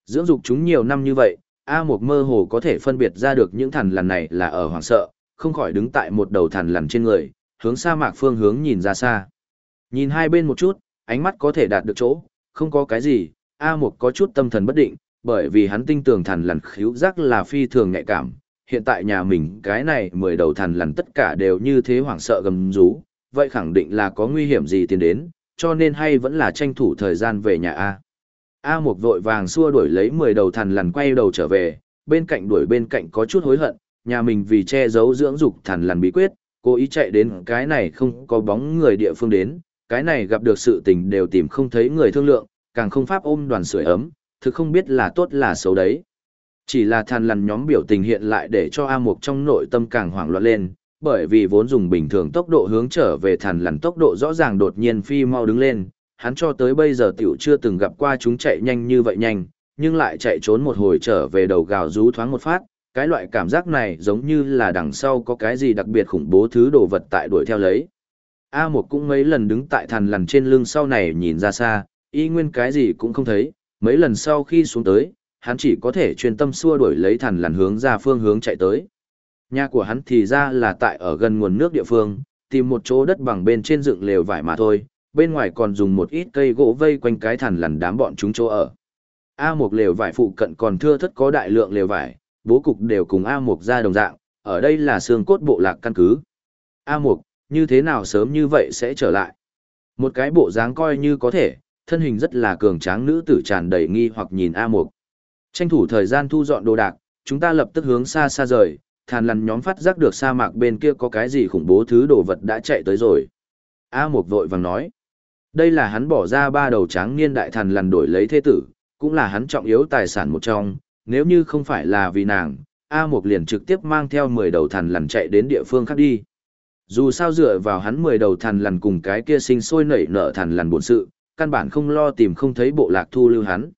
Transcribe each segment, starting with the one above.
Dưỡng dục chúng nhiều năm như vậy, A Mộc mơ hồ có thể phân biệt ra được những thằn lằn này là ở hoảng sợ, không khỏi đứng tại một đầu thằn lằn trên người, hướng sa mạc phương hướng nhìn ra xa. Nhìn hai bên một chút, ánh mắt có thể đạt được chỗ, không có cái gì, A Mộc có chút tâm thần bất định, bởi vì hắn tin tưởng thằn lằn khíu giác là phi thường nhạy cảm. Hiện tại nhà mình cái này 10 đầu thằn lằn tất cả đều như thế hoảng sợ gầm rú, vậy khẳng định là có nguy hiểm gì tiến đến, cho nên hay vẫn là tranh thủ thời gian về nhà A. A Mộc vội vàng xua đuổi lấy 10 đầu thằn lằn quay đầu trở về, bên cạnh đuổi bên cạnh có chút hối hận, nhà mình vì che giấu dưỡng dục thằn lằn bí quyết, cố ý chạy đến cái này không có bóng người địa phương đến, cái này gặp được sự tình đều tìm không thấy người thương lượng, càng không pháp ôm đoàn sưởi ấm, thực không biết là tốt là xấu đấy. Chỉ là thằn lằn nhóm biểu tình hiện lại để cho A Mộc trong nội tâm càng hoảng loạn lên, bởi vì vốn dùng bình thường tốc độ hướng trở về thằn lằn tốc độ rõ ràng đột nhiên phi mau đứng lên, hắn cho tới bây giờ tiểu chưa từng gặp qua chúng chạy nhanh như vậy nhanh, nhưng lại chạy trốn một hồi trở về đầu gào rú thoáng một phát, cái loại cảm giác này giống như là đằng sau có cái gì đặc biệt khủng bố thứ đồ vật tại đuổi theo lấy. A Mộc cũng mấy lần đứng tại thằn lằn trên lưng sau này nhìn ra xa, y nguyên cái gì cũng không thấy, mấy lần sau khi xuống tới, hắn chỉ có thể chuyên tâm xua đuổi lấy thằn lằn hướng ra phương hướng chạy tới. Nhà của hắn thì ra là tại ở gần nguồn nước địa phương, tìm một chỗ đất bằng bên trên dựng lều vải mà thôi, bên ngoài còn dùng một ít cây gỗ vây quanh cái thằn lằn đám bọn chúng chỗ ở. A Mộc lều vải phụ cận còn thưa thớt có đại lượng lều vải, bố cục đều cùng A Mộc ra đồng dạng, ở đây là xương cốt bộ lạc căn cứ. A Mộc, như thế nào sớm như vậy sẽ trở lại? Một cái bộ dáng coi như có thể, thân hình rất là cường tráng nữ tử tràn đầy nghi hoặc nhìn A Mộc. Tranh thủ thời gian thu dọn đồ đạc, chúng ta lập tức hướng xa xa rời, thằn lằn nhóm phát giác được sa mạc bên kia có cái gì khủng bố thứ đồ vật đã chạy tới rồi. A Mộc vội vàng nói. Đây là hắn bỏ ra 3 đầu tráng niên đại thằn lằn đổi lấy thế tử, cũng là hắn trọng yếu tài sản một trong, nếu như không phải là vì nàng, A Mộc liền trực tiếp mang theo 10 đầu thằn lằn chạy đến địa phương khác đi. Dù sao dựa vào hắn 10 đầu thằn lằn cùng cái kia sinh sôi nảy nở thằn lằn bổn sự, căn bản không lo tìm không thấy bộ lạc thu lưu hắn.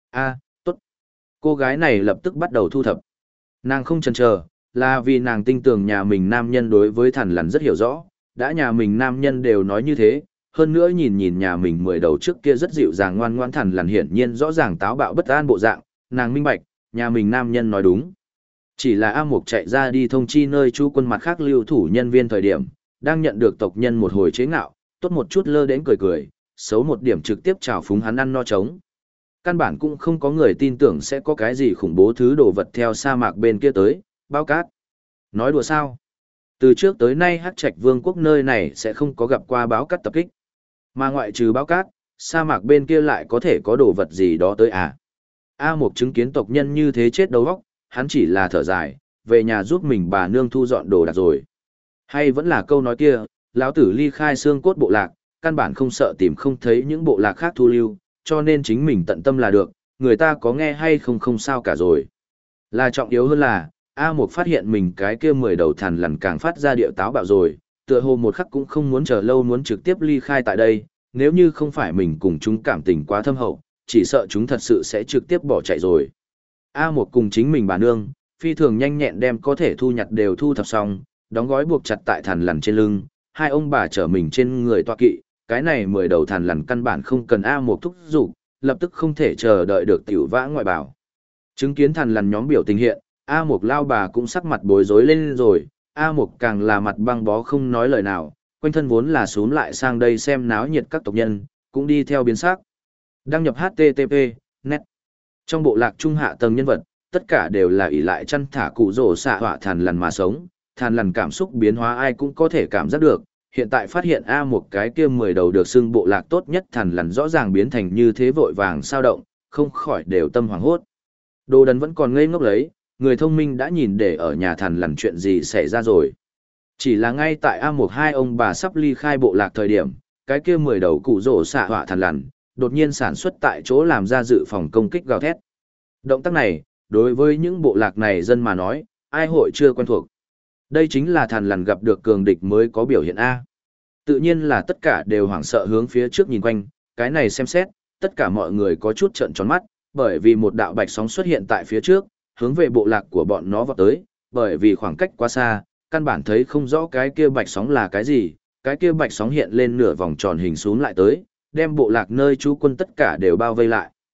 Tốt. Cô gái này lập tức bắt đầu thu thập. Nàng không chần chờ, là vì nàng tin tưởng nhà mình nam nhân đối với thằn lằn rất hiểu rõ, đã nhà mình nam nhân đều nói như thế, hơn nữa nhìn nhà mình 10 đầu trước kia rất dịu dàng ngoan ngoãn thằn lằn hiển nhiên rõ ràng táo bạo bất an bộ dạng, nàng minh bạch, nhà mình nam nhân nói đúng. Chỉ là A Mộc chạy ra đi thông chi nơi chú quân mặt khác lưu thủ nhân viên thời điểm, đang nhận được tộc nhân một hồi chế ngạo, tốt một chút lơ đến cười, xấu một điểm trực tiếp trào phúng hắn ăn no trống. Căn bản cũng không có người tin tưởng sẽ có cái gì khủng bố thứ đồ vật theo sa mạc bên kia tới, bao cát. Nói đùa sao? Từ trước tới nay Hắc Trạch Vương quốc nơi này sẽ không có gặp qua báo cát tập kích. Mà ngoại trừ báo cát, sa mạc bên kia lại có thể có đồ vật gì đó tới à? A Mộc chứng kiến tộc nhân như thế chết đầu óc, hắn chỉ là thở dài, về nhà giúp mình bà nương thu dọn đồ đạc rồi. Hay vẫn là câu nói kia, lão tử ly khai xương cốt bộ lạc, căn bản không sợ tìm không thấy những bộ lạc khác thu lưu, cho nên chính mình tận tâm là được, người ta có nghe hay không không sao cả rồi. Là trọng yếu hơn là, A Mộc phát hiện mình cái kia 10 đầu thằn lằn càng phát ra điệu táo bạo rồi, tựa hồ một khắc cũng không muốn chờ lâu muốn trực tiếp ly khai tại đây, nếu như không phải mình cùng chúng cảm tình quá thâm hậu, chỉ sợ chúng thật sự sẽ trực tiếp bỏ chạy rồi. A Mộc cùng chính mình bà nương, phi thường nhanh nhẹn đem có thể thu nhặt đều thu thập xong, đóng gói buộc chặt tại thằn lằn trên lưng, hai ông bà chở mình trên người tọa kỵ, cái này 10 đầu thằn lằn căn bản không cần A Mộc thúc giục, lập tức không thể chờ đợi được tiểu vã ngoại bảo. Chứng kiến thằn lằn nhóm biểu tình hiện, A Mộc lao bà cũng sắc mặt bối rối lên rồi, A Mộc càng là mặt băng bó không nói lời nào, quanh thân vốn là xuống lại sang đây xem náo nhiệt các tộc nhân, cũng đi theo biến sắc. Đăng nhập HTTP, net. Trong bộ lạc trung hạ tầng nhân vật, tất cả đều là ỷ lại chăn thả cụ rổ xạ họa thằn lằn mà sống, thằn lằn cảm xúc biến hóa ai cũng có thể cảm giác được. Hiện tại phát hiện A một cái kia 10 đầu được xưng bộ lạc tốt nhất thằn lằn rõ ràng biến thành như thế vội vàng sao động, không khỏi đều tâm hoảng hốt. Đồ đần vẫn còn ngây ngốc lấy, người thông minh đã nhìn để ở nhà thằn lằn chuyện gì xảy ra rồi. Chỉ là ngay tại A một hai ông bà sắp ly khai bộ lạc thời điểm, cái kia 10 đầu cụ rổ xạ họa thằn lằn, đột nhiên sản xuất tại chỗ làm ra dự phòng công kích gào thét. Động tác này, đối với những bộ lạc này dân mà nói, ai hội chưa quen thuộc. Đây chính là thằn lằn gặp được cường địch mới có biểu hiện A. Tự nhiên là tất cả đều hoảng sợ hướng phía trước nhìn quanh, cái này xem xét, tất cả mọi người có chút trợn tròn mắt, bởi vì một đạo bạch sóng xuất hiện tại phía trước, hướng về bộ lạc của bọn nó vọt tới, bởi vì khoảng cách quá xa, căn bản thấy không rõ cái kia bạch sóng là cái gì, cái kia bạch sóng hiện lên nửa vòng tròn hình xuống lại tới, đem bộ lạc nơi trú quân tất cả đều bao vây lại.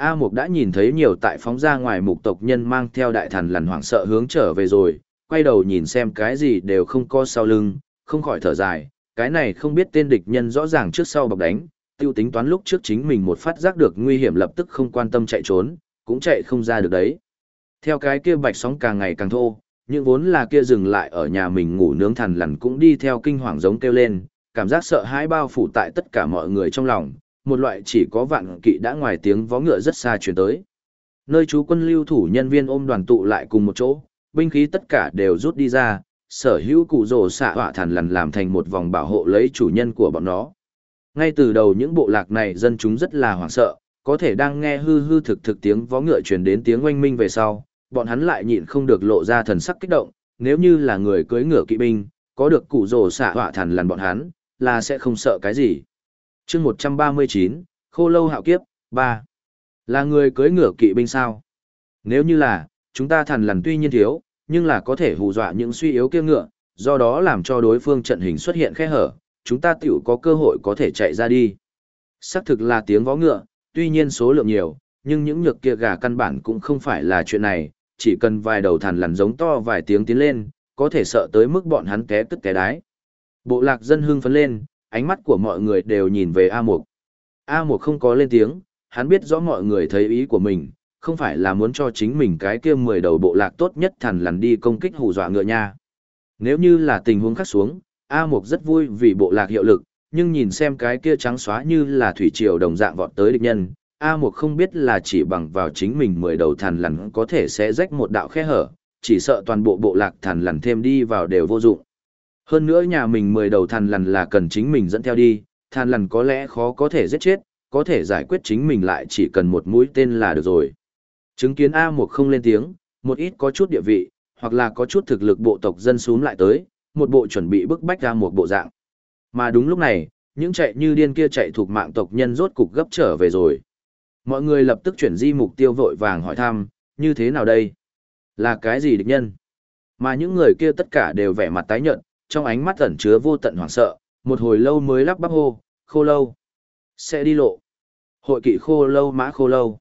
A Mục đã nhìn thấy nhiều tại phóng ra ngoài mục tộc nhân mang theo đại thần lằn hoảng sợ hướng trở về rồi, quay đầu nhìn xem cái gì đều không có sau lưng, không khỏi thở dài, cái này không biết tên địch nhân rõ ràng trước sau bọc đánh, tiêu tính toán lúc trước chính mình một phát giác được nguy hiểm lập tức không quan tâm chạy trốn, cũng chạy không ra được đấy. Theo cái kia bạch sóng càng ngày càng thô, những vốn là kia dừng lại ở nhà mình ngủ nướng thằn lằn cũng đi theo kinh hoàng giống kêu lên, cảm giác sợ hãi bao phủ tại tất cả mọi người trong lòng, một loại chỉ có vạn kỵ đã ngoài tiếng vó ngựa rất xa truyền tới. Nơi trú quân lưu thủ nhân viên ôm đoàn tụ lại cùng một chỗ, binh khí tất cả đều rút đi ra, sở hữu cụ rồ xạ họa thằn lằn làm thành một vòng bảo hộ lấy chủ nhân của bọn nó. Ngay từ đầu những bộ lạc này dân chúng rất là hoảng sợ, có thể đang nghe hư hư thực thực tiếng vó ngựa truyền đến tiếng oanh minh về sau, bọn hắn lại nhịn không được lộ ra thần sắc kích động, nếu như là người cưỡi ngựa kỵ binh, có được cụ rồ xạ họa thằn lằn bọn hắn, là sẽ không sợ cái gì. Chương 139, Khô Lâu Hạo Kiếp, 3. Là người cưỡi ngựa kỵ binh sao? Nếu như là, chúng ta thằn lằn tuy nhiên thiếu, nhưng là có thể hù dọa những suy yếu kia ngựa, do đó làm cho đối phương trận hình xuất hiện khe hở, chúng ta tiểu có cơ hội có thể chạy ra đi. Xác thực là tiếng vó ngựa, tuy nhiên số lượng nhiều, nhưng những nhược kia gà căn bản cũng không phải là chuyện này, chỉ cần vài đầu thằn lằn giống to vài tiếng tiến lên, có thể sợ tới mức bọn hắn té tức té đái. Bộ lạc dân hưng phấn lên, ánh mắt của mọi người đều nhìn về A Mục. A Mục không có lên tiếng, hắn biết rõ mọi người thấy ý của mình, không phải là muốn cho chính mình cái kia 10 đầu bộ lạc tốt nhất thằn lằn đi công kích hù dọa ngựa nha. Nếu như là tình huống khác xuống, A Mục rất vui vì bộ lạc hiệu lực, nhưng nhìn xem cái kia trắng xóa như là thủy triều đồng dạng vọt tới địch nhân, A Mục không biết là chỉ bằng vào chính mình 10 đầu thằn lằn có thể sẽ rách một đạo khe hở, chỉ sợ toàn bộ bộ lạc thằn lằn thêm đi vào đều vô dụng. Hơn nữa nhà mình 10 đầu thằn lằn là cần chính mình dẫn theo đi, thằn lằn có lẽ khó có thể giết chết, có thể giải quyết chính mình lại chỉ cần một mũi tên là được rồi. Chứng kiến A Mục không lên tiếng, một ít có chút địa vị, hoặc là có chút thực lực bộ tộc dân xuống lại tới, một bộ chuẩn bị bức bách ra một bộ dạng. Mà đúng lúc này, những chạy như điên kia chạy thuộc mạng tộc nhân rốt cục gấp trở về rồi. Mọi người lập tức chuyển di mục tiêu vội vàng hỏi thăm, như thế nào đây? Là cái gì địch nhân? Mà những người kia tất cả đều vẻ mặt tái nhợt, trong ánh mắt ẩn chứa vô tận hoảng sợ, một hồi lâu mới lắp bắp hô, Khô Lâu. Sẽ đi lộ. Hội kỵ Khô Lâu mã Khô Lâu.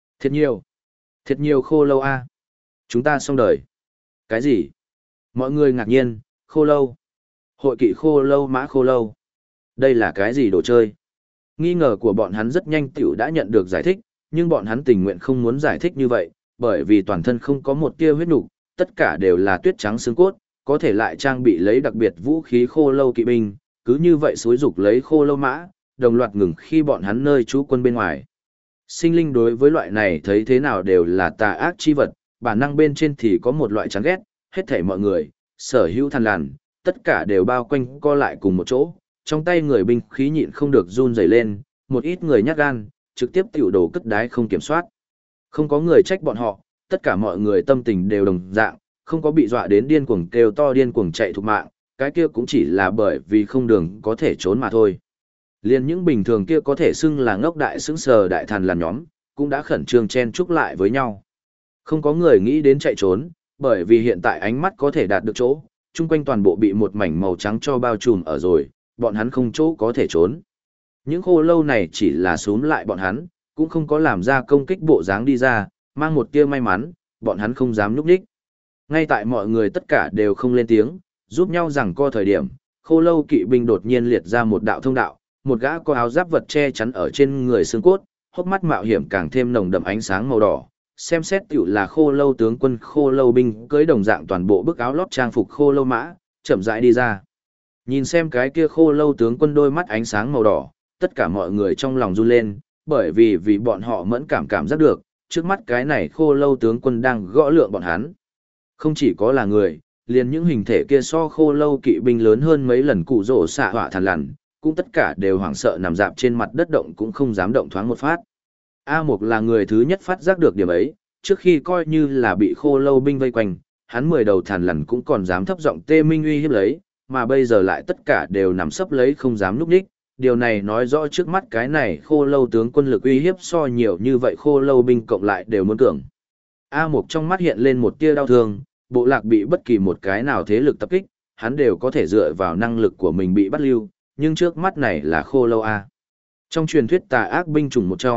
Thiệt nhiều Khô Lâu a. Chúng ta xong đời. Cái gì? Mọi người ngạc nhiên, Khô Lâu. Hội kỵ Khô Lâu mã Khô Lâu. Đây là cái gì đồ chơi? Nghi ngờ của bọn hắn rất nhanh tiểu đã nhận được giải thích, nhưng bọn hắn tình nguyện không muốn giải thích như vậy, bởi vì toàn thân không có một tia huyết nục, tất cả đều là tuyết trắng xương cốt, có thể lại trang bị lấy đặc biệt vũ khí Khô Lâu kỵ binh, cứ như vậy xúi dục lấy Khô Lâu mã, đồng loạt ngừng khi bọn hắn nơi trú quân bên ngoài. Sinh linh đối với loại này thấy thế nào đều là tà ác chi vật, bản năng bên trên thì có một loại chán ghét, hết thảy mọi người, sở hữu thằn lằn, tất cả đều bao quanh co lại cùng một chỗ, trong tay người binh khí nhịn không được run rẩy lên, một ít người nhát gan, trực tiếp tiểu đồ cất đái không kiểm soát. Không có người trách bọn họ, tất cả mọi người tâm tình đều đồng dạng, không có bị dọa đến điên cuồng kêu to điên cuồng chạy thục mạng, cái kia cũng chỉ là bởi vì không đường có thể trốn mà thôi. Liên những bình thường kia có thể xưng là ngốc đại xứng sờ đại thằn lằn nhóm, cũng đã khẩn trương chen chúc lại với nhau. Không có người nghĩ đến chạy trốn, bởi vì hiện tại ánh mắt có thể đạt được chỗ, chung quanh toàn bộ bị một mảnh màu trắng cho bao trùm ở rồi, bọn hắn không chỗ có thể trốn. Những Khô Lâu này chỉ là xúm lại bọn hắn, cũng không có làm ra công kích bộ dáng đi ra, mang một tia may mắn, bọn hắn không dám nhúc nhích. Ngay tại mọi người tất cả đều không lên tiếng, giúp nhau rằng co thời điểm, Khô Lâu kỵ binh đột nhiên liệt ra một đạo thông đạo, một gã có áo giáp vật che chắn ở trên người xương cốt, hốc mắt mạo hiểm càng thêm nồng đậm ánh sáng màu đỏ. Xem xét tiểu là Khô Lâu tướng quân Khô Lâu binh cưỡi đồng dạng toàn bộ bức áo lót trang phục Khô Lâu mã, chậm rãi đi ra. Nhìn xem cái kia Khô Lâu tướng quân đôi mắt ánh sáng màu đỏ, tất cả mọi người trong lòng run lên, bởi vì bọn họ mẫn cảm giác được, trước mắt cái này Khô Lâu tướng quân đang gõ lượng bọn hắn. Không chỉ có là người, liền những hình thể kia so Khô Lâu kỵ binh lớn hơn mấy lần cụ rổ xạ họa thằn lằn, cũng tất cả đều hoảng sợ nằm dạp trên mặt đất động cũng không dám động thoáng một phát. A Mục là người thứ nhất phát giác được điểm ấy, trước khi coi như là bị Khô Lâu binh vây quanh, hắn 10 đầu thằn lằn cũng còn dám thấp giọng tê minh uy hiếp lấy, mà bây giờ lại tất cả đều nằm sấp lấy không dám núp đích. Điều này nói rõ trước mắt cái này Khô Lâu tướng quân lực uy hiếp so nhiều như vậy Khô Lâu binh cộng lại đều muốn cường. A Mục trong mắt hiện lên một tia đau thương, bộ lạc bị bất kỳ một cái nào thế lực tập kích, hắn đều có thể dựa vào năng lực của mình bị bắt lưu, nhưng trước mắt này là Khô Lâu A. Trong truyền thuyết tà ác binh chủng một trong,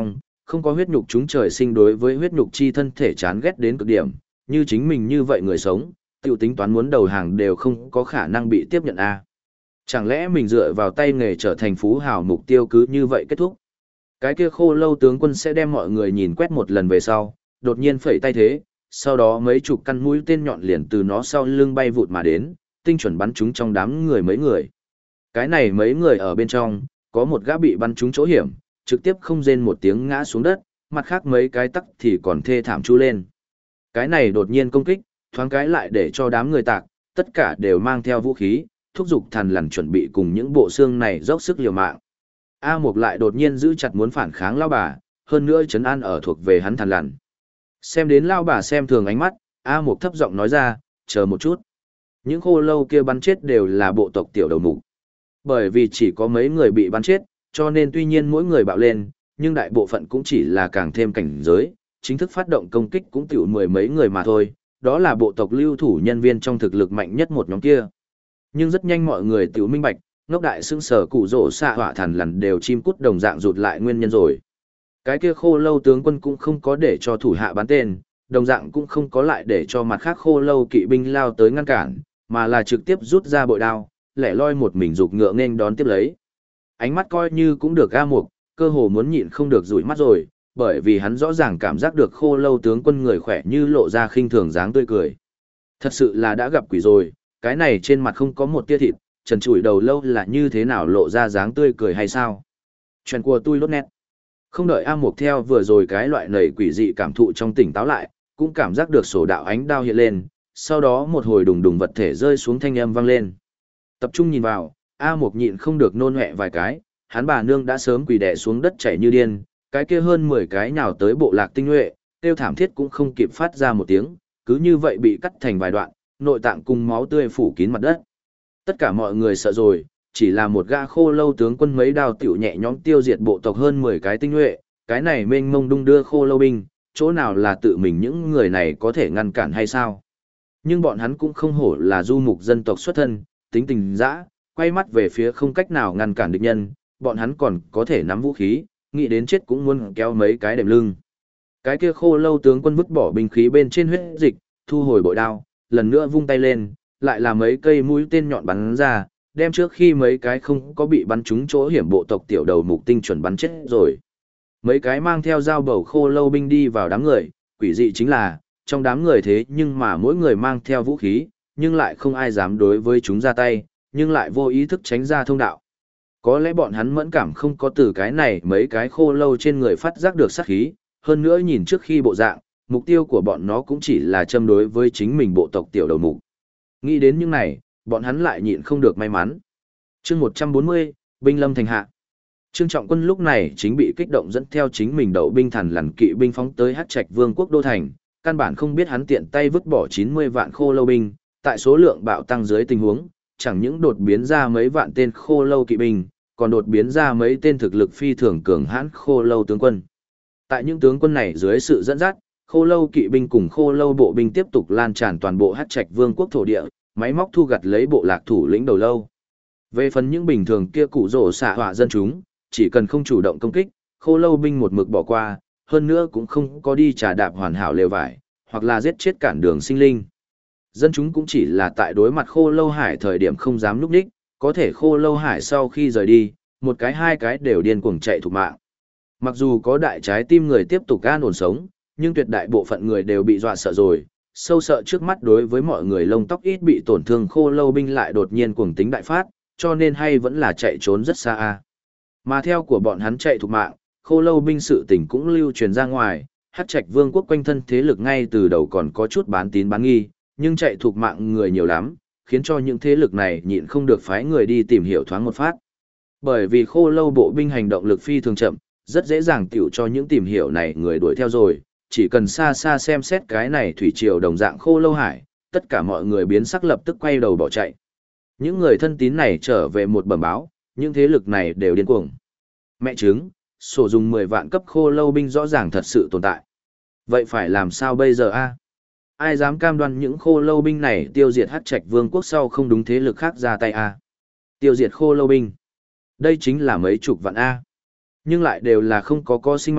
Không có huyết nhục chúng trời sinh đối với huyết nhục chi thân thể chán ghét đến cực điểm, như chính mình như vậy người sống, tiểu tính toán muốn đầu hàng đều không có khả năng bị tiếp nhận a. Chẳng lẽ mình dựa vào tay nghề trở thành phú hào mục tiêu cứ như vậy kết thúc? Cái kia Khô Lâu tướng quân sẽ đem mọi người nhìn quét một lần về sau, đột nhiên phẩy tay thế, sau đó mấy chục căn mũi tên nhọn liền từ nó sau lưng bay vụt mà đến, tinh chuẩn bắn trúng trong đám người mấy người. Cái này mấy người ở bên trong, có một gã bị bắn trúng chỗ hiểm, trực tiếp không rên một tiếng ngã xuống đất, mặt khác mấy cái tắc thì còn thê thảm chu lên. Cái này đột nhiên công kích, thoáng cái lại để cho đám người tạc, tất cả đều mang theo vũ khí, thúc giục Thằn Lằn chuẩn bị cùng những bộ xương này dốc sức liều mạng. A Mộc lại đột nhiên giữ chặt muốn phản kháng lao bà, hơn nữa trấn an ở thuộc về hắn Thằn Lằn. Xem đến lao bà xem thường ánh mắt, A Mộc thấp giọng nói ra, chờ một chút. Những khô lâu kia bắn chết đều là bộ tộc tiểu đầu mục. Bởi vì chỉ có mấy người bị bắn chết, cho nên tuy nhiên mỗi người bạo lên, nhưng đại bộ phận cũng chỉ là càng thêm cảnh giới, chính thức phát động công kích cũng tiểu mười mấy người mà thôi, đó là bộ tộc lưu thủ nhân viên trong thực lực mạnh nhất một nhóm kia. Nhưng rất nhanh mọi người tiểu minh bạch, ngốc đại xương sở cụ rổ xạ hỏa Thằn Lằn đều chim cút đồng dạng rụt lại nguyên nhân rồi. Cái kia Khô Lâu tướng quân cũng không có để cho thủ hạ bắn tên, đồng dạng cũng không có lại để cho mặt khác Khô Lâu kỵ binh lao tới ngăn cản, mà là trực tiếp rút ra bội đao, lẻ loi một mình giục ngựa nên đón tiếp lấy. Ánh mắt coi như cũng được A Mục, cơ hồ muốn nhịn không được rủi mắt rồi, bởi vì hắn rõ ràng cảm giác được Khô Lâu tướng quân người khỏe như lộ ra khinh thường dáng tươi cười. Thật sự là đã gặp quỷ rồi, cái này trên mặt không có một tia thịt, trần trụi đầu lâu là như thế nào lộ ra dáng tươi cười hay sao? Chuyện của tôi lốt nét. Không đợi A Mục theo vừa rồi cái loại nầy quỷ dị cảm thụ trong tỉnh táo lại, cũng cảm giác được sổ đạo ánh đao hiện lên, sau đó một hồi đùng đùng vật thể rơi xuống thanh âm vang lên. Tập trung nhìn vào, A Mục nhịn không được nôn hẹ vài cái, hắn bà nương đã sớm quỳ đè xuống đất chảy như điên, cái kia hơn 10 cái nhào tới bộ lạc tinh nhuệ, tiêu thảm thiết cũng không kịp phát ra một tiếng, cứ như vậy bị cắt thành vài đoạn, nội tạng cùng máu tươi phủ kín mặt đất. Tất cả mọi người sợ rồi, chỉ là một gã Khô Lâu tướng quân mấy đao tiểu nhẹ nhõm tiêu diệt bộ tộc hơn 10 cái tinh nhuệ, cái này mênh mông đung đưa Khô Lâu binh, chỗ nào là tự mình những người này có thể ngăn cản hay sao? Nhưng bọn hắn cũng không hổ là du mục dân tộc xuất thân, tính tình dã, quay mắt về phía không cách nào ngăn cản địch nhân, bọn hắn còn có thể nắm vũ khí, nghĩ đến chết cũng muốn kéo mấy cái đệm lưng. Cái kia Khô Lâu tướng quân vứt bỏ binh khí bên trên huyết dịch, thu hồi bội đao, lần nữa vung tay lên, lại là mấy cây mũi tên nhọn bắn ra, đem trước khi mấy cái không có bị bắn trúng chỗ hiểm bộ tộc tiểu đầu mục tinh chuẩn bắn chết rồi. Mấy cái mang theo dao bầu Khô Lâu binh đi vào đám người, quỷ dị chính là, trong đám người thế nhưng mà mỗi người mang theo vũ khí, nhưng lại không ai dám đối với chúng ra tay, nhưng lại vô ý thức tránh ra thông đạo. Có lẽ bọn hắn mẫn cảm không có từ cái này mấy cái Khô Lâu trên người phát giác được sát khí, hơn nữa nhìn trước khi bộ dạng, mục tiêu của bọn nó cũng chỉ là châm đối với chính mình bộ tộc tiểu đầu mục. Nghĩ đến những này, bọn hắn lại nhịn không được may mắn. Chương 140, binh lâm thành hạ. Trương Trọng Quân lúc này chính bị kích động dẫn theo chính mình đậu binh Thằn Lằn kỵ binh phóng tới Hắc Trạch Vương quốc đô thành, căn bản không biết hắn tiện tay vứt bỏ 90 vạn Khô Lâu binh, tại số lượng bạo tăng dưới tình huống, chẳng những đột biến ra mấy vạn tên Khô Lâu kỵ binh, còn đột biến ra mấy tên thực lực phi thường cường hãn Khô Lâu tướng quân. Tại những tướng quân này dưới sự dẫn dắt, Khô Lâu kỵ binh cùng Khô Lâu bộ binh tiếp tục lan tràn toàn bộ Hắc Trạch Vương quốc thổ địa, máy móc thu gặt lấy bộ lạc thủ lĩnh đầu lâu. Về phần những bình thường kia cụ rổ xạ họa dân chúng, chỉ cần không chủ động công kích, Khô Lâu binh một mực bỏ qua, hơn nữa cũng không có đi trà đạp hoàn hảo lều vải, hoặc là giết chết cản đường sinh linh. Dân chúng cũng chỉ là tại đối mặt Khô Lâu Hải thời điểm không dám núp đích, có thể Khô Lâu Hải sau khi rời đi, một cái hai cái đều điên cuồng chạy thục mạng. Mặc dù có đại trái tim người tiếp tục an ổn sống, nhưng tuyệt đại bộ phận người đều bị dọa sợ rồi, sâu sợ trước mắt đối với mọi người lông tóc ít bị tổn thương Khô Lâu binh lại đột nhiên cuồng tính đại phát, cho nên hay vẫn là chạy trốn rất xa a. Mà theo của bọn hắn chạy thục mạng, Khô Lâu binh sự tình cũng lưu truyền ra ngoài, Hắc Trạch Vương quốc quanh thân thế lực ngay từ đầu còn có chút bán tín bán nghi, nhưng chạy thục mạng người nhiều lắm, khiến cho những thế lực này nhịn không được phái người đi tìm hiểu thoáng một phát. Bởi vì Khô Lâu bộ binh hành động lực phi thường chậm, rất dễ dàng tiểu cho những tìm hiểu này người đuổi theo rồi, chỉ cần xa xa xem xét cái này thủy triều đồng dạng Khô Lâu Hải, tất cả mọi người biến sắc lập tức quay đầu bỏ chạy. Những người thân tín này trở về một bẩm báo, những thế lực này đều điên cuồng. Mẹ chứng, sổ dùng 10 vạn cấp Khô Lâu binh rõ ràng thật sự tồn tại. Vậy phải làm sao bây giờ a? Ai dám cam đoan những Khô Lâu binh này tiêu diệt Hắc Trạch Vương quốc sau không đúng thế lực khác ra tay a? Tiêu diệt Khô Lâu binh. Đây chính là mấy chục vạn a. Nhưng lại đều là không có sinh mạng,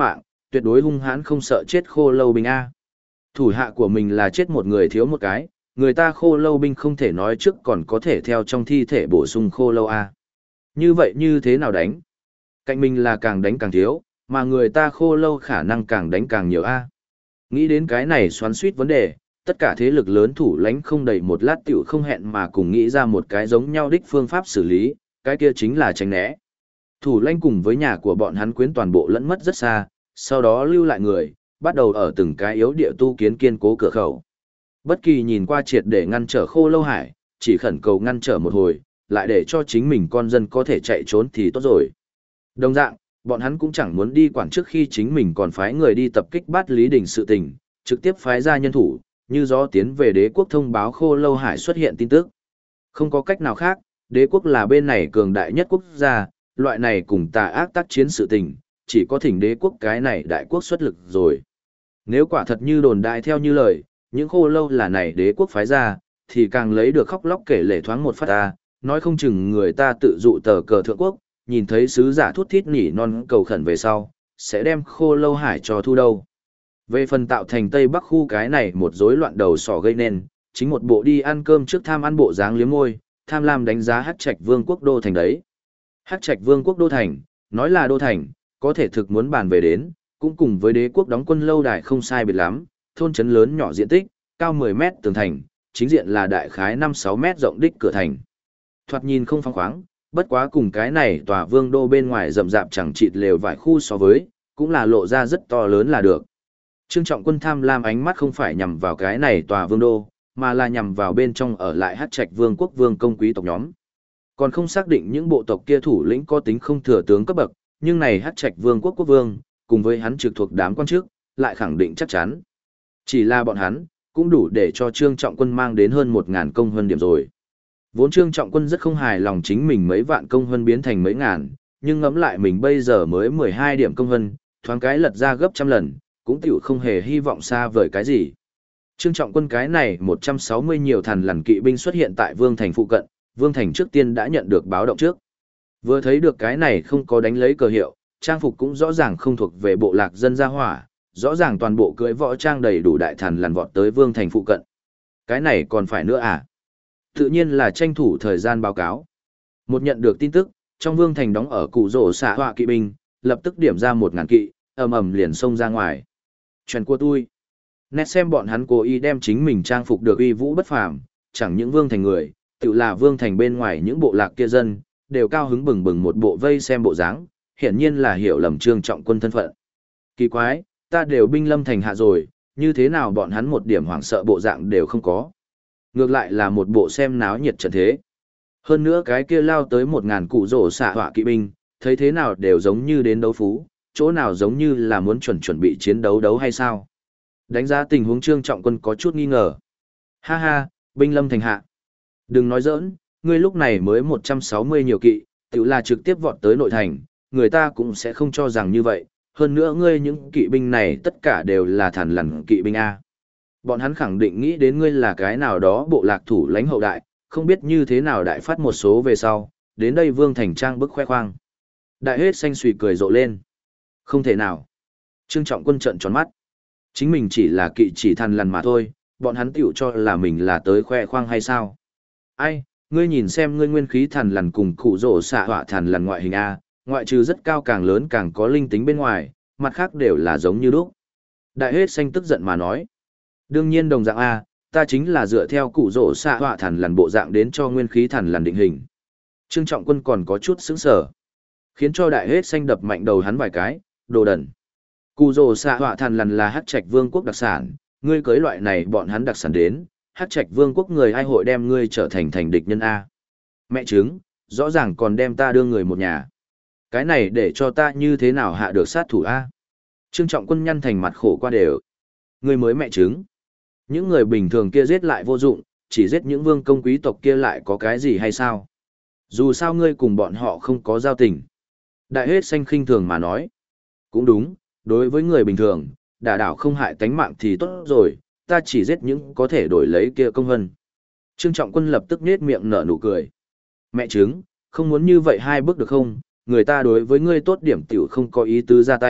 tuyệt đối hung hãn không sợ chết khô lâu binh A. Thủ hạ của mình là chết một người thiếu một cái, người ta khô lâu binh không thể nói trước còn có thể theo trong thi thể bổ sung khô lâu A. Như vậy như thế nào đánh? Cạnh mình là càng đánh càng thiếu, mà người ta khô lâu khả năng càng đánh càng nhiều A. Nghĩ đến cái này xoắn suýt vấn đề, tất cả thế lực lớn thủ lãnh không đầy một lát tiểu không hẹn mà cùng nghĩ ra một cái giống nhau đích phương pháp xử lý, cái kia chính là tránh né. Thủ lãnh cùng với nhà của bọn hắn quyến toàn bộ lẫn mất rất xa, sau đó lưu lại người, bắt đầu ở từng cái yếu địa tu kiến kiên cố cửa khẩu. Bất kỳ nhìn qua triệt để ngăn trở khô lâu hải, chỉ khẩn cầu ngăn trở một hồi, lại để cho chính mình con dân có thể chạy trốn thì tốt rồi. Đồng dạng, bọn hắn cũng chẳng muốn đi quản trước khi chính mình còn phái người đi tập kích bắt Lý Đình sự tình, trực tiếp phái ra nhân thủ, như gió tiến về đế quốc thông báo khô lâu hải xuất hiện tin tức. Không có cách nào khác, đế quốc là bên này cường đại nhất quốc gia, loại này cùng tà ác tác chiến sự tình, chỉ có thỉnh đế quốc cái này đại quốc xuất lực rồi. Nếu quả thật như đồn đại theo như lời, những khô lâu là này đế quốc phái ra, thì càng lấy được khóc lóc kể lể thoáng một phát ta, nói không chừng người ta tự dụ tờ cờ thượng quốc, nhìn thấy sứ giả thút thít nỉ non cầu khẩn về sau, sẽ đem khô lâu hải cho thu đâu. Về phần tạo thành Tây Bắc khu cái này một rối loạn đầu sỏ gây nên, chính một bộ đi ăn cơm trước tham ăn bộ dáng liếm môi, tham lam đánh giá Hắc Trạch Vương quốc đô thành đấy. Hắc Trạch Vương quốc đô thành, nói là đô thành, có thể thực muốn bàn về đến, cũng cùng với đế quốc đóng quân lâu đài không sai biệt lắm, thôn trấn lớn nhỏ diện tích, cao 10 mét tường thành, chính diện là đại khái 5-6 mét rộng đích cửa thành. Thoạt nhìn không phóng khoáng, bất quá cùng cái này tòa vương đô bên ngoài rậm rạp chẳng chịt lều vài khu so với, cũng là lộ ra rất to lớn là được. Trương Trọng Quân tham lam ánh mắt không phải nhằm vào cái này tòa vương đô, mà là nhằm vào bên trong ở lại Hắc Trạch Vương quốc vương công quý tộc nhóm. Còn không xác định những bộ tộc kia thủ lĩnh có tính không thừa tướng cấp bậc, nhưng này Hắc Trạch Vương quốc quốc vương, cùng với hắn trực thuộc đám quan chức, lại khẳng định chắc chắn. Chỉ là bọn hắn, cũng đủ để cho Trương Trọng Quân mang đến hơn 1.000 công hơn điểm rồi. Vốn Trương Trọng Quân rất không hài lòng chính mình mấy vạn công hơn biến thành mấy ngàn, nhưng ngẫm lại mình bây giờ mới 12 điểm công hơn, thoáng cái lật ra gấp trăm lần, cũng tiểu không hề hy vọng xa vời cái gì. Trương Trọng Quân cái này 160 nhiều thằn lằn kỵ binh xuất hiện tại Vương Thành phụ cận, Vương Thành trước tiên đã nhận được báo động trước. Vừa thấy được cái này không có đánh lấy cờ hiệu, trang phục cũng rõ ràng không thuộc về bộ lạc dân gia hỏa, rõ ràng toàn bộ cưỡi võ trang đầy đủ đại thằn lằn vọt tới Vương Thành phụ cận. Cái này còn phải nữa à? Tự nhiên là tranh thủ thời gian báo cáo. Một nhận được tin tức, trong Vương Thành đóng ở cụ rổ xạ họa kỵ binh, lập tức điểm ra 1.000 kỵ, ầm ầm liền xông ra ngoài. Chuyện của tôi. Nét xem bọn hắn cố ý đem chính mình trang phục được uy vũ bất phàm, chẳng những Vương Thành người, tự là Vương Thành bên ngoài những bộ lạc kia dân, đều cao hứng bừng bừng một bộ vây xem bộ dáng, hiển nhiên là hiểu lầm Trương Trọng Quân thân phận. Kỳ quái, ta đều binh lâm thành hạ rồi, như thế nào bọn hắn một điểm hoảng sợ bộ dạng đều không có. Ngược lại là một bộ xem náo nhiệt trận thế. Hơn nữa cái kia lao tới 1.000 cụ rổ xạ họa kỵ binh, thấy thế nào đều giống như đến đấu phú, chỗ nào giống như là muốn chuẩn bị chiến đấu hay sao. Đánh giá tình huống Trương Trọng Quân có chút nghi ngờ. Ha ha, binh lâm thành hạ. Đừng nói giỡn, ngươi lúc này mới 160 nhiều kỵ, tự là trực tiếp vọt tới nội thành, người ta cũng sẽ không cho rằng như vậy. Hơn nữa ngươi những kỵ binh này tất cả đều là thằn lằn kỵ binh A. Bọn hắn khẳng định nghĩ đến ngươi là cái nào đó bộ lạc thủ lãnh hậu đại, không biết như thế nào đại phát một số về sau, đến đây Vương Thành trang bức khoe khoang. Đại hết xanh xùy cười rộ lên. Không thể nào. Trương Trọng Quân trợn tròn mắt. Chính mình chỉ là kỵ chỉ thằn lằn mà thôi, bọn hắn tiểu cho là mình là tới khoe khoang hay sao? Ai, ngươi nhìn xem ngươi nguyên khí thằn lằn cùng cụ rổ xạ họa thằn lằn ngoại hình A, ngoại trừ rất cao càng lớn càng có linh tính bên ngoài, mặt khác đều là giống như đúc. Đại hết xanh tức giận mà nói. Đương nhiên đồng dạng A, ta chính là dựa theo cụ rổ xạ họa thằn lằn bộ dạng đến cho nguyên khí thằn lằn định hình. Trương Trọng Quân còn có chút sững sờ, khiến cho đại hết xanh đập mạnh đầu hắn vài cái, đồ đần. Cụ rổ xạ họa thằn lằn là Hắc Trạch Vương quốc đặc sản, ngươi cưới loại này bọn hắn đặc sản đến, Hắc Trạch Vương quốc người ai hội đem ngươi trở thành địch nhân A. Mẹ chứng, rõ ràng còn đem ta đưa người một nhà. Cái này để cho ta như thế nào hạ được sát thủ A. Trương Trọng Quân nhăn thành mặt khổ qua đều. Ngươi mới mẹ chứng. Những người bình thường kia giết lại vô dụng, chỉ giết những vương công quý tộc kia lại có cái gì hay sao? Dù sao ngươi cùng bọn họ không có giao tình. Đại hết xanh khinh thường mà nói. Cũng đúng, đối với người bình thường, đả đảo không hại tánh mạng thì tốt rồi, ta chỉ giết những có thể đổi lấy kia công hân. Trương Trọng Quân lập tức nết miệng nở nụ cười. Mẹ chứng, không muốn như vậy hai bước được không? Người ta đối với ngươi tốt điểm tiểu không có ý tứ ra tay,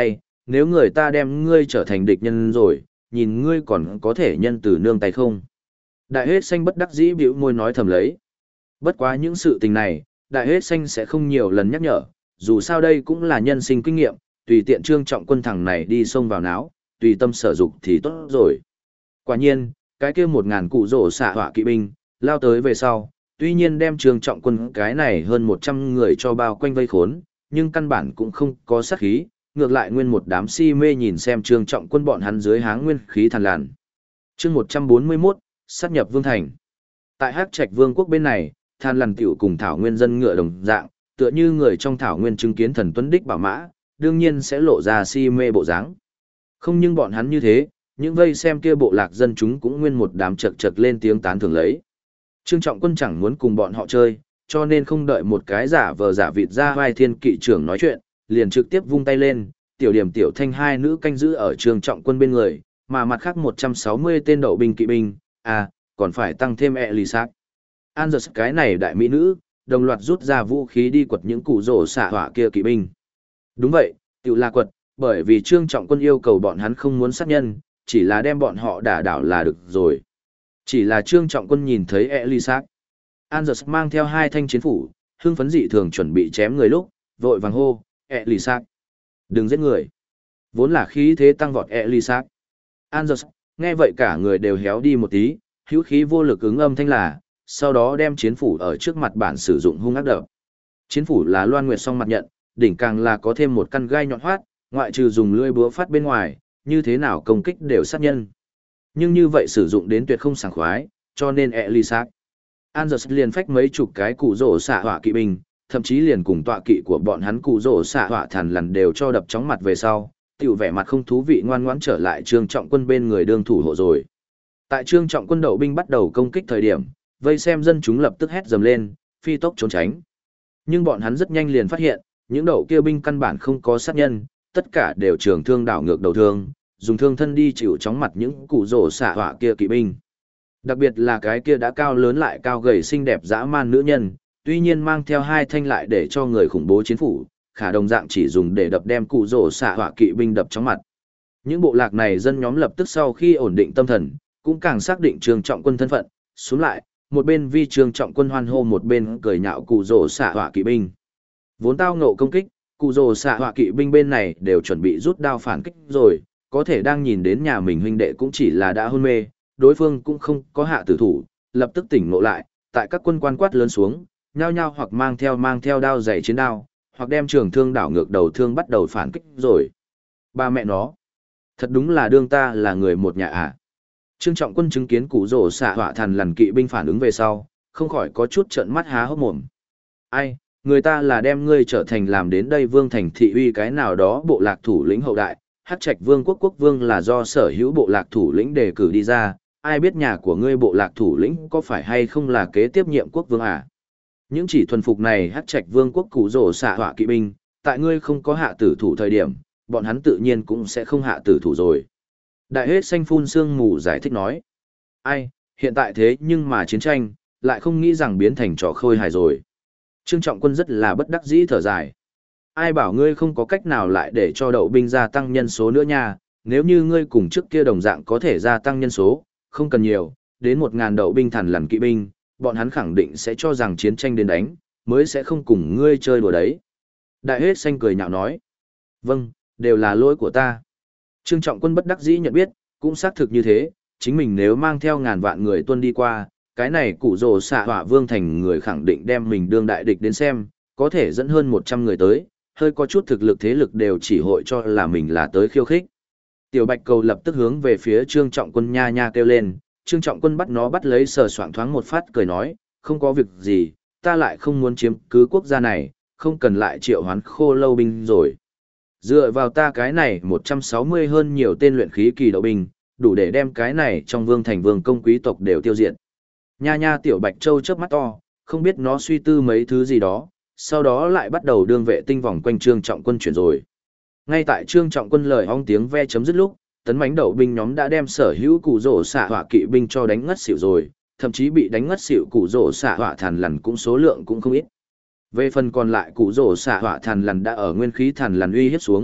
nếu người ta đem ngươi trở thành địch nhân rồi, nhìn ngươi còn có thể nhân từ nương tay không. Đại hết xanh bất đắc dĩ bĩu môi nói thầm lấy. Bất quá những sự tình này, đại hết xanh sẽ không nhiều lần nhắc nhở, dù sao đây cũng là nhân sinh kinh nghiệm, tùy tiện Trương Trọng Quân thằng này đi xông vào náo, tùy tâm sở dục thì tốt rồi. Quả nhiên, cái kia 1000 cụ rổ xạ hỏa kỵ binh, lao tới về sau, tuy nhiên đem Trương Trọng Quân cái này hơn 100 người cho bao quanh vây khốn, nhưng căn bản cũng không có sát khí, ngược lại nguyên một đám si mê nhìn xem Trương Trọng Quân bọn hắn dưới háng nguyên khí thằn lằn. Chương 141, sát nhập vương thành. Tại Hắc Trạch Vương quốc bên này, Than Lằn tiểu cùng thảo nguyên dân ngựa đồng dạng, tựa như người trong thảo nguyên chứng kiến thần tuấn đích bảo mã, đương nhiên sẽ lộ ra si mê bộ dáng. Không nhưng bọn hắn như thế, những vây xem kia bộ lạc dân chúng cũng nguyên một đám chật chật lên tiếng tán thưởng lấy. Trương Trọng Quân chẳng muốn cùng bọn họ chơi, cho nên không đợi một cái giả vờ giả vịt ra vai thiên kỵ trưởng nói chuyện, liền trực tiếp vung tay lên, tiểu điểm tiểu thanh hai nữ canh giữ ở Trương Trọng Quân bên người, mà mặt khác 160 tên đậu binh kỵ binh, còn phải tăng thêm Elisac. Angus cái này đại mỹ nữ, đồng loạt rút ra vũ khí đi quật những cụ rổ xạ hỏa kia kỵ binh. Đúng vậy, tiểu là quật, bởi vì Trương Trọng Quân yêu cầu bọn hắn không muốn sát nhân, chỉ là đem bọn họ đả đảo là được rồi. Chỉ là Trương Trọng Quân nhìn thấy Elisac. Angus mang theo hai thanh chiến phủ, hưng phấn dị thường chuẩn bị chém người lúc, vội vàng hô, Elisac, đừng giết người. Vốn là khí thế tăng vọt Elisac. Angus, nghe vậy cả người đều héo đi một tí, hữu khí vô lực ứng âm thanh là, sau đó đem chiến phủ ở trước mặt bản sử dụng hung ác đập. Chiến phủ là Loan Nguyệt song mặt nhận, đỉnh càng là có thêm một căn gai nhọn hoắt, ngoại trừ dùng lưỡi búa phát bên ngoài, như thế nào công kích đều sát nhân. Nhưng như vậy sử dụng đến tuyệt không sảng khoái, cho nên Elisac. Angus liền phách mấy chục cái cụ rổ xạ hỏa kỵ binh, thậm chí liền cùng tọa kỵ của bọn hắn cụ rổ xạ hỏa thằn lằn đều cho đập chóng mặt về sau, tiểu vẻ mặt không thú vị ngoan ngoãn trở lại Trương Trọng Quân bên người đương thủ hộ rồi. Tại Trương Trọng Quân đậu binh bắt đầu công kích thời điểm, vây xem dân chúng lập tức hét dầm lên, phi tốc trốn tránh. Nhưng bọn hắn rất nhanh liền phát hiện, những đậu kia binh căn bản không có sát nhân, tất cả đều trường thương đảo ngược đầu thương, dùng thương thân đi chịu chóng mặt những cụ rổ xạ hỏa kia kỵ binh. Đặc biệt là cái kia đã cao lớn lại cao gầy xinh đẹp dã man nữ nhân, tuy nhiên mang theo hai thanh lại để cho người khủng bố chiến phủ, khả đồng dạng chỉ dùng để đập đem cụ rổ xạ hỏa kỵ binh đập chóng mặt. Những bộ lạc này dân nhóm lập tức sau khi ổn định tâm thần, cũng càng xác định Trương Trọng Quân thân phận, xuống lại, một bên vi Trương Trọng Quân hoan hô một bên cười nhạo cụ rổ xạ hỏa kỵ binh. Vốn tao ngộ công kích, cụ rổ xạ hỏa kỵ binh bên này đều chuẩn bị rút đao phản kích rồi, có thể đang nhìn đến nhà mình huynh đệ cũng chỉ là đã hôn mê, đối phương cũng không có hạ tử thủ, lập tức tỉnh ngộ lại, tại các quân quan quát lớn xuống, nhao nhao hoặc mang theo đao dày chiến đao, hoặc đem trường thương đảo ngược đầu thương bắt đầu phản kích rồi. Ba mẹ nó, thật đúng là đương ta là người một nhà à. Trương Trọng Quân chứng kiến cụ rổ xạ hỏa thằn lằn kỵ binh phản ứng về sau, không khỏi có chút trợn mắt há hốc mồm. Ai, người ta là đem ngươi trở thành làm đến đây vương thành thị uy cái nào đó bộ lạc thủ lĩnh hậu đại, Hắc Trạch Vương quốc quốc vương là do sở hữu bộ lạc thủ lĩnh đề cử đi ra, ai biết nhà của ngươi bộ lạc thủ lĩnh có phải hay không là kế tiếp nhiệm quốc vương à? Những chỉ thuần phục này Hắc Trạch Vương quốc cụ rổ xạ hỏa kỵ binh, tại ngươi không có hạ tử thủ thời điểm, bọn hắn tự nhiên cũng sẽ không hạ tử thủ rồi. Đại hết xanh phun sương mù giải thích nói. Ai, hiện tại thế nhưng mà chiến tranh, lại không nghĩ rằng biến thành trò khôi hài rồi. Trương Trọng Quân rất là bất đắc dĩ thở dài. Ai bảo ngươi không có cách nào lại để cho đậu binh gia tăng nhân số nữa nha, nếu như ngươi cùng trước kia đồng dạng có thể gia tăng nhân số, không cần nhiều, đến 1000 đậu binh thằn lằn kỵ binh, bọn hắn khẳng định sẽ cho rằng chiến tranh đến đánh, mới sẽ không cùng ngươi chơi đùa đấy. Đại hết xanh cười nhạo nói. Vâng, đều là lỗi của ta. Trương Trọng Quân bất đắc dĩ nhận biết, cũng xác thực như thế, chính mình nếu mang theo ngàn vạn người tuân đi qua, cái này cụ rồ xạ hỏa vương thành người khẳng định đem mình đương đại địch đến xem, có thể dẫn hơn 100 người tới, hơi có chút thực lực thế lực đều chỉ hội cho là mình là tới khiêu khích. Tiểu Bạch Cầu lập tức hướng về phía Trương Trọng Quân nha nha kêu lên, Trương Trọng Quân bắt nó bắt lấy sờ soạng thoáng một phát cười nói, không có việc gì, ta lại không muốn chiếm cứ quốc gia này, không cần lại triệu hoán khô lâu binh rồi. Dựa vào ta cái này 160 hơn nhiều tên luyện khí kỳ đậu binh, đủ để đem cái này trong vương thành vương công quý tộc đều tiêu diệt. Nha nha Tiểu Bạch Châu chớp mắt to, không biết nó suy tư mấy thứ gì đó, sau đó lại bắt đầu đương vệ tinh vòng quanh Trương Trọng Quân chuyển rồi. Ngay tại Trương Trọng Quân lời ong tiếng ve chấm dứt lúc, tấn mãnh đậu binh nhóm đã đem sở hữu cụ rổ xạ hỏa kỵ binh cho đánh ngất xỉu rồi, thậm chí bị đánh ngất xỉu cụ rổ xạ hỏa thằn lằn cũng số lượng cũng không ít. Về phần còn lại cụ rổ xạ hỏa thằn lằn đã ở nguyên khí thằn lằn uy hiếp xuống,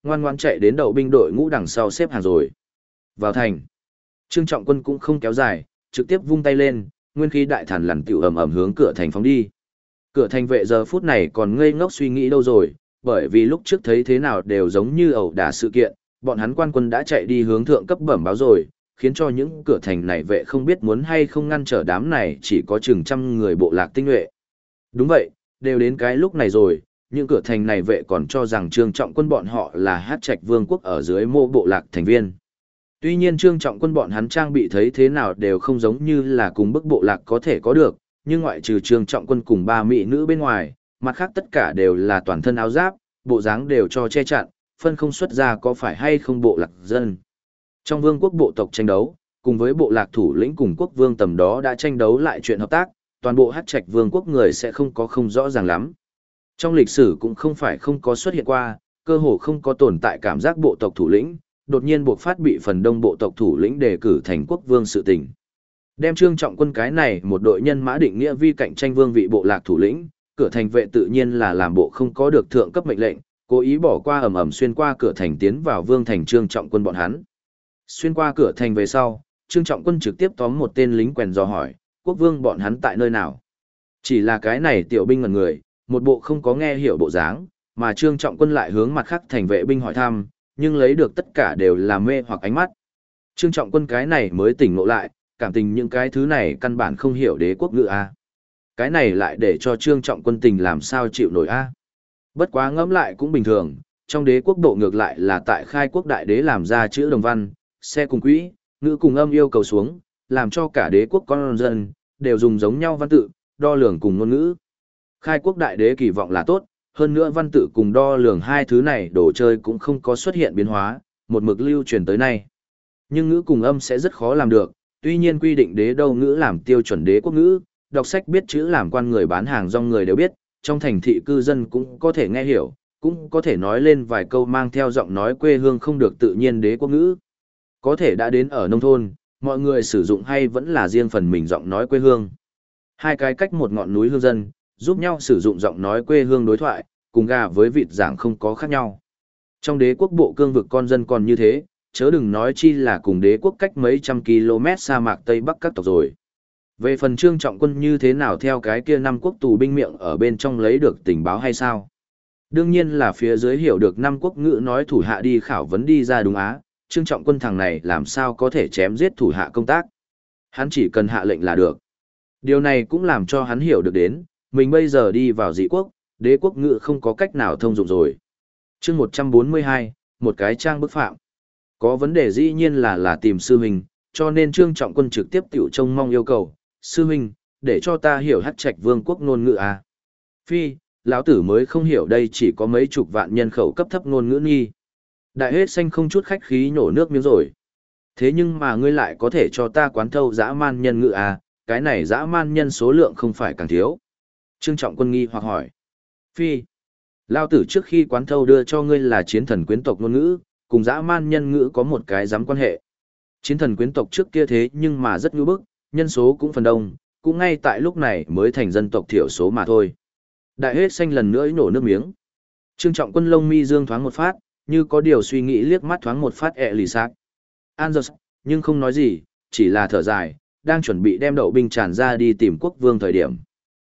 ngoan ngoan chạy đến đậu binh đội ngũ đằng sau xếp hàng rồi. Vào thành. Trương Trọng Quân cũng không kéo dài, trực tiếp vung tay lên, nguyên khí đại thần lằn tiểu ầm ầm hướng cửa thành phóng đi. Cửa thành vệ giờ phút này còn ngây ngốc suy nghĩ đâu rồi, bởi vì lúc trước thấy thế nào đều giống như ẩu đả sự kiện, bọn hắn quan quân đã chạy đi hướng thượng cấp bẩm báo rồi, khiến cho những cửa thành này vệ không biết muốn hay không ngăn trở đám này chỉ có chừng trăm người bộ lạc tinh nhuệ. Đúng vậy, đều đến cái lúc này rồi, những cửa thành này vệ còn cho rằng Trương Trọng Quân bọn họ là Hát Trạch Vương quốc ở dưới mô bộ lạc thành viên. Tuy nhiên Trương Trọng Quân bọn hắn trang bị thấy thế nào đều không giống như là cùng bức bộ lạc có thể có được, nhưng ngoại trừ Trương Trọng Quân cùng ba mỹ nữ bên ngoài, mặt khác tất cả đều là toàn thân áo giáp, bộ dáng đều cho che chặn, phân không xuất ra có phải hay không bộ lạc dân. Trong vương quốc bộ tộc tranh đấu, cùng với bộ lạc thủ lĩnh cùng quốc vương tầm đó đã tranh đấu lại chuyện hợp tác, toàn bộ Hát Trạch Vương quốc người sẽ không có không rõ ràng lắm. Trong lịch sử cũng không phải không có xuất hiện qua, cơ hồ không có tồn tại cảm giác bộ tộc thủ lĩnh, đột nhiên buộc phát bị phần đông bộ tộc thủ lĩnh đề cử thành quốc vương sự tình. Đem Trương Trọng Quân cái này một đội nhân mã định nghĩa vi cạnh tranh vương vị bộ lạc thủ lĩnh, cửa thành vệ tự nhiên là làm bộ không có được thượng cấp mệnh lệnh, cố ý bỏ qua ầm ầm xuyên qua cửa thành tiến vào vương thành Trương Trọng Quân bọn hắn. Xuyên qua cửa thành về sau, Trương Trọng Quân trực tiếp tóm một tên lính quèn dò hỏi, quốc vương bọn hắn tại nơi nào? Chỉ là cái này tiểu binh ngẩn người, một bộ không có nghe hiểu bộ dáng, mà Trương Trọng Quân lại hướng mặt khác thành vệ binh hỏi thăm, nhưng lấy được tất cả đều là mê hoặc ánh mắt. Trương Trọng Quân cái này mới tỉnh ngộ lại, cảm tình những cái thứ này căn bản không hiểu đế quốc ngữ a. Cái này lại để cho Trương Trọng Quân tình làm sao chịu nổi a. Bất quá ngẫm lại cũng bình thường, trong đế quốc độ ngược lại là tại khai quốc đại đế làm ra chữ đồng văn, xe cùng quỹ, ngữ cùng âm yêu cầu xuống, làm cho cả đế quốc con dân đều dùng giống nhau văn tự, đo lường cùng ngôn ngữ. Khai quốc đại đế kỳ vọng là tốt, hơn nữa văn tự cùng đo lường hai thứ này đồ chơi cũng không có xuất hiện biến hóa, một mực lưu truyền tới nay. Nhưng ngữ cùng âm sẽ rất khó làm được, tuy nhiên quy định đế đâu ngữ làm tiêu chuẩn đế quốc ngữ, đọc sách biết chữ làm quan người bán hàng rong người đều biết, trong thành thị cư dân cũng có thể nghe hiểu, cũng có thể nói lên vài câu mang theo giọng nói quê hương không được tự nhiên đế quốc ngữ. Có thể đã đến ở nông thôn, mọi người sử dụng hay vẫn là riêng phần mình giọng nói quê hương. Hai cái cách một ngọn núi hương dân, giúp nhau sử dụng giọng nói quê hương đối thoại, cùng gà với vịt giảng không có khác nhau. Trong đế quốc bộ cương vực con dân còn như thế, chớ đừng nói chi là cùng đế quốc cách mấy trăm km sa mạc Tây Bắc các tộc rồi. Về phần Trương Trọng Quân như thế nào theo cái kia năm quốc tù binh miệng ở bên trong lấy được tình báo hay sao? Đương nhiên là phía dưới hiểu được năm quốc ngữ nói thủ hạ đi khảo vấn đi ra đúng á, Trương Trọng Quân thằng này làm sao có thể chém giết thủ hạ công tác. Hắn chỉ cần hạ lệnh là được. Điều này cũng làm cho hắn hiểu được đến, mình bây giờ đi vào dị quốc, đế quốc ngữ không có cách nào thông dụng rồi. Chương 142, một cái trang bức phạm. Có vấn đề dĩ nhiên là tìm sư huynh, cho nên Trương Trọng Quân trực tiếp tiểu trông mong yêu cầu, sư huynh, để cho ta hiểu Hát Trạch Vương quốc ngôn ngữ à. Phi, lão tử mới không hiểu đây chỉ có mấy chục vạn nhân khẩu cấp thấp ngôn ngữ nghi. Đại hết xanh không chút khách khí nhổ nước miếng rồi. Thế nhưng mà ngươi lại có thể cho ta quán thâu dã man nhân ngữ à, cái này dã man nhân số lượng không phải càng thiếu. Trương Trọng Quân nghi hoặc hỏi. Phi, lão tử trước khi quán thâu đưa cho ngươi là chiến thần quyến tộc ngôn ngữ, cùng dã man nhân ngữ có một cái giám quan hệ. Chiến thần quyến tộc trước kia thế nhưng mà rất ngữ bức, nhân số cũng phần đông, cũng ngay tại lúc này mới thành dân tộc thiểu số mà thôi. Đại hết xanh lần nữa nổ nước miếng. Trương Trọng Quân lông mi dương thoáng một phát, như có điều suy nghĩ liếc mắt thoáng một phát lì sạc. Anders, nhưng không nói gì, chỉ là thở dài, đang chuẩn bị đem đậu binh tràn ra đi tìm quốc vương thời điểm.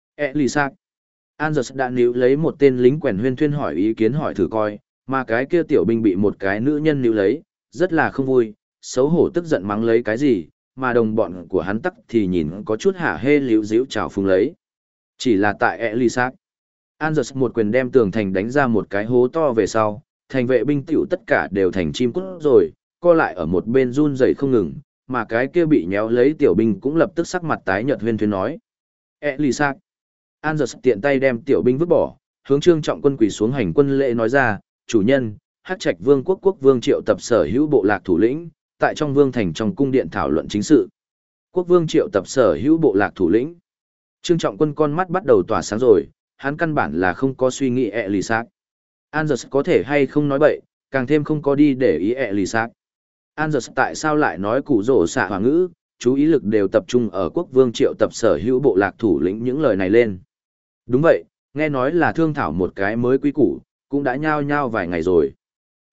Lì sạc. Anders đã níu lấy một tên lính quèn huyên thuyên hỏi ý kiến hỏi thử coi, mà cái kia tiểu binh bị một cái nữ nhân níu lấy, rất là không vui, xấu hổ tức giận mắng lấy cái gì, mà đồng bọn của hắn tắc thì nhìn có chút hả hê liễu díu chào phúng lấy. Chỉ là tại Elisac. Anders một quyền đem tường thành đánh ra một cái hố to về sau, thành vệ binh tiểu tất cả đều thành chim cút rồi, co lại ở một bên run rẩy không ngừng, mà cái kia bị nhéo lấy tiểu binh cũng lập tức sắc mặt tái nhợt huyên thuyên nói. Elisac. Anders tiện tay đem tiểu binh vứt bỏ, hướng Trương Trọng Quân quỳ xuống hành quân lễ nói ra, chủ nhân, Hát Trạch Vương quốc quốc vương triệu tập sở hữu bộ lạc thủ lĩnh, tại trong vương thành trong cung điện thảo luận chính sự. Quốc vương triệu tập sở hữu bộ lạc thủ lĩnh. Trương Trọng Quân con mắt bắt đầu tỏa sáng rồi, hắn căn bản là không có suy nghĩ Elisac. Anders có thể hay không nói bậy, càng thêm không có đi để ý Elisac. Anders tại sao lại nói củ rổ xạ hòa ngữ, chú ý lực đều tập trung ở quốc vương triệu tập sở hữu bộ lạc thủ lĩnh những lời này lên. Đúng vậy, nghe nói là thương thảo một cái mới quý củ, cũng đã nhao nhao vài ngày rồi.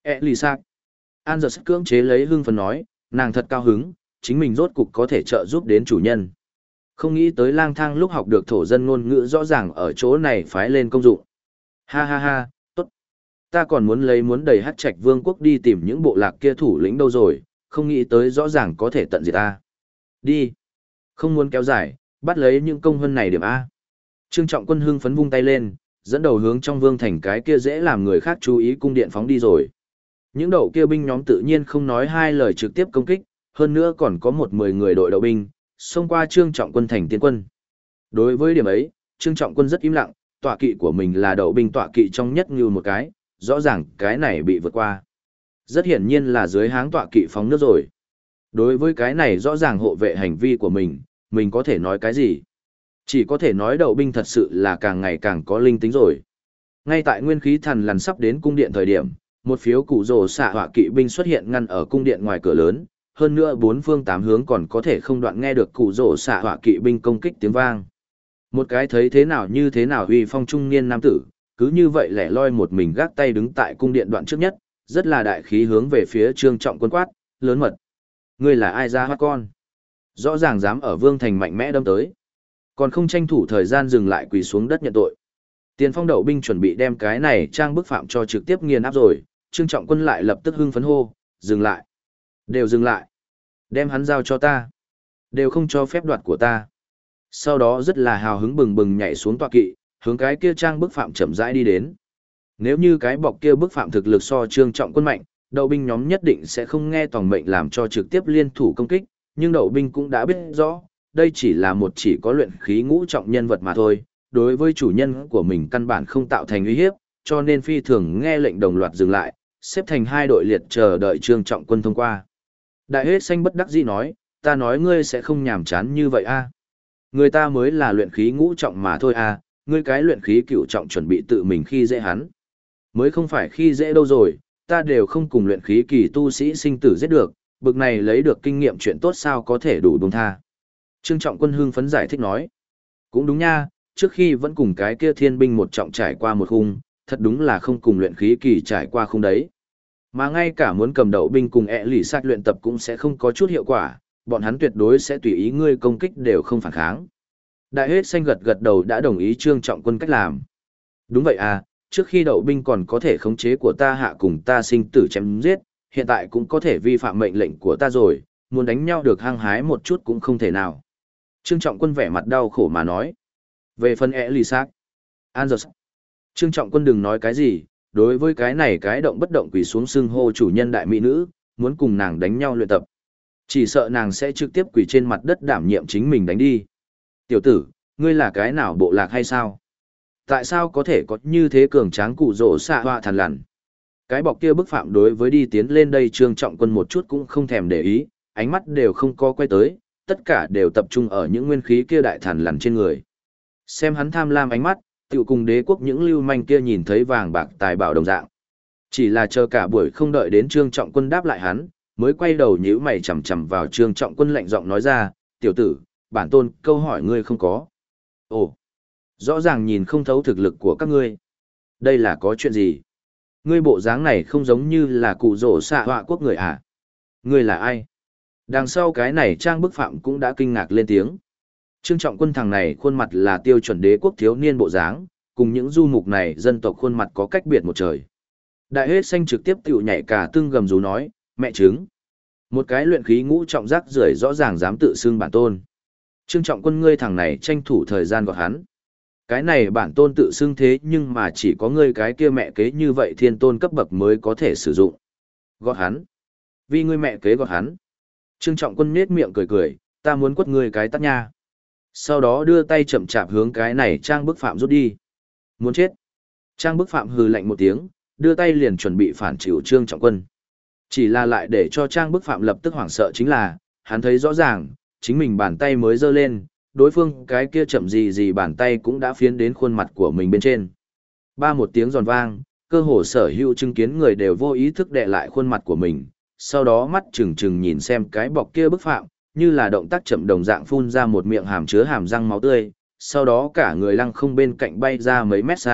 Elisa. Anders cưỡng chế lấy hưng phấn nói, nàng thật cao hứng, chính mình rốt cục có thể trợ giúp đến chủ nhân. Không nghĩ tới lang thang lúc học được thổ dân ngôn ngữ rõ ràng ở chỗ này phái lên công dụng. Ha ha ha, tốt. Ta còn muốn đầy Hắc Trạch Vương quốc đi tìm những bộ lạc kia thủ lĩnh đâu rồi, không nghĩ tới rõ ràng có thể tận diệt ta. Đi. Không muốn kéo dài, bắt lấy những công hơn này điểm A. Trương Trọng Quân hưng phấn vung tay lên, dẫn đầu hướng trong vương thành cái kia dễ làm người khác chú ý cung điện phóng đi rồi. Những đậu kia binh nhóm tự nhiên không nói hai lời trực tiếp công kích, hơn nữa còn có 10 người đội đậu binh, xông qua Trương Trọng Quân thành tiến quân. Đối với điểm ấy, Trương Trọng Quân rất im lặng, tọa kỵ của mình là đậu binh tọa kỵ trong nhất như một cái, rõ ràng cái này bị vượt qua. Rất hiển nhiên là dưới háng tọa kỵ phóng nước rồi. Đối với cái này rõ ràng hộ vệ hành vi của mình có thể nói cái gì? Chỉ có thể nói đậu binh thật sự là càng ngày càng có linh tính rồi. Ngay tại nguyên khí thần lằn sắp đến cung điện thời điểm, một phiếu cụ rồ xạ họa kỵ binh xuất hiện ngăn ở cung điện ngoài cửa lớn, hơn nữa bốn phương tám hướng còn có thể không đoạn nghe được cụ rồ xạ họa kỵ binh công kích tiếng vang. Một cái thấy thế nào như thế nào uy phong trung niên nam tử, cứ như vậy lẻ loi một mình gác tay đứng tại cung điện đoạn trước nhất, rất là đại khí hướng về phía Trương Trọng Quân quát, lớn mật. Ngươi là ai ra hát con? Rõ ràng dám ở vương thành mạnh mẽ đâm tới. Còn không tranh thủ thời gian dừng lại quỳ xuống đất nhận tội. Tiền phong đậu binh chuẩn bị đem cái này trang bức phạm cho trực tiếp nghiền áp rồi, Trương Trọng Quân lại lập tức hưng phấn hô, dừng lại. Đều dừng lại. Đem hắn giao cho ta. Đều không cho phép đoạt của ta. Sau đó rất là hào hứng bừng bừng nhảy xuống tọa kỵ, hướng cái kia trang bức phạm chậm rãi đi đến. Nếu như cái bọc kia bức phạm thực lực so Trương Trọng Quân mạnh, đậu binh nhóm nhất định sẽ không nghe tòng mệnh làm cho trực tiếp liên thủ công kích, nhưng đậu binh cũng đã biết rõ, đây chỉ là một chỉ có luyện khí ngũ trọng nhân vật mà thôi, đối với chủ nhân của mình căn bản không tạo thành uy hiếp, cho nên phi thường nghe lệnh đồng loạt dừng lại, xếp thành hai đội liệt chờ đợi Trương Trọng Quân thông qua. Đại hết xanh bất đắc dĩ nói, ta nói ngươi sẽ không nhàm chán như vậy a. Người ta mới là luyện khí ngũ trọng mà thôi a, ngươi cái luyện khí cửu trọng chuẩn bị tự mình khi dễ hắn. Mới không phải khi dễ đâu rồi, ta đều không cùng luyện khí kỳ tu sĩ sinh tử giết được, bực này lấy được kinh nghiệm chuyện tốt sao có thể đủ buông tha. Trương Trọng Quân hưng phấn giải thích nói, cũng đúng nha, trước khi vẫn cùng cái kia thiên binh một trọng trải qua một khung, thật đúng là không cùng luyện khí kỳ trải qua khung đấy. Mà ngay cả muốn cầm đậu binh cùng lì sát luyện tập cũng sẽ không có chút hiệu quả, bọn hắn tuyệt đối sẽ tùy ý ngươi công kích đều không phản kháng. Đại hết xanh gật gật đầu đã đồng ý Trương Trọng Quân cách làm. Đúng vậy à, trước khi đậu binh còn có thể khống chế của ta hạ cùng ta sinh tử chém giết, hiện tại cũng có thể vi phạm mệnh lệnh của ta rồi, muốn đánh nhau được hăng hái một chút cũng không thể nào. Trương Trọng Quân vẻ mặt đau khổ mà nói. Về phần Elisak, Anders, Trương Trọng Quân đừng nói cái gì, đối với cái này cái động bất động quỳ xuống xưng hô chủ nhân đại mỹ nữ, muốn cùng nàng đánh nhau luyện tập. Chỉ sợ nàng sẽ trực tiếp quỳ trên mặt đất đảm nhiệm chính mình đánh đi. Tiểu tử, ngươi là cái nào bộ lạc hay sao? Tại sao có thể có như thế cường tráng cụ rỗ xạ hoa thằn lằn? Cái bọc kia bức phạm đối với đi tiến lên đây Trương Trọng Quân một chút cũng không thèm để ý, ánh mắt đều không có quay tới, tất cả đều tập trung ở những nguyên khí kia đại thằn lằn trên người. Xem hắn tham lam ánh mắt, tựu cùng đế quốc những lưu manh kia nhìn thấy vàng bạc tài bảo đồng dạng. Chỉ là chờ cả buổi không đợi đến Trương Trọng Quân đáp lại hắn, mới quay đầu nhíu mày chằm chằm vào Trương Trọng Quân lạnh giọng nói ra, tiểu tử, bản tôn câu hỏi ngươi không có. Ồ, rõ ràng nhìn không thấu thực lực của các ngươi. Đây là có chuyện gì? Ngươi bộ dáng này không giống như là cụ rỗ xạ họa quốc người à? Ngươi là ai? Đằng sau cái này trang bức phạm cũng đã kinh ngạc lên tiếng. Trương Trọng Quân thằng này khuôn mặt là tiêu chuẩn đế quốc thiếu niên bộ dáng, cùng những du mục này dân tộc khuôn mặt có cách biệt một trời. Đại hết xanh trực tiếp tiểu nhảy cả tương gầm rú nói, mẹ trứng. Một cái luyện khí ngũ trọng rác rưởi rõ ràng dám tự xưng bản tôn. Trương Trọng Quân ngươi thằng này tranh thủ thời gian gọi hắn. Cái này bản tôn tự xưng thế nhưng mà chỉ có ngươi cái kia mẹ kế như vậy thiên tôn cấp bậc mới có thể sử dụng. Gọi hắn. Vì ngươi mẹ kế gọi hắn. Trương Trọng Quân nhếch miệng cười cười, ta muốn quất ngươi cái tát nha. Sau đó đưa tay chậm chạp hướng cái này trang bức phạm rút đi. Muốn chết. Trang bức phạm hừ lạnh một tiếng, đưa tay liền chuẩn bị phản chịu Trương Trọng Quân. Chỉ là lại để cho trang bức phạm lập tức hoảng sợ chính là, hắn thấy rõ ràng, chính mình bàn tay mới giơ lên, đối phương cái kia chậm gì bàn tay cũng đã phiến đến khuôn mặt của mình bên trên. Ba một tiếng giòn vang, cơ hồ sở hữu chứng kiến người đều vô ý thức đè lại khuôn mặt của mình, sau đó mắt trừng trừng nhìn xem cái bọc kia bức phạm, như là động tác chậm đồng dạng phun ra một miệng hàm chứa hàm răng máu tươi, sau đó cả người lăng không bên cạnh bay ra mấy mét xa,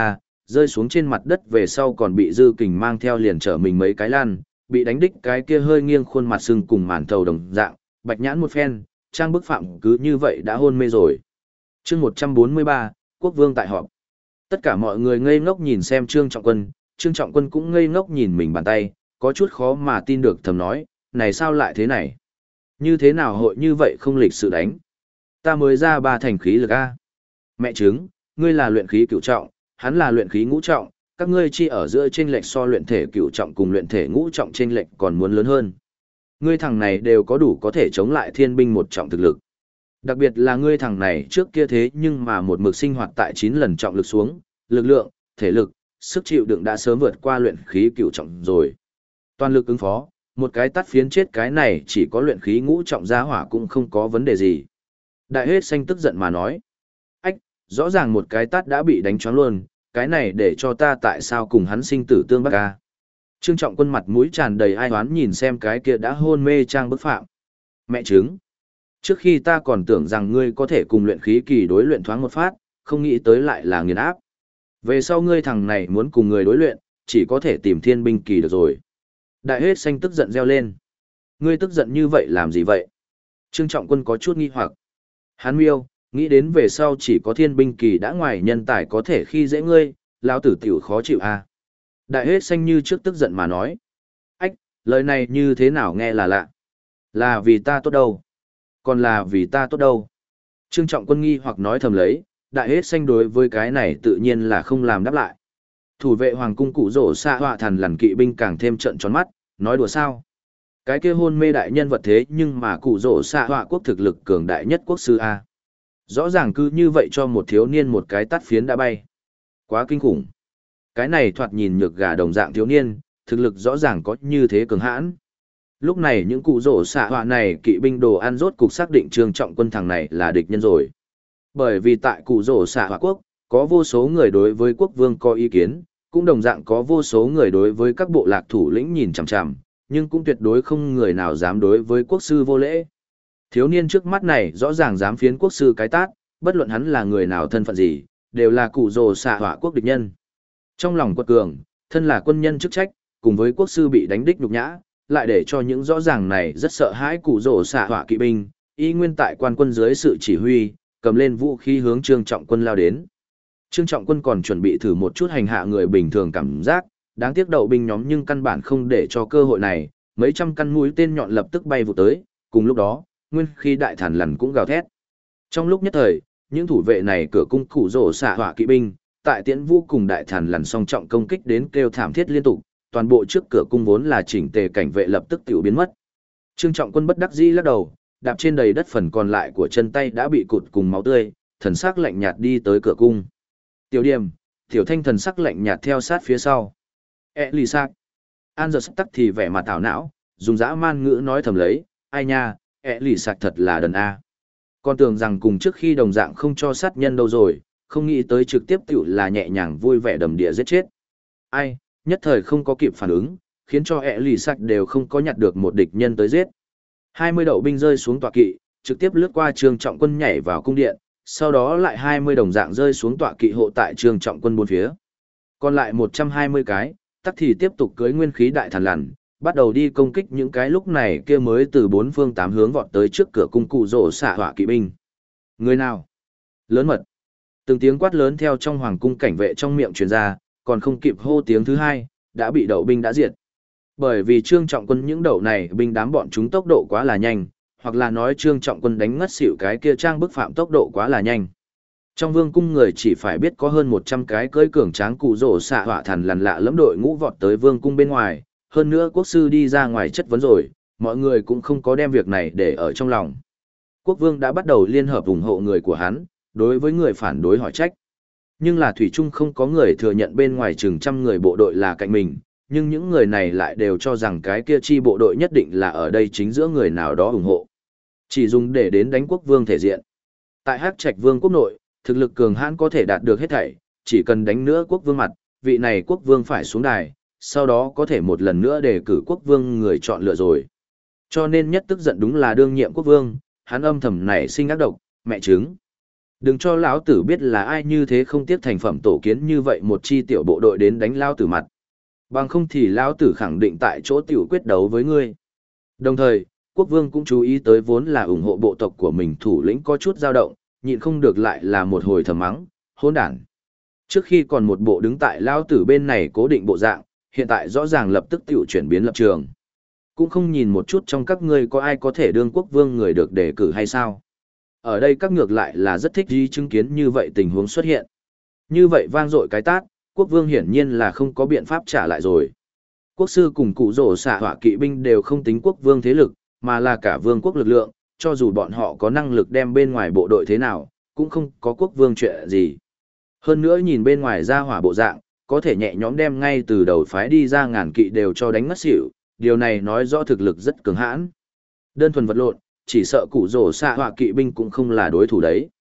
rơi xuống trên mặt đất về sau còn bị dư kình mang theo liền trở mình mấy cái lan, bị đánh đích cái kia hơi nghiêng khuôn mặt sưng cùng màn thầu đồng dạng, bạch nhãn một phen, trang bức phạm cứ như vậy đã hôn mê rồi. Chương 143, Quốc vương tại họp. Tất cả mọi người ngây ngốc nhìn xem Trương Trọng Quân cũng ngây ngốc nhìn mình bàn tay, có chút khó mà tin được thầm nói, này sao lại thế này? Như thế nào hội như vậy không lịch sự đánh? Ta mới ra 3 thành khí lực A. Mẹ chứng, ngươi là luyện khí cửu trọng, hắn là luyện khí ngũ trọng, các ngươi chi ở giữa chênh lệch so luyện thể cửu trọng cùng luyện thể ngũ trọng chênh lệch còn muốn lớn hơn. Ngươi thằng này đều có đủ có thể chống lại thiên binh một trọng thực lực. Đặc biệt là ngươi thằng này trước kia thế nhưng mà một mực sinh hoạt tại 9 lần trọng lực xuống, lực lượng, thể lực, sức chịu đựng đã sớm vượt qua luyện khí cửu trọng rồi. Toàn lực ứng phó, một cái tát phiến chết cái này chỉ có luyện khí ngũ trọng gia hỏa cũng không có vấn đề gì. Đại hết xanh tức giận mà nói. Ách, rõ ràng một cái tát đã bị đánh choáng luôn, cái này để cho ta tại sao cùng hắn sinh tử tương bắc ca. Trương Trọng Quân mặt mũi tràn đầy ai oán nhìn xem cái kia đã hôn mê trang bức phạm. Mẹ chứng. Trước khi ta còn tưởng rằng ngươi có thể cùng luyện khí kỳ đối luyện thoáng một phát, không nghĩ tới lại là nghiền áp. Về sau ngươi thằng này muốn cùng người đối luyện, chỉ có thể tìm thiên binh kỳ được rồi. Đại hết xanh tức giận reo lên. Ngươi tức giận như vậy làm gì vậy? Trương Trọng Quân có chút nghi hoặc. Hắn miêu, nghĩ đến về sau chỉ có thiên binh kỳ đã ngoài nhân tài có thể khi dễ ngươi, lão tử tiểu khó chịu à. Đại hết xanh như trước tức giận mà nói. Ách, lời này như thế nào nghe là lạ. Là vì ta tốt đâu. Còn là vì ta tốt đâu. Trương Trọng Quân nghi hoặc nói thầm lấy, đại hết xanh đối với cái này tự nhiên là không làm đáp lại. Thủ vệ hoàng cung cụ rổ xạ họa thần lằn kỵ binh càng thêm trận tròn mắt, nói đùa sao. Cái kia hôn mê đại nhân vật thế nhưng mà cụ rổ xạ họa quốc thực lực cường đại nhất quốc sư A. Rõ ràng cứ như vậy cho một thiếu niên một cái tát phiến đã bay. Quá kinh khủng. Cái này thoạt nhìn nhược gà đồng dạng thiếu niên, thực lực rõ ràng có như thế cường hãn. Lúc này những cụ rổ xạ họa này kỵ binh đồ ăn rốt cục xác định Trương Trọng Quân thằng này là địch nhân rồi. Bởi vì tại cụ rổ xạ họa quốc, có vô số người đối với quốc vương có ý kiến, cũng đồng dạng có vô số người đối với các bộ lạc thủ lĩnh nhìn chằm chằm, nhưng cũng tuyệt đối không người nào dám đối với quốc sư vô lễ. Thiếu niên trước mắt này rõ ràng dám phiến quốc sư cái tát, bất luận hắn là người nào thân phận gì, đều là cụ rồ xạ họa quốc địch nhân. Trong lòng quật cường, thân là quân nhân chức trách, cùng với quốc sư bị đánh đích nhục nhã, lại để cho những rõ ràng này rất sợ hãi cụ rồ xạ họa kỵ binh, y nguyên tại quan quân dưới sự chỉ huy, cầm lên vũ khí hướng Trương Trọng Quân lao đến. Trương Trọng Quân còn chuẩn bị thử một chút hành hạ người bình thường cảm giác, đáng tiếc đậu binh nhóm nhưng căn bản không để cho cơ hội này, mấy trăm căn mũi tên nhọn lập tức bay vụt tới, cùng lúc đó, nguyên khí đại thản lằn cũng gào thét. Trong lúc nhất thời, những thủ vệ này cửa cung cụ rổ xạ hỏa kỵ binh, tại tiễn vũ cùng đại thản lằn song trọng công kích đến kêu thảm thiết liên tục, toàn bộ trước cửa cung vốn là chỉnh tề cảnh vệ lập tức tiểu biến mất. Trương Trọng Quân bất đắc dĩ lắc đầu, đạp trên đầy đất phần còn lại của chân tay đã bị cụt cùng máu tươi, thần sắc lạnh nhạt đi tới cửa cung. Tiểu Điềm, Tiểu Thanh thần sắc lạnh nhạt theo sát phía sau. Lì sạc. An giật tắc thì vẻ mặt thảo não, dùng dã man ngữ nói thầm lấy, ai nha, lì sạc thật là đần A. Con tưởng rằng cùng trước khi đồng dạng không cho sát nhân đâu rồi, không nghĩ tới trực tiếp tiểu là nhẹ nhàng vui vẻ đầm địa giết chết. Ai, nhất thời không có kịp phản ứng, khiến cho lì sạc đều không có nhặt được một địch nhân tới giết. 20 đậu binh rơi xuống tọa kỵ, trực tiếp lướt qua Trương Trọng Quân nhảy vào cung điện, sau đó lại 20 đồng dạng rơi xuống tọa kỵ hộ tại Trương Trọng Quân bốn phía. Còn lại 120 cái, tắc thì tiếp tục cưới nguyên khí đại thằn lằn, bắt đầu đi công kích những cái lúc này kia mới từ 4 phương 8 hướng vọt tới trước cửa cung cụ rổ xạ hỏa kỵ binh. Người nào? Lớn mật. Từng tiếng quát lớn theo trong hoàng cung cảnh vệ trong miệng truyền ra, còn không kịp hô tiếng thứ hai, đã bị đậu binh đã diệt. Bởi vì Trương Trọng Quân những đậu này binh đám bọn chúng tốc độ quá là nhanh, hoặc là nói Trương Trọng Quân đánh ngất xỉu cái kia trang bức phạm tốc độ quá là nhanh. Trong vương cung người chỉ phải biết có hơn 100 cái cưỡi cường tráng cụ rổ xạ hỏa thần lằn lạ lẫm đội ngũ vọt tới vương cung bên ngoài, hơn nữa quốc sư đi ra ngoài chất vấn rồi, mọi người cũng không có đem việc này để ở trong lòng. Quốc vương đã bắt đầu liên hợp ủng hộ người của hắn, đối với người phản đối hỏi trách. Nhưng là thủy chung không có người thừa nhận bên ngoài chừng trăm người bộ đội là cạnh mình, nhưng những người này lại đều cho rằng cái kia chi bộ đội nhất định là ở đây chính giữa người nào đó ủng hộ. Chỉ dùng để đến đánh quốc vương thể diện. Tại Hắc Trạch Vương quốc nội, thực lực cường hãn có thể đạt được hết thảy, chỉ cần đánh nữa quốc vương mặt, vị này quốc vương phải xuống đài, sau đó có thể một lần nữa đề cử quốc vương người chọn lựa rồi. Cho nên nhất tức giận đúng là đương nhiệm quốc vương, hắn âm thầm nảy sinh ác độc, mẹ chứng. Đừng cho lão tử biết là ai như thế không tiếc thành phẩm tổ kiến như vậy một chi tiểu bộ đội đến đánh lão tử mặt. Bằng không thì lão tử khẳng định tại chỗ tiểu quyết đấu với ngươi. Đồng thời, quốc vương cũng chú ý tới vốn là ủng hộ bộ tộc của mình thủ lĩnh có chút dao động, nhịn không được lại là một hồi thầm mắng, hỗn đản. Trước khi còn một bộ đứng tại lão tử bên này cố định bộ dạng, hiện tại rõ ràng lập tức tiểu chuyển biến lập trường. Cũng không nhìn một chút trong các ngươi có ai có thể đương quốc vương người được đề cử hay sao. Ở đây các ngược lại là rất thích đi chứng kiến như vậy tình huống xuất hiện. Như vậy vang dội cái tát, quốc vương hiển nhiên là không có biện pháp trả lại rồi. Quốc sư cùng cụ rổ xạ họa kỵ binh đều không tính quốc vương thế lực, mà là cả vương quốc lực lượng, cho dù bọn họ có năng lực đem bên ngoài bộ đội thế nào, cũng không có quốc vương chuyện gì. Hơn nữa nhìn bên ngoài ra hỏa bộ dạng, có thể nhẹ nhõm đem ngay từ đầu phái đi ra ngàn kỵ đều cho đánh ngất xỉu, điều này nói rõ thực lực rất cường hãn. Đơn thuần vật lộn, chỉ sợ cụ rổ xạ họa kỵ binh cũng không là đối thủ đấy.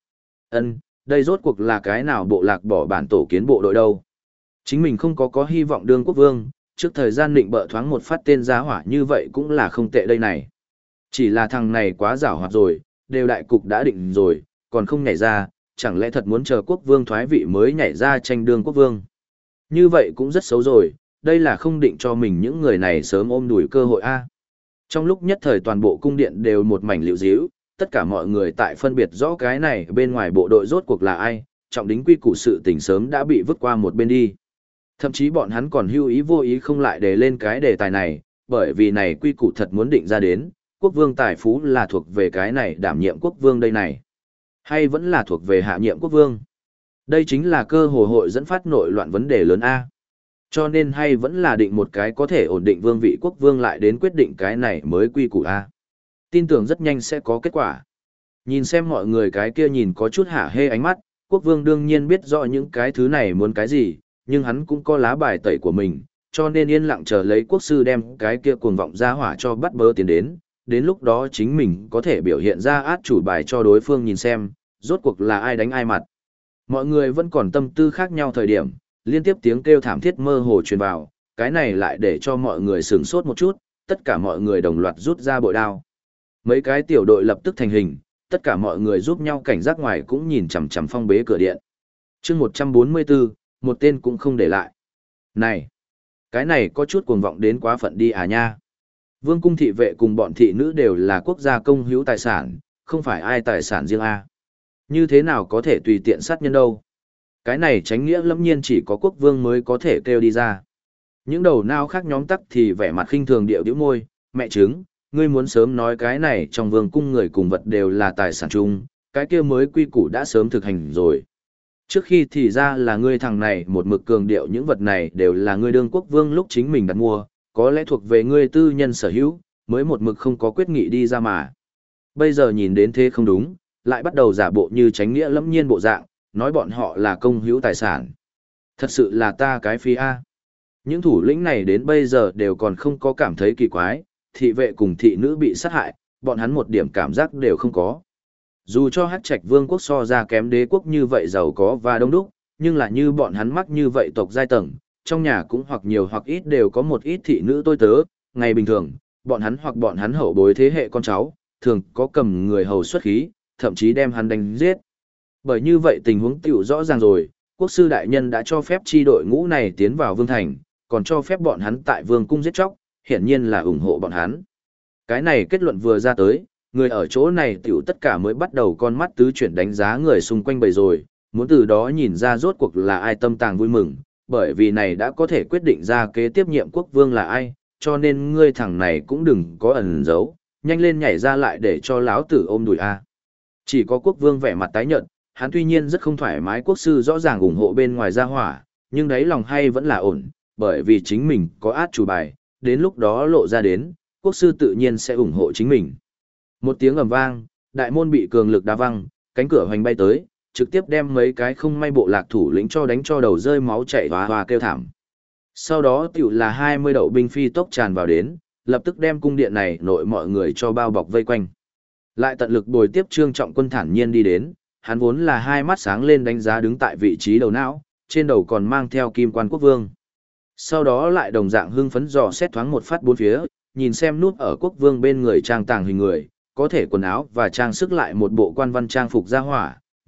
Đây rốt cuộc là cái nào bộ lạc bỏ bản tổ kiến bộ đội đâu. Chính mình không có hy vọng đương quốc vương, trước thời gian định bợ thoáng một phát tên giá hỏa như vậy cũng là không tệ đây này. Chỉ là thằng này quá giảo hoạt rồi, đều đại cục đã định rồi, còn không nhảy ra, chẳng lẽ thật muốn chờ quốc vương thoái vị mới nhảy ra tranh đương quốc vương. Như vậy cũng rất xấu rồi, đây là không định cho mình những người này sớm ôm đùi cơ hội a. Trong lúc nhất thời toàn bộ cung điện đều một mảnh liễu díu, tất cả mọi người tại phân biệt rõ cái này bên ngoài bộ đội rốt cuộc là ai, trọng đính quy củ sự tình sớm đã bị vứt qua một bên đi. Thậm chí bọn hắn còn hưu ý vô ý không lại để lên cái đề tài này, bởi vì này quy củ thật muốn định ra đến, quốc vương tài phú là thuộc về cái này đảm nhiệm quốc vương đây này. Hay vẫn là thuộc về hạ nhiệm quốc vương. Đây chính là cơ hội dẫn phát nội loạn vấn đề lớn A. Cho nên hay vẫn là định một cái có thể ổn định vương vị quốc vương lại đến quyết định cái này mới quy củ A. Tin tưởng rất nhanh sẽ có kết quả. Nhìn xem mọi người cái kia nhìn có chút hả hê ánh mắt, quốc vương đương nhiên biết rõ những cái thứ này muốn cái gì, nhưng hắn cũng có lá bài tẩy của mình, cho nên yên lặng chờ lấy quốc sư đem cái kia cuồng vọng ra hỏa cho bắt bớ tiến đến lúc đó chính mình có thể biểu hiện ra át chủ bài cho đối phương nhìn xem, rốt cuộc là ai đánh ai mặt. Mọi người vẫn còn tâm tư khác nhau thời điểm, liên tiếp tiếng kêu thảm thiết mơ hồ truyền vào, cái này lại để cho mọi người sửng sốt một chút, tất cả mọi người đồng loạt rút ra bội đao. Mấy cái tiểu đội lập tức thành hình, tất cả mọi người giúp nhau cảnh giác ngoài cũng nhìn chằm chằm phong bế cửa điện. Chương 144, một tên cũng không để lại. Này, cái này có chút cuồng vọng đến quá phận đi à nha. Vương cung thị vệ cùng bọn thị nữ đều là quốc gia công hữu tài sản, không phải ai tài sản riêng a. Như thế nào có thể tùy tiện sát nhân đâu? Cái này tránh nghĩa lẫm nhiên chỉ có quốc vương mới có thể kêu đi ra. Những đầu nao khác nhóm tắc thì vẻ mặt khinh thường điệu điệu môi, mẹ chứng, ngươi muốn sớm nói cái này trong vương cung người cùng vật đều là tài sản chung, cái kia mới quy củ đã sớm thực hành rồi. Trước khi thì ra là ngươi thằng này một mực cường điệu những vật này đều là ngươi đương quốc vương lúc chính mình đặt mua, có lẽ thuộc về ngươi tư nhân sở hữu, mới một mực không có quyết nghị đi ra mà. Bây giờ nhìn đến thế không đúng, lại bắt đầu giả bộ như tránh nghĩa lẫm nhiên bộ dạng, nói bọn họ là công hữu tài sản. Thật sự là ta cái phi A. Những thủ lĩnh này đến bây giờ đều còn không có cảm thấy kỳ quái, thị vệ cùng thị nữ bị sát hại, bọn hắn một điểm cảm giác đều không có. Dù cho Hắc Trạch Vương quốc so ra kém đế quốc như vậy giàu có và đông đúc, nhưng là như bọn hắn mắc như vậy tộc giai tầng, trong nhà cũng hoặc nhiều hoặc ít đều có một ít thị nữ tôi tớ, ngày bình thường, bọn hắn hoặc bọn hắn hậu bối thế hệ con cháu, thường có cầm người hầu xuất khí, thậm chí đem hắn đánh giết. Bởi như vậy tình huống tiểu rõ ràng rồi, quốc sư đại nhân đã cho phép chi đội ngũ này tiến vào vương thành, còn cho phép bọn hắn tại vương cung giết chóc, hiển nhiên là ủng hộ bọn hắn. Cái này kết luận vừa ra tới, người ở chỗ này tiểu tất cả mới bắt đầu con mắt tứ chuyển đánh giá người xung quanh bầy rồi, muốn từ đó nhìn ra rốt cuộc là ai tâm tàng vui mừng, bởi vì này đã có thể quyết định ra kế tiếp nhiệm quốc vương là ai, cho nên ngươi thằng này cũng đừng có ẩn giấu, nhanh lên nhảy ra lại để cho lão tử ôm đùi a. Chỉ có quốc vương vẻ mặt tái nhợt, hắn tuy nhiên rất không thoải mái quốc sư rõ ràng ủng hộ bên ngoài gia hỏa, nhưng đấy lòng hay vẫn là ổn, bởi vì chính mình có át chủ bài, đến lúc đó lộ ra đến, quốc sư tự nhiên sẽ ủng hộ chính mình. Một tiếng ầm vang, đại môn bị cường lực đá văng, cánh cửa hoành bay tới, trực tiếp đem mấy cái không may bộ lạc thủ lĩnh cho đánh cho đầu rơi máu chảy hoa hoa kêu thảm. Sau đó tiểu là 20 đậu binh phi tốc tràn vào đến, lập tức đem cung điện này nội mọi người cho bao bọc vây quanh. Lại tận lực bồi tiếp Trương Trọng Quân thản nhiên đi đến, hắn vốn là hai mắt sáng lên đánh giá đứng tại vị trí đầu não, trên đầu còn mang theo kim quan quốc vương. Sau đó lại đồng dạng hưng phấn dò xét thoáng một phát bốn phía, nhìn xem nút ở quốc vương bên người trang tàng hình người, có thể quần áo và trang sức lại một bộ quan văn trang phục ra hỏa,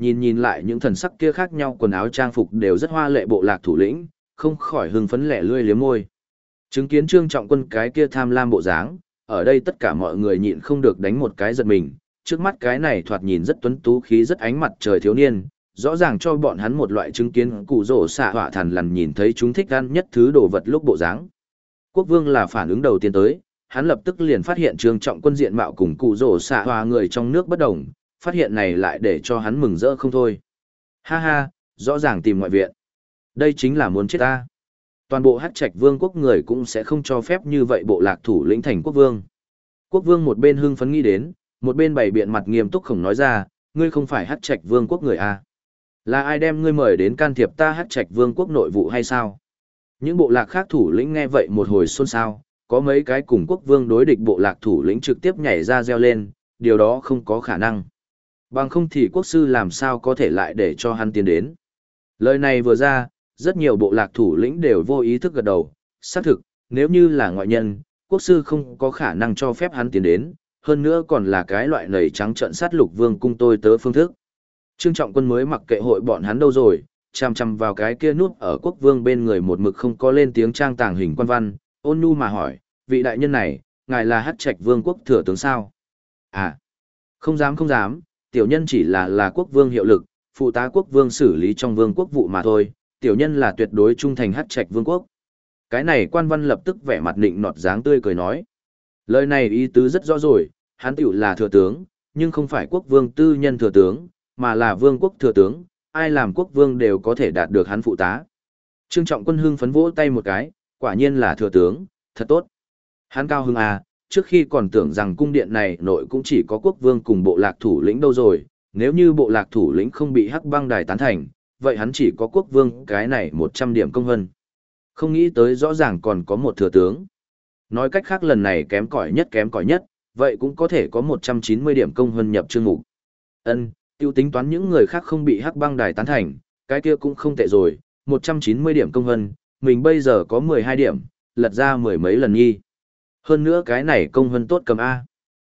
nhìn nhìn lại những thần sắc kia khác nhau quần áo trang phục đều rất hoa lệ bộ lạc thủ lĩnh, không khỏi hưng phấn lẻ lươi liếm môi. Chứng kiến Trương Trọng Quân cái kia tham lam bộ dáng, ở đây tất cả mọi người nhịn không được đánh một cái giật mình, trước mắt cái này thoạt nhìn rất tuấn tú khí rất ánh mặt trời thiếu niên, rõ ràng cho bọn hắn một loại chứng kiến cụ rổ xạ họa thằn lằn nhìn thấy chúng thích ăn nhất thứ đồ vật lúc bộ dáng. Quốc vương là phản ứng đầu tiên tới, hắn lập tức liền phát hiện Trương Trọng Quân diện mạo cùng cụ rổ xạ họa người trong nước bất đồng, phát hiện này lại để cho hắn mừng rỡ không thôi. Ha ha, rõ ràng tìm ngoại viện. Đây chính là muốn chết ta. Toàn bộ Hắc Trạch Vương quốc người cũng sẽ không cho phép như vậy bộ lạc thủ lĩnh thành quốc vương. Quốc vương một bên hưng phấn nghĩ đến, một bên bày biện mặt nghiêm túc khổng nói ra, ngươi không phải Hắc Trạch Vương quốc người à? Là ai đem ngươi mời đến can thiệp ta Hắc Trạch Vương quốc nội vụ hay sao? Những bộ lạc khác thủ lĩnh nghe vậy một hồi xôn xao, có mấy cái cùng quốc vương đối địch bộ lạc thủ lĩnh trực tiếp nhảy ra reo lên, điều đó không có khả năng. Bằng không thì quốc sư làm sao có thể lại để cho hắn tiến đến. Lời này vừa ra, rất nhiều bộ lạc thủ lĩnh đều vô ý thức gật đầu, xác thực, nếu như là ngoại nhân, quốc sư không có khả năng cho phép hắn tiến đến, hơn nữa còn là cái loại nầy trắng trợn sát lục vương cung tôi tớ phương thức. Trương Trọng Quân mới mặc kệ hội bọn hắn đâu rồi, chằm chằm vào cái kia nút ở quốc vương bên người một mực không có lên tiếng trang tàng hình quan văn, ôn nhu mà hỏi, vị đại nhân này, ngài là Hắc Trạch Vương quốc thừa tướng sao? À, không dám không dám, tiểu nhân chỉ là quốc vương hiệu lực, phụ tá quốc vương xử lý trong vương quốc vụ mà thôi, tiểu nhân là tuyệt đối trung thành Hắc Trạch Vương quốc. Cái này quan văn lập tức vẻ mặt nịnh nọt dáng tươi cười nói. Lời này ý tứ rất rõ rồi, hắn tiểu là thừa tướng, nhưng không phải quốc vương tư nhân thừa tướng, mà là vương quốc thừa tướng, ai làm quốc vương đều có thể đạt được hắn phụ tá. Trương Trọng Quân hưng phấn vỗ tay một cái, quả nhiên là thừa tướng, thật tốt. Hắn cao hưng à, trước khi còn tưởng rằng cung điện này nội cũng chỉ có quốc vương cùng bộ lạc thủ lĩnh đâu rồi, nếu như bộ lạc thủ lĩnh không bị Hắc Băng Đài tán thành, vậy hắn chỉ có quốc vương cái này 100 điểm công hân. Không nghĩ tới rõ ràng còn có một thừa tướng. Nói cách khác lần này kém cỏi nhất, vậy cũng có thể có 190 điểm công hân nhập chương mục. Ân, tiêu tính toán những người khác không bị Hắc Băng Đài tán thành, cái kia cũng không tệ rồi, 190 điểm công hân, mình bây giờ có 12 điểm, lật ra mười mấy lần nghi. Hơn nữa cái này công hân tốt cầm A.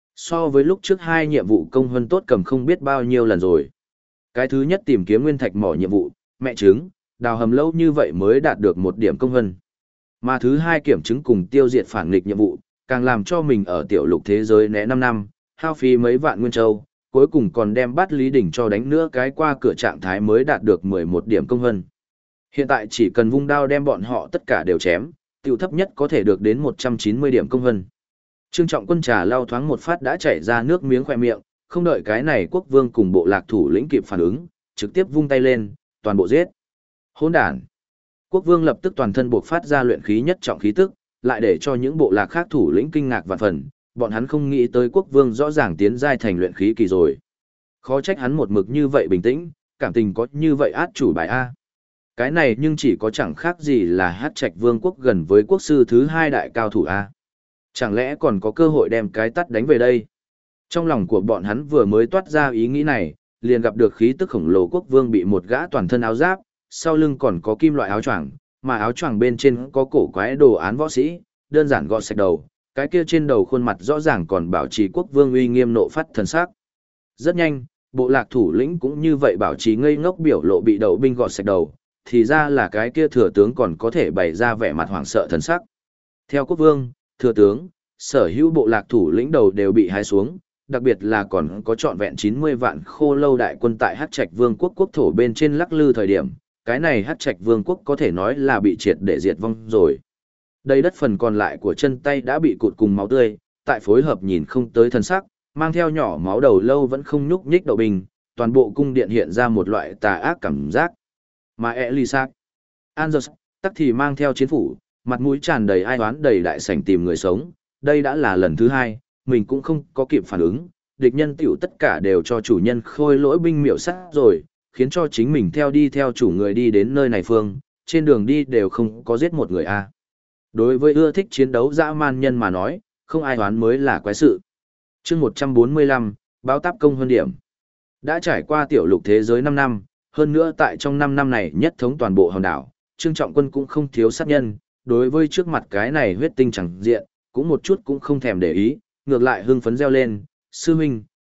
So với lúc trước 2 nhiệm vụ công hân tốt cầm không biết bao nhiêu lần rồi. Cái thứ nhất tìm kiếm nguyên thạch mỏ nhiệm vụ, mẹ trứng, đào hầm lâu như vậy mới đạt được 1 điểm công hân. Mà thứ 2 kiểm chứng cùng tiêu diệt phản nghịch nhiệm vụ, càng làm cho mình ở tiểu lục thế giới né 5 năm, hao phí mấy vạn nguyên châu, cuối cùng còn đem bắt Lý Đỉnh cho đánh nữa cái qua cửa trạng thái mới đạt được 11 điểm công hân. Hiện tại chỉ cần vung đao đem bọn họ tất cả đều chém, tiểu thấp nhất có thể được đến 190 điểm công hân. Trương Trọng Quân trà lau thoáng một phát đã chảy ra nước miếng khỏe miệng, không đợi cái này quốc vương cùng bộ lạc thủ lĩnh kịp phản ứng, trực tiếp vung tay lên, toàn bộ giết. Hỗn đản. Quốc vương lập tức toàn thân buộc phát ra luyện khí nhất trọng khí tức, lại để cho những bộ lạc khác thủ lĩnh kinh ngạc vạn phần, bọn hắn không nghĩ tới quốc vương rõ ràng tiến giai thành luyện khí kỳ rồi. Khó trách hắn một mực như vậy bình tĩnh, cảm tình có như vậy át chủ bài A. Cái này nhưng chỉ có chẳng khác gì là Hắc Trạch Vương quốc gần với quốc sư thứ 2 đại cao thủ A. Chẳng lẽ còn có cơ hội đem cái tắt đánh về đây? Trong lòng của bọn hắn vừa mới toát ra ý nghĩ này, liền gặp được khí tức khổng lồ quốc vương bị một gã toàn thân áo giáp, sau lưng còn có kim loại áo choàng, mà áo choàng bên trên có cổ quái đồ án võ sĩ, đơn giản gọt sạch đầu, cái kia trên đầu khuôn mặt rõ ràng còn bảo trì quốc vương uy nghiêm nộ phát thần sắc. Rất nhanh, bộ lạc thủ lĩnh cũng như vậy bảo trì ngây ngốc biểu lộ bị đậu binh gọt sạch đầu, thì ra là cái kia thừa tướng còn có thể bày ra vẻ mặt hoảng sợ thần sắc. Theo quốc vương, thừa tướng, sở hữu bộ lạc thủ lĩnh đầu đều bị hái xuống, đặc biệt là còn có trọn vẹn 90 vạn khô lâu đại quân tại Hắc Trạch Vương quốc quốc thổ bên trên lắc lư thời điểm, cái này Hắc Trạch Vương quốc có thể nói là bị triệt để diệt vong rồi. Đây đất phần còn lại của chân tay đã bị cụt cùng máu tươi, tại phối hợp nhìn không tới thân sắc, mang theo nhỏ máu đầu lâu vẫn không nhúc nhích đậu bình, toàn bộ cung điện hiện ra một loại tà ác cảm giác. Mà Elisak, Angus, tắc thì mang theo chiến phủ, mặt mũi tràn đầy ai oán đầy đại sảnh tìm người sống, đây đã là lần thứ 2, mình cũng không có kịp phản ứng, địch nhân tiểu tất cả đều cho chủ nhân khôi lỗi binh miểu sát rồi, khiến cho chính mình theo đi theo chủ người đi đến nơi này phương, trên đường đi đều không có giết một người a. Đối với ưa thích chiến đấu dã man nhân mà nói, không ai oán mới là quái sự. Chương 145, báo táp công hơn điểm. Đã trải qua tiểu lục thế giới 5 năm, hơn nữa tại trong 5 năm này nhất thống toàn bộ hòn đảo, Trương Trọng Quân cũng không thiếu sát nhân, đối với trước mặt cái này huyết tinh chẳng diện, cũng một chút cũng không thèm để ý, ngược lại hưng phấn reo lên, sư huynh,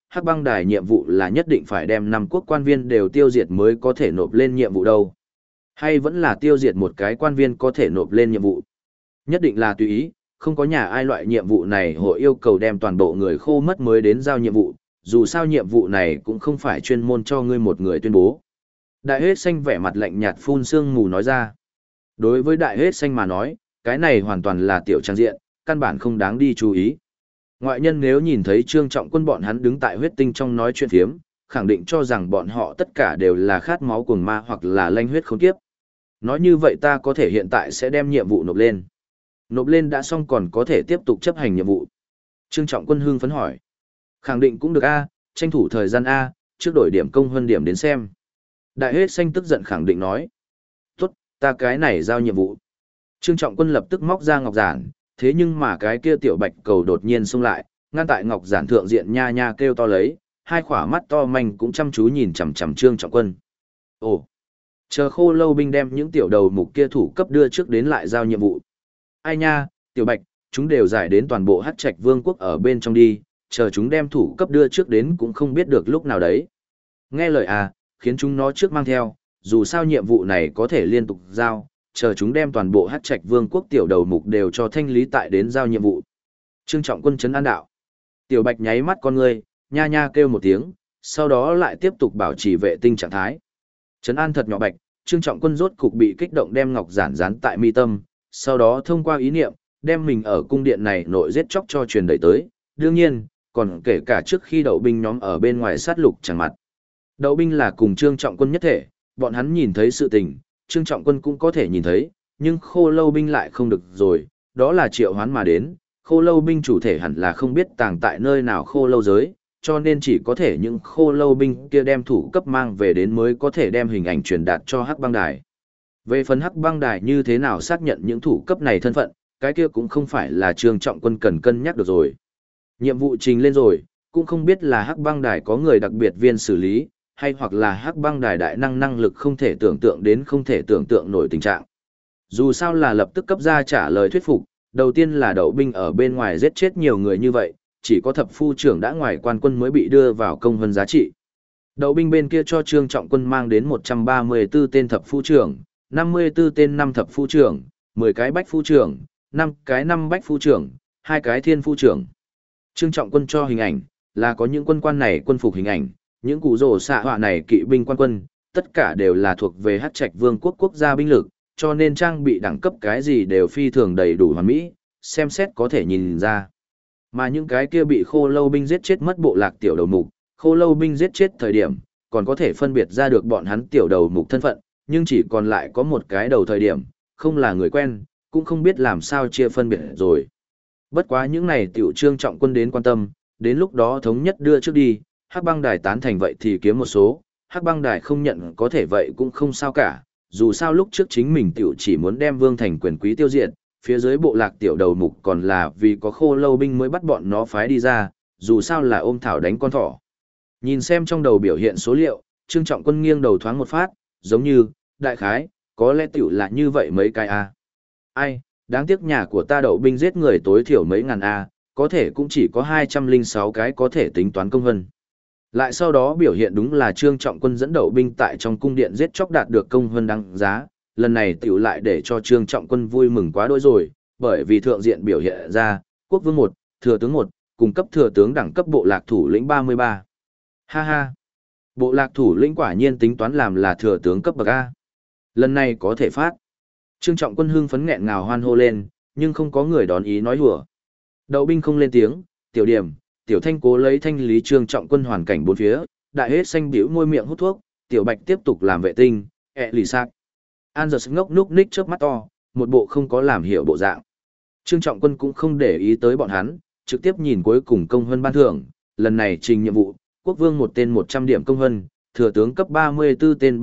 Hắc Băng Đài nhiệm vụ là nhất định phải đem 5 quốc quan viên đều tiêu diệt mới có thể nộp lên nhiệm vụ đâu. Hay vẫn là tiêu diệt một cái quan viên có thể nộp lên nhiệm vụ. Nhất định là tùy ý, không có nhà ai loại nhiệm vụ này hội yêu cầu đem toàn bộ người khô mất mới đến giao nhiệm vụ, dù sao nhiệm vụ này cũng không phải chuyên môn cho ngươi một người tuyên bố. Đại hết xanh vẻ mặt lạnh nhạt phun sương mù nói ra. Đối với đại hết xanh mà nói, cái này hoàn toàn là tiểu trang diện, căn bản không đáng đi chú ý. Ngoại nhân nếu nhìn thấy Trương Trọng Quân bọn hắn đứng tại huyết tinh trong nói chuyện phiếm, khẳng định cho rằng bọn họ tất cả đều là khát máu cuồng ma hoặc là lanh huyết khốn kiếp. Nói như vậy ta có thể hiện tại sẽ đem nhiệm vụ nộp lên. Nộp lên đã xong còn có thể tiếp tục chấp hành nhiệm vụ. Trương Trọng Quân hưng phấn hỏi. Khẳng định cũng được a, tranh thủ thời gian a, trước đổi điểm công hơn điểm đến xem. Đại hết xanh tức giận khẳng định nói. Tốt, ta cái này giao nhiệm vụ. Trương Trọng Quân lập tức móc ra ngọc giản, thế nhưng mà cái kia tiểu bạch cầu đột nhiên xông lại, ngăn tại ngọc giản thượng diện nha nha kêu to lấy, hai khỏa mắt to manh cũng chăm chú nhìn chằm chằm Trương Trọng Quân. Ồ, chờ Khô Lâu binh đem những tiểu đầu mục kia thủ cấp đưa trước đến lại giao nhiệm vụ. Ai nha, tiểu bạch, chúng đều giải đến toàn bộ Hắc Trạch Vương quốc ở bên trong đi, chờ chúng đem thủ cấp đưa trước đến cũng không biết được lúc nào đấy. Nghe lời à, khiến chúng nó trước mang theo, dù sao nhiệm vụ này có thể liên tục giao, chờ chúng đem toàn bộ Hắc Trạch Vương quốc tiểu đầu mục đều cho thanh lý tại đến giao nhiệm vụ. Trương Trọng Quân trấn an đạo. Tiểu bạch nháy mắt con ngươi, nha nha kêu một tiếng, sau đó lại tiếp tục bảo trì vệ tinh trạng thái. Trấn an thật nhỏ bạch, Trương Trọng Quân rốt cục bị kích động đem ngọc giản dán tại mi tâm, sau đó thông qua ý niệm, đem mình ở cung điện này nội giết chóc cho truyền đẩy tới, đương nhiên, còn kể cả trước khi đậu binh nhóm ở bên ngoài sát lục chẳng mặt. Đậu binh là cùng Trương Trọng Quân nhất thể, bọn hắn nhìn thấy sự tình, Trương Trọng Quân cũng có thể nhìn thấy, nhưng Khô Lâu binh lại không được rồi, đó là triệu hoán mà đến, Khô Lâu binh chủ thể hẳn là không biết tàng tại nơi nào Khô Lâu giới, cho nên chỉ có thể những Khô Lâu binh kia đem thủ cấp mang về đến mới có thể đem hình ảnh truyền đạt cho Hắc Băng Đài. Về phần Hắc Băng Đài như thế nào xác nhận những thủ cấp này thân phận, cái kia cũng không phải là Trương Trọng Quân cần cân nhắc được rồi. Nhiệm vụ trình lên rồi, cũng không biết là Hắc Băng Đài có người đặc biệt viên xử lý, hay hoặc là Hắc Băng Đài đại năng lực không thể tưởng tượng đến không thể tưởng tượng nổi tình trạng. Dù sao là lập tức cấp ra trả lời thuyết phục, đầu tiên là đậu binh ở bên ngoài giết chết nhiều người như vậy, chỉ có thập phu trưởng đã ngoài quan quân mới bị đưa vào công vân giá trị. Đậu binh bên kia cho Trương Trọng Quân mang đến 134 tên thập phu trưởng, 54 tên 5 thập phu trưởng, 10 cái bách phu trưởng, 5 cái 5 bách phu trưởng, 2 cái thiên phu trưởng. Trương Trọng Quân cho hình ảnh, là có những quân quan này quân phục hình ảnh, những cụ rồ xạ họa này kỵ binh quan quân, tất cả đều là thuộc về Hắc Trạch Vương quốc quốc gia binh lực, cho nên trang bị đẳng cấp cái gì đều phi thường đầy đủ hoàn mỹ, xem xét có thể nhìn ra. Mà những cái kia bị Khô Lâu binh giết chết mất bộ lạc tiểu đầu mục, Khô Lâu binh giết chết thời điểm, còn có thể phân biệt ra được bọn hắn tiểu đầu mục thân phận, nhưng chỉ còn lại có một cái đầu thời điểm, không là người quen, cũng không biết làm sao chia phân biệt rồi. Bất quá những này tiểu Trương Trọng Quân đến quan tâm, đến lúc đó thống nhất đưa trước đi, Hắc Băng Đài tán thành vậy thì kiếm một số, Hắc Băng Đài không nhận có thể vậy cũng không sao cả, dù sao lúc trước chính mình tiểu chỉ muốn đem Vương Thành quyền quý tiêu diệt, phía dưới bộ lạc tiểu đầu mục còn là vì có Khô Lâu binh mới bắt bọn nó phái đi ra, dù sao là ôm thảo đánh con thỏ. Nhìn xem trong đầu biểu hiện số liệu, Trương Trọng Quân nghiêng đầu thoáng một phát, giống như, đại khái, có lẽ tiểu là như vậy mấy cái a. Ai, đáng tiếc nhà của ta đậu binh giết người tối thiểu mấy ngàn a, có thể cũng chỉ có 206 cái có thể tính toán công vân. Lại sau đó biểu hiện đúng là Trương Trọng Quân dẫn đậu binh tại trong cung điện giết chóc đạt được công vân đăng giá, lần này tiểu lại để cho Trương Trọng Quân vui mừng quá đỗi rồi, bởi vì thượng diện biểu hiện ra, quốc vương 1, thừa tướng 1, cùng cấp thừa tướng đẳng cấp bộ lạc thủ lĩnh 33. Ha ha, bộ lạc thủ lĩnh quả nhiên tính toán làm là thừa tướng cấp bậc A. Lần này có thể phát. Trương Trọng Quân hưng phấn nghẹn ngào hoan hô lên, nhưng không có người đón ý nói hùa. Đậu binh không lên tiếng, tiểu điểm, tiểu thanh cố lấy thanh lý Trương Trọng Quân hoàn cảnh bốn phía, đại hết xanh biểu môi miệng hút thuốc, tiểu bạch tiếp tục làm vệ tinh, lì sạc. An giật ngốc núc ních chớp mắt to, một bộ không có làm hiểu bộ dạng. Trương Trọng Quân cũng không để ý tới bọn hắn, trực tiếp nhìn cuối cùng công vân ban thưởng, lần này trình nhiệm vụ, quốc vương một tên 100 điểm công vân, thừa tướng cấp 34 tên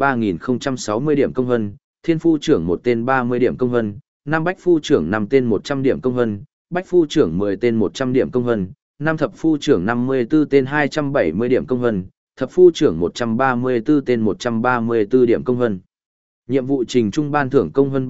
3060 điểm công vân, thiên phu trưởng một tên 30 điểm công vân, năm bách phu trưởng 5 tên 100 điểm công vân, bách phu trưởng 10 tên 100 điểm công vân, năm thập phu trưởng 54 tên 270 điểm công vân, thập phu trưởng 134 tên 134 điểm công vân. Nhiệm vụ trình trung ban thưởng công vân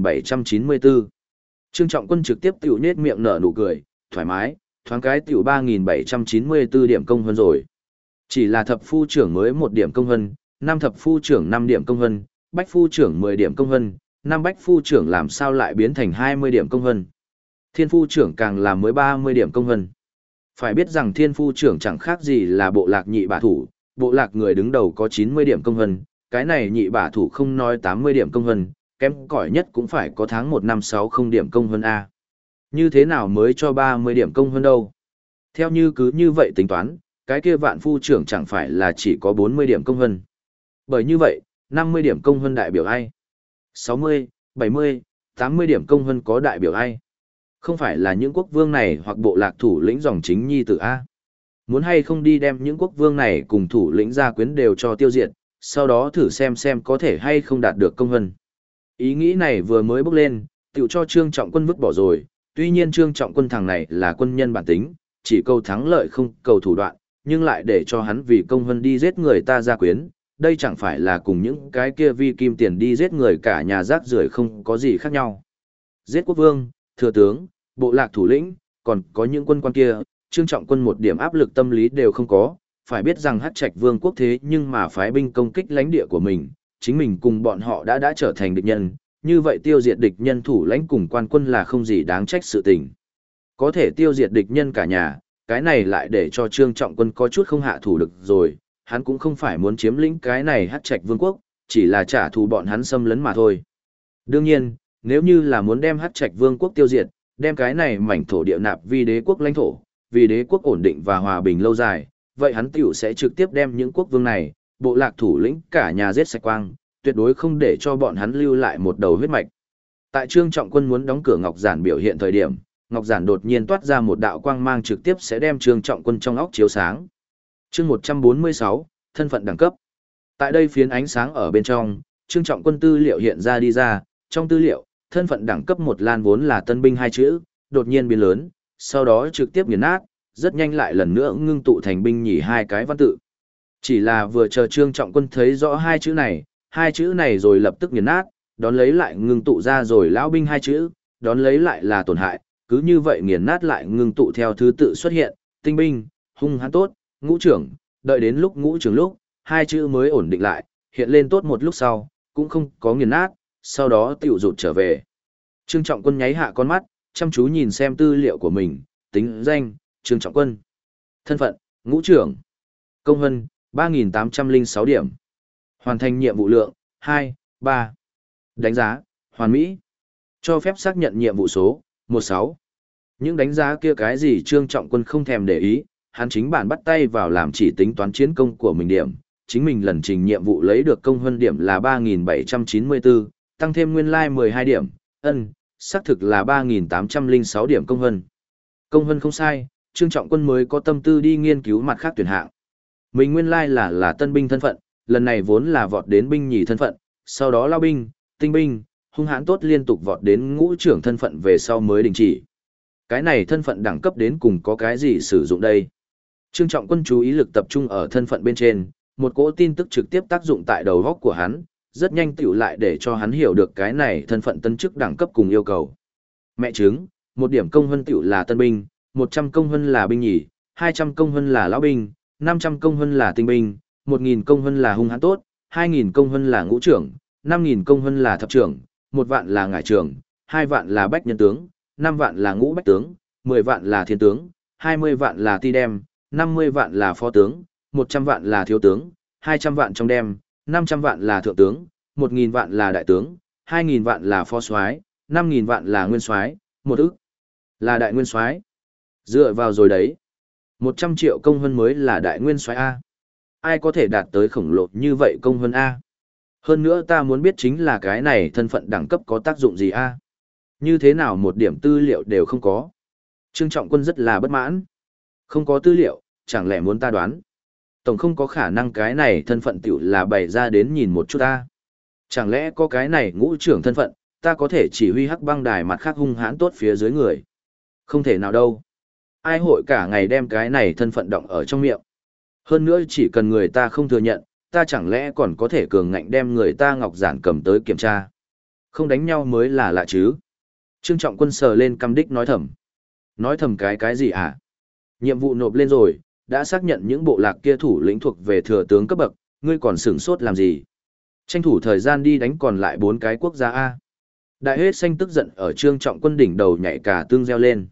3794. Trương Trọng Quân trực tiếp tiểu nết miệng nở nụ cười, thoải mái, thoáng cái tiểu 3794 điểm công vân rồi. Chỉ là thập phu trưởng mới 1 điểm công hân, 5 thập phu trưởng 5 điểm công hân, bách phu trưởng 10 điểm công hân, 5 bách phu trưởng làm sao lại biến thành 20 điểm công hân. Thiên phu trưởng càng là mới 30 điểm công hân. Phải biết rằng thiên phu trưởng chẳng khác gì là bộ lạc nhị bả thủ, bộ lạc người đứng đầu có 90 điểm công hân, cái này nhị bả thủ không nói 80 điểm công hân, kém cỏi nhất cũng phải có tháng 1 năm 60 điểm công hân A. Như thế nào mới cho 30 điểm công hân đâu? Theo như cứ như vậy tính toán, cái kia vạn phu trưởng chẳng phải là chỉ có 40 điểm công hân. Bởi như vậy, 50 điểm công hân đại biểu ai? 60, 70, 80 điểm công hân có đại biểu ai? Không phải là những quốc vương này hoặc bộ lạc thủ lĩnh dòng chính nhi tử A. Muốn hay không đi đem những quốc vương này cùng thủ lĩnh gia quyến đều cho tiêu diệt, sau đó thử xem có thể hay không đạt được công hân. Ý nghĩ này vừa mới bốc lên, tiểu cho Trương Trọng Quân vứt bỏ rồi, tuy nhiên Trương Trọng Quân thằng này là quân nhân bản tính, chỉ cầu thắng lợi không cầu thủ đoạn, nhưng lại để cho hắn vì công hân đi giết người ta gia quyến, đây chẳng phải là cùng những cái kia vi kim tiền đi giết người cả nhà rác rưởi không có gì khác nhau. Giết quốc vương, thừa tướng, bộ lạc thủ lĩnh, còn có những quân quan kia, Trương Trọng Quân một điểm áp lực tâm lý đều không có, phải biết rằng Hắc Trạch Vương quốc thế nhưng mà phái binh công kích lãnh địa của mình, chính mình cùng bọn họ đã trở thành địch nhân, như vậy tiêu diệt địch nhân thủ lãnh cùng quan quân là không gì đáng trách sự tình. Có thể tiêu diệt địch nhân cả nhà, cái này lại để cho Trương Trọng Quân có chút không hạ thủ được rồi, hắn cũng không phải muốn chiếm lĩnh cái này Hắc Trạch Vương quốc, chỉ là trả thù bọn hắn xâm lấn mà thôi. Đương nhiên, nếu như là muốn đem Hắc Trạch Vương quốc tiêu diệt, đem cái này mảnh thổ địa nạp vi đế quốc lãnh thổ, vì đế quốc ổn định và hòa bình lâu dài, vậy hắn tiểu sẽ trực tiếp đem những quốc vương này, bộ lạc thủ lĩnh cả nhà giết sạch quang, tuyệt đối không để cho bọn hắn lưu lại một đầu huyết mạch. Tại Trương Trọng Quân muốn đóng cửa Ngọc Giản biểu hiện thời điểm, Ngọc Giản đột nhiên toát ra một đạo quang mang trực tiếp sẽ đem Trương Trọng Quân trong óc chiếu sáng. Chương 146, thân phận đẳng cấp. Tại đây phiến ánh sáng ở bên trong, Trương Trọng Quân tư liệu hiện ra đi ra, trong tư liệu, thân phận đẳng cấp một lan vốn là tân binh 2 chữ, đột nhiên biến lớn, sau đó trực tiếp nghiền nát, rất nhanh lại lần nữa ngưng tụ thành binh nhỉ 2 cái văn tự. Chỉ là vừa chờ Trương Trọng Quân thấy rõ 2 chữ này rồi lập tức nghiền nát, đón lấy lại ngưng tụ ra rồi lão binh 2 chữ, đón lấy lại là tổn hại, cứ như vậy nghiền nát lại ngưng tụ theo thứ tự xuất hiện, tinh binh, hung hãn tốt, ngũ trưởng, đợi đến lúc ngũ trưởng lúc, 2 chữ mới ổn định lại, hiện lên tốt một lúc sau, cũng không có nghiền nát, sau đó tiểu rụt trở về. Trương Trọng Quân nháy hạ con mắt, chăm chú nhìn xem tư liệu của mình, tính danh, Trương Trọng Quân. Thân phận, ngũ trưởng. Công hân, 3.806 điểm. Hoàn thành nhiệm vụ lượng, 2, 3. Đánh giá, hoàn mỹ. Cho phép xác nhận nhiệm vụ số, 16. Những đánh giá kia cái gì Trương Trọng Quân không thèm để ý, hắn chính bản bắt tay vào làm chỉ tính toán chiến công của mình điểm. Chính mình lần trình nhiệm vụ lấy được công hân điểm là 3.794, tăng thêm nguyên lai 12 điểm, xác thực là 3.806 điểm công hân. Công hân không sai, Trương Trọng Quân mới có tâm tư đi nghiên cứu mặt khác tuyển hạng. Mình nguyên lai là tân binh thân phận, lần này vốn là vọt đến binh nhì thân phận, sau đó lao binh, tinh binh, hung hãn tốt liên tục vọt đến ngũ trưởng thân phận về sau mới đình chỉ. Cái này thân phận đẳng cấp đến cùng có cái gì sử dụng đây? Trương Trọng Quân chú ý lực tập trung ở thân phận bên trên, một cỗ tin tức trực tiếp tác dụng tại đầu óc của hắn, rất nhanh tiểu lại để cho hắn hiểu được cái này thân phận tân chức đẳng cấp cùng yêu cầu. Mẹ chứng, 1 điểm công hân tiểu là tân binh, 100 công hân là binh nhì, 200 công hân là lão binh, 500 công hân là tinh binh, 1.000 công hân là hung hãn tốt, 2.000 công hân là ngũ trưởng, 5.000 công hân là thập trưởng, 1 vạn là ngải trưởng, 2 vạn là bách nhân tướng, 5 vạn là ngũ bách tướng, 10 vạn là thiên tướng, 20 vạn là ti đem, 50 vạn là phó tướng, 100 vạn là thiếu tướng, 200 vạn trong đem, 500 vạn là thượng tướng, 1.000 vạn là đại tướng, 2.000 vạn là phó soái, 5.000 vạn là nguyên soái, 1 ức là đại nguyên soái. Dựa vào rồi đấy. 100 triệu công hân mới là đại nguyên soái A. Ai có thể đạt tới khổng lồ như vậy công hân A? Hơn nữa ta muốn biết chính là cái này thân phận đẳng cấp có tác dụng gì A? Như thế nào một điểm tư liệu đều không có? Trương Trọng Quân rất là bất mãn. Không có tư liệu, chẳng lẽ muốn ta đoán? Tổng không có khả năng cái này thân phận tiểu là bày ra đến nhìn một chút ta. Chẳng lẽ có cái này ngũ trưởng thân phận, ta có thể chỉ huy hắc băng đài mặt khác hung hãn tốt phía dưới người? Không thể nào đâu. Ai hội cả ngày đem cái này thân phận động ở trong miệng. Hơn nữa chỉ cần người ta không thừa nhận, ta chẳng lẽ còn có thể cường ngạnh đem người ta Ngọc Giản cầm tới kiểm tra. Không đánh nhau mới là lạ chứ. Trương Trọng Quân sờ lên căm đích nói thầm. Nói thầm cái gì hả? Nhiệm vụ nộp lên rồi, đã xác nhận những bộ lạc kia thủ lĩnh thuộc về thừa tướng cấp bậc, ngươi còn sửng sốt làm gì? Tranh thủ thời gian đi đánh còn lại 4 cái quốc gia A. Đại hết xanh tức giận ở Trương Trọng Quân đỉnh đầu nhảy cả tương reo lên.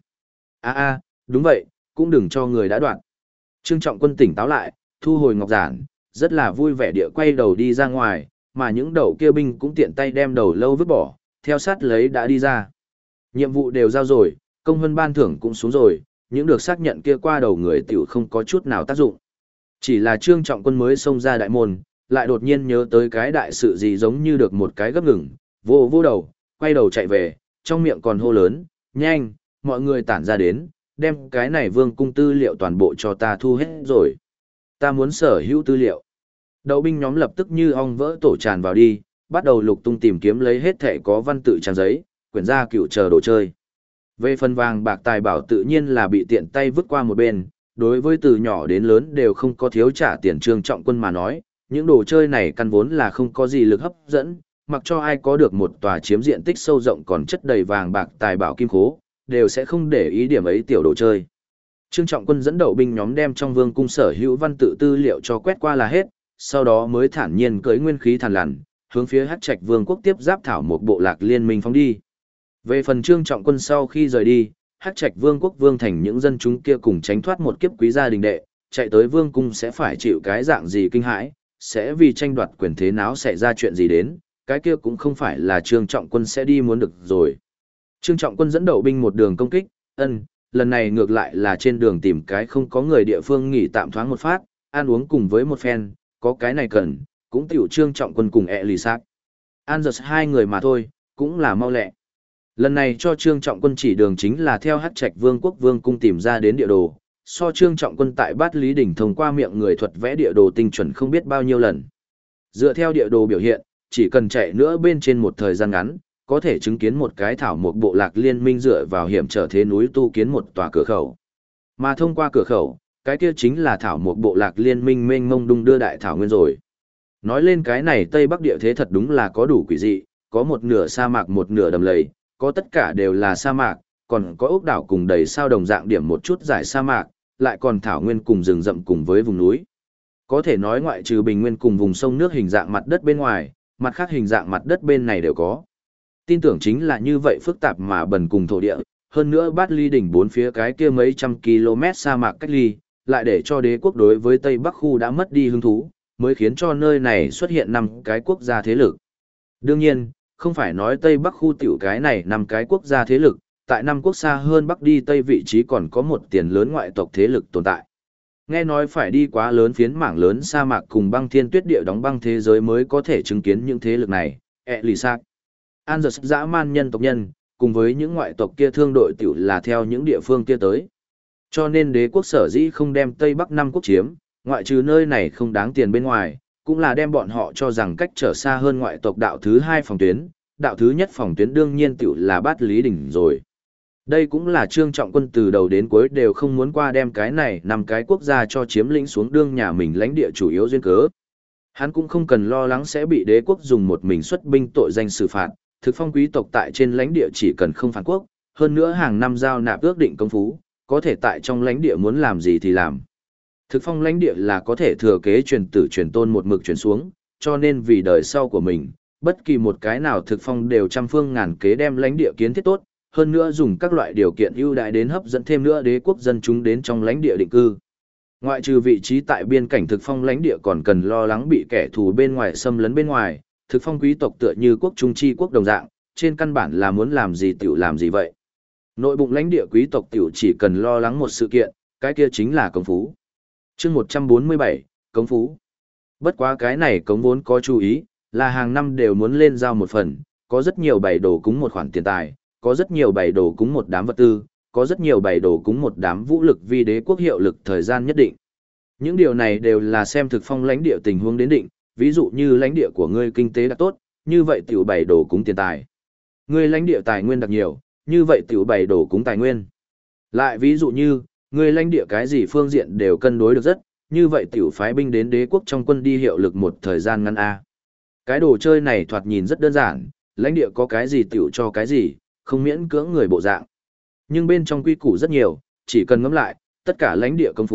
Đúng vậy, cũng đừng cho người đã đoạn. Trương Trọng Quân tỉnh táo lại, thu hồi ngọc giản, rất là vui vẻ địa quay đầu đi ra ngoài, mà những đầu kia binh cũng tiện tay đem đầu lâu vứt bỏ, theo sát lấy đã đi ra. Nhiệm vụ đều giao rồi, công hơn ban thưởng cũng xuống rồi, những được xác nhận kia qua đầu người tiểu không có chút nào tác dụng. Chỉ là Trương Trọng Quân mới xông ra đại môn, lại đột nhiên nhớ tới cái đại sự gì giống như được một cái gấp ngừng, vô đầu, quay đầu chạy về, trong miệng còn hô lớn, nhanh, mọi người tản ra đến, đem cái này vương cung tư liệu toàn bộ cho ta thu hết rồi. Ta muốn sở hữu tư liệu. Đậu binh nhóm lập tức như ong vỡ tổ tràn vào đi, bắt đầu lục tung tìm kiếm lấy hết thẻ có văn tự trang giấy, quyển gia cựu chờ đồ chơi. Về phần vàng bạc tài bảo tự nhiên là bị tiện tay vứt qua một bên, đối với từ nhỏ đến lớn đều không có thiếu trả tiền Trương Trọng Quân mà nói, những đồ chơi này căn vốn là không có gì lực hấp dẫn, mặc cho ai có được một tòa chiếm diện tích sâu rộng còn chất đầy vàng bạc tài bảo kim khố, đều sẽ không để ý điểm ấy tiểu đồ chơi. Trương Trọng Quân dẫn đậu binh nhóm đem trong vương cung sở hữu văn tự tư liệu cho quét qua là hết, sau đó mới thản nhiên cưỡi nguyên khí thằn lằn, hướng phía Hắc Trạch Vương quốc tiếp giáp thảo một bộ lạc liên minh phóng đi. Về phần Trương Trọng Quân sau khi rời đi, Hắc Trạch Vương quốc vương thành những dân chúng kia cùng tránh thoát một kiếp quý gia đình đệ, chạy tới vương cung sẽ phải chịu cái dạng gì kinh hãi, sẽ vì tranh đoạt quyền thế nào xảy ra chuyện gì đến, cái kia cũng không phải là Trương Trọng Quân sẽ đi muốn được rồi. Trương Trọng Quân dẫn đậu binh một đường công kích, lần này ngược lại là trên đường tìm cái không có người địa phương nghỉ tạm thoáng một phát, ăn uống cùng với một phen, có cái này cần, cũng tiểu Trương Trọng Quân cùng lì sát. An giật 2 người mà thôi, cũng là mau lẹ. Lần này cho Trương Trọng Quân chỉ đường chính là theo Hắc Trạch Vương quốc vương cung tìm ra đến địa đồ, so Trương Trọng Quân tại Bát Lý Đỉnh thông qua miệng người thuật vẽ địa đồ tinh chuẩn không biết bao nhiêu lần. Dựa theo địa đồ biểu hiện, chỉ cần chạy nữa bên trên một thời gian ngắn, có thể chứng kiến một cái thảo một bộ lạc liên minh dựa vào hiểm trở thế núi tu kiến một tòa cửa khẩu. Mà thông qua cửa khẩu, cái kia chính là thảo một bộ lạc liên minh mênh mông đung đưa đại thảo nguyên rồi. Nói lên cái này Tây Bắc địa thế thật đúng là có đủ quỷ dị, có một nửa sa mạc một nửa đầm lầy, có tất cả đều là sa mạc, còn có ốc đảo cùng đầy sao đồng dạng điểm một chút giải sa mạc, lại còn thảo nguyên cùng rừng rậm cùng với vùng núi. Có thể nói ngoại trừ bình nguyên cùng vùng sông nước hình dạng mặt đất bên ngoài, mặt khác hình dạng mặt đất bên này đều có. Tin tưởng chính là như vậy phức tạp mà bần cùng thổ địa, hơn nữa Bát Ly đỉnh bốn phía cái kia mấy trăm km sa mạc cách ly, lại để cho đế quốc đối với Tây Bắc khu đã mất đi hứng thú, mới khiến cho nơi này xuất hiện 5 cái quốc gia thế lực. Đương nhiên, không phải nói Tây Bắc khu tiểu cái này 5 cái quốc gia thế lực, tại 5 quốc xa hơn Bắc đi Tây vị trí còn có một tiền lớn ngoại tộc thế lực tồn tại. Nghe nói phải đi quá lớn phiến mảng lớn sa mạc cùng băng thiên tuyết địa đóng băng thế giới mới có thể chứng kiến những thế lực này. Lì Sạc, An giật dã man nhân tộc nhân, cùng với những ngoại tộc kia thương đội tiểu là theo những địa phương kia tới. Cho nên đế quốc sở dĩ không đem Tây Bắc 5 quốc chiếm, ngoại trừ nơi này không đáng tiền bên ngoài, cũng là đem bọn họ cho rằng cách trở xa hơn ngoại tộc đạo thứ 2 phòng tuyến, đạo thứ nhất phòng tuyến đương nhiên tiểu là Bát Lý Đỉnh rồi. Đây cũng là Trương Trọng Quân từ đầu đến cuối đều không muốn qua đem cái này 5 cái quốc gia cho chiếm lĩnh xuống đương nhà mình lãnh địa chủ yếu duyên cớ. Hắn cũng không cần lo lắng sẽ bị đế quốc dùng một mình xuất binh tội danh xử phạt, thực phong quý tộc tại trên lãnh địa chỉ cần không phản quốc, hơn nữa hàng năm giao nạp ước định công phú, có thể tại trong lãnh địa muốn làm gì thì làm. Thực phong lãnh địa là có thể thừa kế truyền tử truyền tôn một mực truyền xuống, cho nên vì đời sau của mình, bất kỳ một cái nào thực phong đều trăm phương ngàn kế đem lãnh địa kiến thiết tốt, hơn nữa dùng các loại điều kiện ưu đãi đến hấp dẫn thêm nữa đế quốc dân chúng đến trong lãnh địa định cư. Ngoại trừ vị trí tại biên cảnh thực phong lãnh địa còn cần lo lắng bị kẻ thù bên ngoài xâm lấn bên ngoài, thực phong quý tộc tựa như quốc trung chi quốc đồng dạng, trên căn bản là muốn làm gì tiểu làm gì vậy. Nội bụng lãnh địa quý tộc tiểu chỉ cần lo lắng một sự kiện, cái kia chính là công phú. Chương 147, Cống Phú. Bất quá cái này cống vốn có chú ý, là hàng năm đều muốn lên giao một phần, có rất nhiều bày đồ cúng một khoản tiền tài, có rất nhiều bày đồ cúng một đám vật tư, có rất nhiều bày đồ cúng một đám vũ lực vì đế quốc hiệu lực thời gian nhất định. Những điều này đều là xem thực phong lãnh địa tình huống đến định, ví dụ như lãnh địa của ngươi kinh tế đặc tốt, như vậy tiểu bày đồ cúng tiền tài. Ngươi lãnh địa tài nguyên đặc nhiều, như vậy tiểu bày đồ cúng tài nguyên. Lại ví dụ như, ngươi lãnh địa cái gì phương diện đều cân đối được rất, như vậy tiểu phái binh đến đế quốc trong quân đi hiệu lực một thời gian ngắn a. Cái đồ chơi này thoạt nhìn rất đơn giản, lãnh địa có cái gì tiểu cho cái gì, không miễn cưỡng người bộ dạng. Nhưng bên trong quy củ rất nhiều, chỉ cần ngẫm lại, tất cả lãnh địa công phú,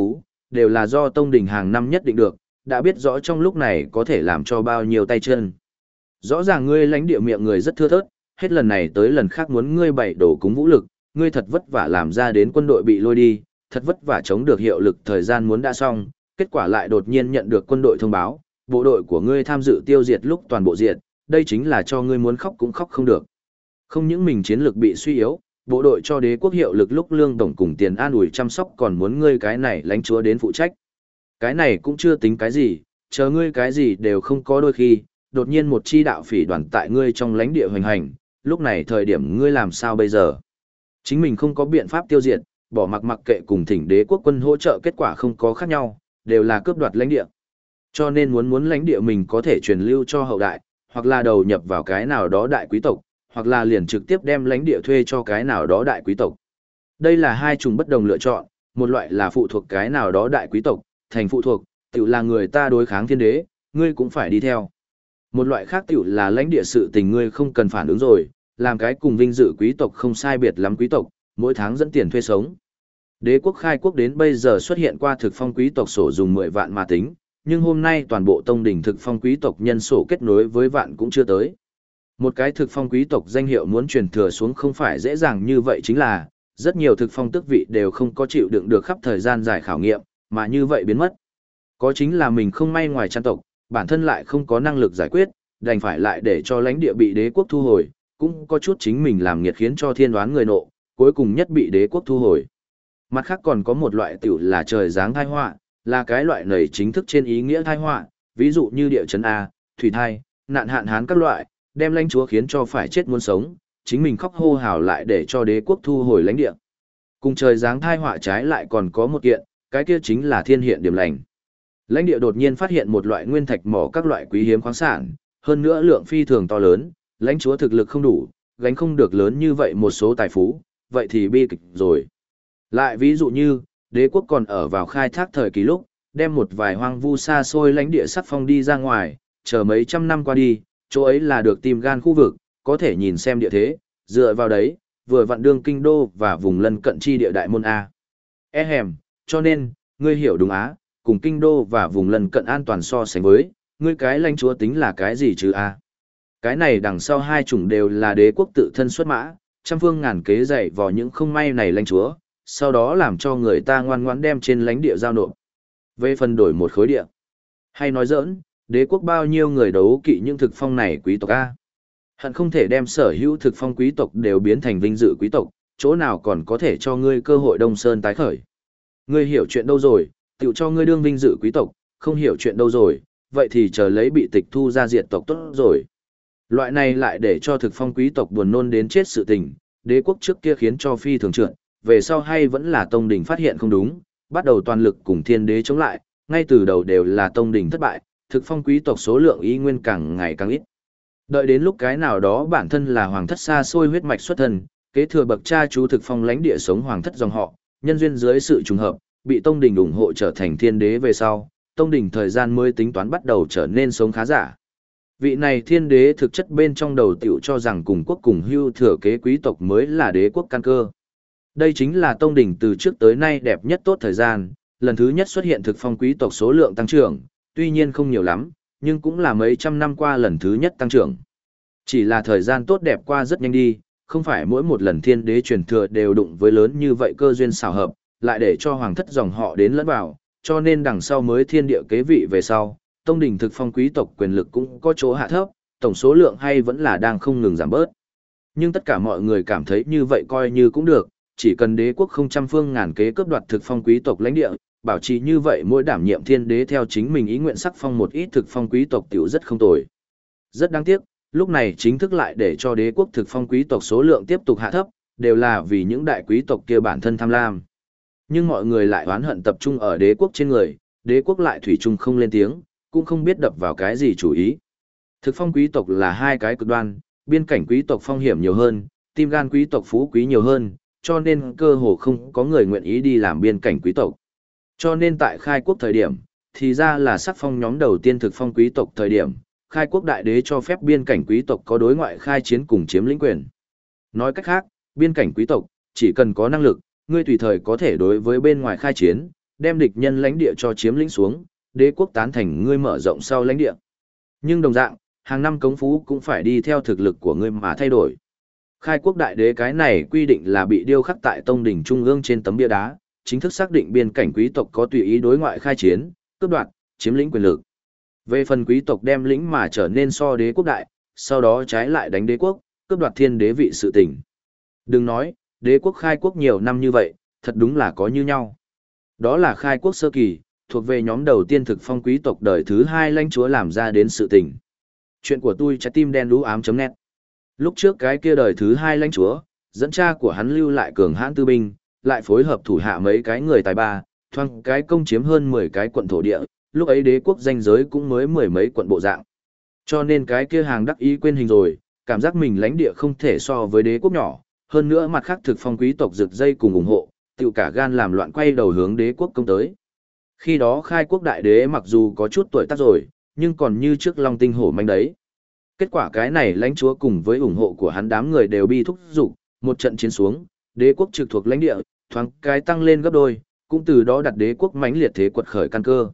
đều là do tông đình hàng năm nhất định được, đã biết rõ trong lúc này có thể làm cho bao nhiêu tay chân. Rõ ràng ngươi lãnh địa miệng người rất thưa thớt, hết lần này tới lần khác muốn ngươi bày đổ cúng vũ lực, ngươi thật vất vả làm ra đến quân đội bị lôi đi, thật vất vả chống được hiệu lực thời gian muốn đã xong, kết quả lại đột nhiên nhận được quân đội thông báo, bộ đội của ngươi tham dự tiêu diệt lúc toàn bộ diệt, đây chính là cho ngươi muốn khóc cũng khóc không được. Không những mình chiến lược bị suy yếu, bộ đội cho đế quốc hiệu lực lúc lương tổng cùng tiền an ủi chăm sóc còn muốn ngươi cái này lãnh chúa đến phụ trách. Cái này cũng chưa tính cái gì, chờ ngươi cái gì đều không có đôi khi, đột nhiên một chi đạo phỉ đoàn tại ngươi trong lãnh địa hoành hành, lúc này thời điểm ngươi làm sao bây giờ? Chính mình không có biện pháp tiêu diệt, bỏ mặc kệ cùng thỉnh đế quốc quân hỗ trợ kết quả không có khác nhau, đều là cướp đoạt lãnh địa. Cho nên muốn lãnh địa mình có thể truyền lưu cho hậu đại, hoặc là đầu nhập vào cái nào đó đại quý tộc, hoặc là liền trực tiếp đem lãnh địa thuê cho cái nào đó đại quý tộc. Đây là hai chủng bất đồng lựa chọn, một loại là phụ thuộc cái nào đó đại quý tộc, thành phụ thuộc, tự là người ta đối kháng thiên đế, ngươi cũng phải đi theo. Một loại khác tự là lãnh địa sự tình ngươi không cần phản ứng rồi, làm cái cùng vinh dự quý tộc không sai biệt lắm quý tộc, mỗi tháng dẫn tiền thuê sống. Đế quốc khai quốc đến bây giờ xuất hiện qua thực phong quý tộc sổ dùng 10 vạn mà tính, nhưng hôm nay toàn bộ tông đỉnh thực phong quý tộc nhân sổ kết nối với vạn cũng chưa tới. Một cái thực phong quý tộc danh hiệu muốn truyền thừa xuống không phải dễ dàng như vậy, chính là rất nhiều thực phong tước vị đều không có chịu đựng được khắp thời gian dài khảo nghiệm, mà như vậy biến mất. Có chính là mình không may ngoài trang tộc, bản thân lại không có năng lực giải quyết, đành phải lại để cho lãnh địa bị đế quốc thu hồi, cũng có chút chính mình làm nghiệt khiến cho thiên đoán người nộ, cuối cùng nhất bị đế quốc thu hồi. Mặt khác còn có một loại tiểu là trời giáng tai họa, là cái loại này chính thức trên ý nghĩa tai họa, ví dụ như địa chấn A, thủy thai, nạn hạn hán các loại, đem lãnh chúa khiến cho phải chết muốn sống, chính mình khóc hô hào lại để cho đế quốc thu hồi lãnh địa. Cùng trời giáng tai họa trái lại còn có một kiện, cái kia chính là thiên hiện điểm lành. Lãnh địa đột nhiên phát hiện một loại nguyên thạch mỏ các loại quý hiếm khoáng sản, hơn nữa lượng phi thường to lớn, lãnh chúa thực lực không đủ, gánh không được lớn như vậy một số tài phú, vậy thì bi kịch rồi. Lại ví dụ như, đế quốc còn ở vào khai thác thời kỳ lúc, đem một vài hoang vu xa xôi lãnh địa sắc phong đi ra ngoài, chờ mấy trăm năm qua đi, chỗ ấy là được tìm gan khu vực, có thể nhìn xem địa thế, dựa vào đấy, vừa vặn đương kinh đô và vùng lân cận chi địa đại môn A. Cho nên, ngươi hiểu đúng á, cùng kinh đô và vùng lân cận an toàn so sánh với, ngươi cái lãnh chúa tính là cái gì chứ A. Cái này đằng sau hai chủng đều là đế quốc tự thân xuất mã, trăm phương ngàn kế dạy vào những không may này lãnh chúa, sau đó làm cho người ta ngoan ngoãn đem trên lãnh địa giao nộp. Về phần đổi một khối địa. Hay nói giỡn, đế quốc bao nhiêu người đấu kỵ những thực phong này quý tộc A. Hận không thể đem sở hữu thực phong quý tộc đều biến thành vinh dự quý tộc, chỗ nào còn có thể cho ngươi cơ hội Đông Sơn tái khởi. Ngươi hiểu chuyện đâu rồi, tự cho ngươi đương vinh dự quý tộc, không hiểu chuyện đâu rồi, vậy thì chờ lấy bị tịch thu ra diệt tộc tốt rồi. Loại này lại để cho thực phong quý tộc buồn nôn đến chết sự tình, đế quốc trước kia khiến cho phi thường trượt, về sau hay vẫn là tông đình phát hiện không đúng, bắt đầu toàn lực cùng thiên đế chống lại, ngay từ đầu đều là tông đình thất bại, thực phong quý tộc số lượng y nguyên càng ngày càng ít. Đợi đến lúc cái nào đó bản thân là hoàng thất xa xôi huyết mạch xuất thân, kế thừa bậc cha chú thực phong lãnh địa sống hoàng thất dòng họ, nhân duyên dưới sự trùng hợp, bị tông đình ủng hộ trở thành thiên đế về sau, tông đình thời gian mới tính toán bắt đầu trở nên sống khá giả. Vị này thiên đế thực chất bên trong đầu tiểu cho rằng cùng quốc cùng hưu thừa kế quý tộc mới là đế quốc căn cơ. Đây chính là tông đình từ trước tới nay đẹp nhất tốt thời gian, lần thứ nhất xuất hiện thực phong quý tộc số lượng tăng trưởng, tuy nhiên không nhiều lắm, nhưng cũng là mấy trăm năm qua lần thứ nhất tăng trưởng. Chỉ là thời gian tốt đẹp qua rất nhanh đi, không phải mỗi một lần thiên đế truyền thừa đều đụng với lớn như vậy cơ duyên xảo hợp, lại để cho hoàng thất dòng họ đến lẫn vào, cho nên đằng sau mới thiên địa kế vị về sau, tông đình thực phong quý tộc quyền lực cũng có chỗ hạ thấp, tổng số lượng hay vẫn là đang không ngừng giảm bớt. Nhưng tất cả mọi người cảm thấy như vậy coi như cũng được, chỉ cần đế quốc không trăm phương ngàn kế cướp đoạt thực phong quý tộc lãnh địa, bảo trì như vậy mỗi đảm nhiệm thiên đế theo chính mình ý nguyện sắc phong một ít thực phong quý tộc tiểu rất không tồi. Rất đáng tiếc, lúc này chính thức lại để cho đế quốc thực phong quý tộc số lượng tiếp tục hạ thấp, đều là vì những đại quý tộc kia bản thân tham lam. Nhưng mọi người lại oán hận tập trung ở đế quốc trên người, đế quốc lại thủy chung không lên tiếng, cũng không biết đập vào cái gì chủ ý. Thực phong quý tộc là hai cái cực đoan, biên cảnh quý tộc phong hiểm nhiều hơn, tim gan quý tộc phú quý nhiều hơn, cho nên cơ hồ không có người nguyện ý đi làm biên cảnh quý tộc. Cho nên tại khai quốc thời điểm, thì ra là sắc phong nhóm đầu tiên thực phong quý tộc thời điểm, khai quốc đại đế cho phép biên cảnh quý tộc có đối ngoại khai chiến cùng chiếm lĩnh quyền. Nói cách khác, biên cảnh quý tộc, chỉ cần có năng lực, ngươi tùy thời có thể đối với bên ngoài khai chiến, đem địch nhân lãnh địa cho chiếm lĩnh xuống, đế quốc tán thành ngươi mở rộng sau lãnh địa. Nhưng đồng dạng, hàng năm cống phú cũng phải đi theo thực lực của ngươi mà thay đổi. Khai quốc đại đế cái này quy định là bị điêu khắc tại tông đỉnh trung ương trên tấm bia đá, chính thức xác định biên cảnh quý tộc có tùy ý đối ngoại khai chiến, cướp đoạt, chiếm lĩnh quyền lực. Về phần quý tộc đem lĩnh mà trở nên so đế quốc đại, sau đó trái lại đánh đế quốc, cướp đoạt thiên đế vị sự tình. Đừng nói, đế quốc khai quốc nhiều năm như vậy, thật đúng là có như nhau. Đó là khai quốc sơ kỳ, thuộc về nhóm đầu tiên thực phong quý tộc đời thứ hai lãnh chúa làm ra đến sự tình. Chuyện của tôi trái tim đen đú ám.net. Lúc trước cái kia đời thứ hai lãnh chúa, dẫn cha của hắn lưu lại cường hãn tư binh, lại phối hợp thủ hạ mấy cái người tài ba, thoang cái công chiếm hơn 10 cái quận thổ địa, lúc ấy đế quốc danh giới cũng mới mười mấy quận bộ dạng. Cho nên cái kia hàng đắc ý quên hình rồi, cảm giác mình lãnh địa không thể so với đế quốc nhỏ, hơn nữa mặt khác thực phong quý tộc rực dây cùng ủng hộ, tiểu cả gan làm loạn quay đầu hướng đế quốc công tới. Khi đó khai quốc đại đế mặc dù có chút tuổi tác rồi, nhưng còn như trước long tinh hổ manh đấy. Kết quả cái này lãnh chúa cùng với ủng hộ của hắn đám người đều bi thúc giục, một trận chiến xuống, đế quốc trực thuộc lãnh địa, thoáng cái tăng lên gấp đôi, cũng từ đó đặt đế quốc mãnh liệt thế quật khởi căn cơ.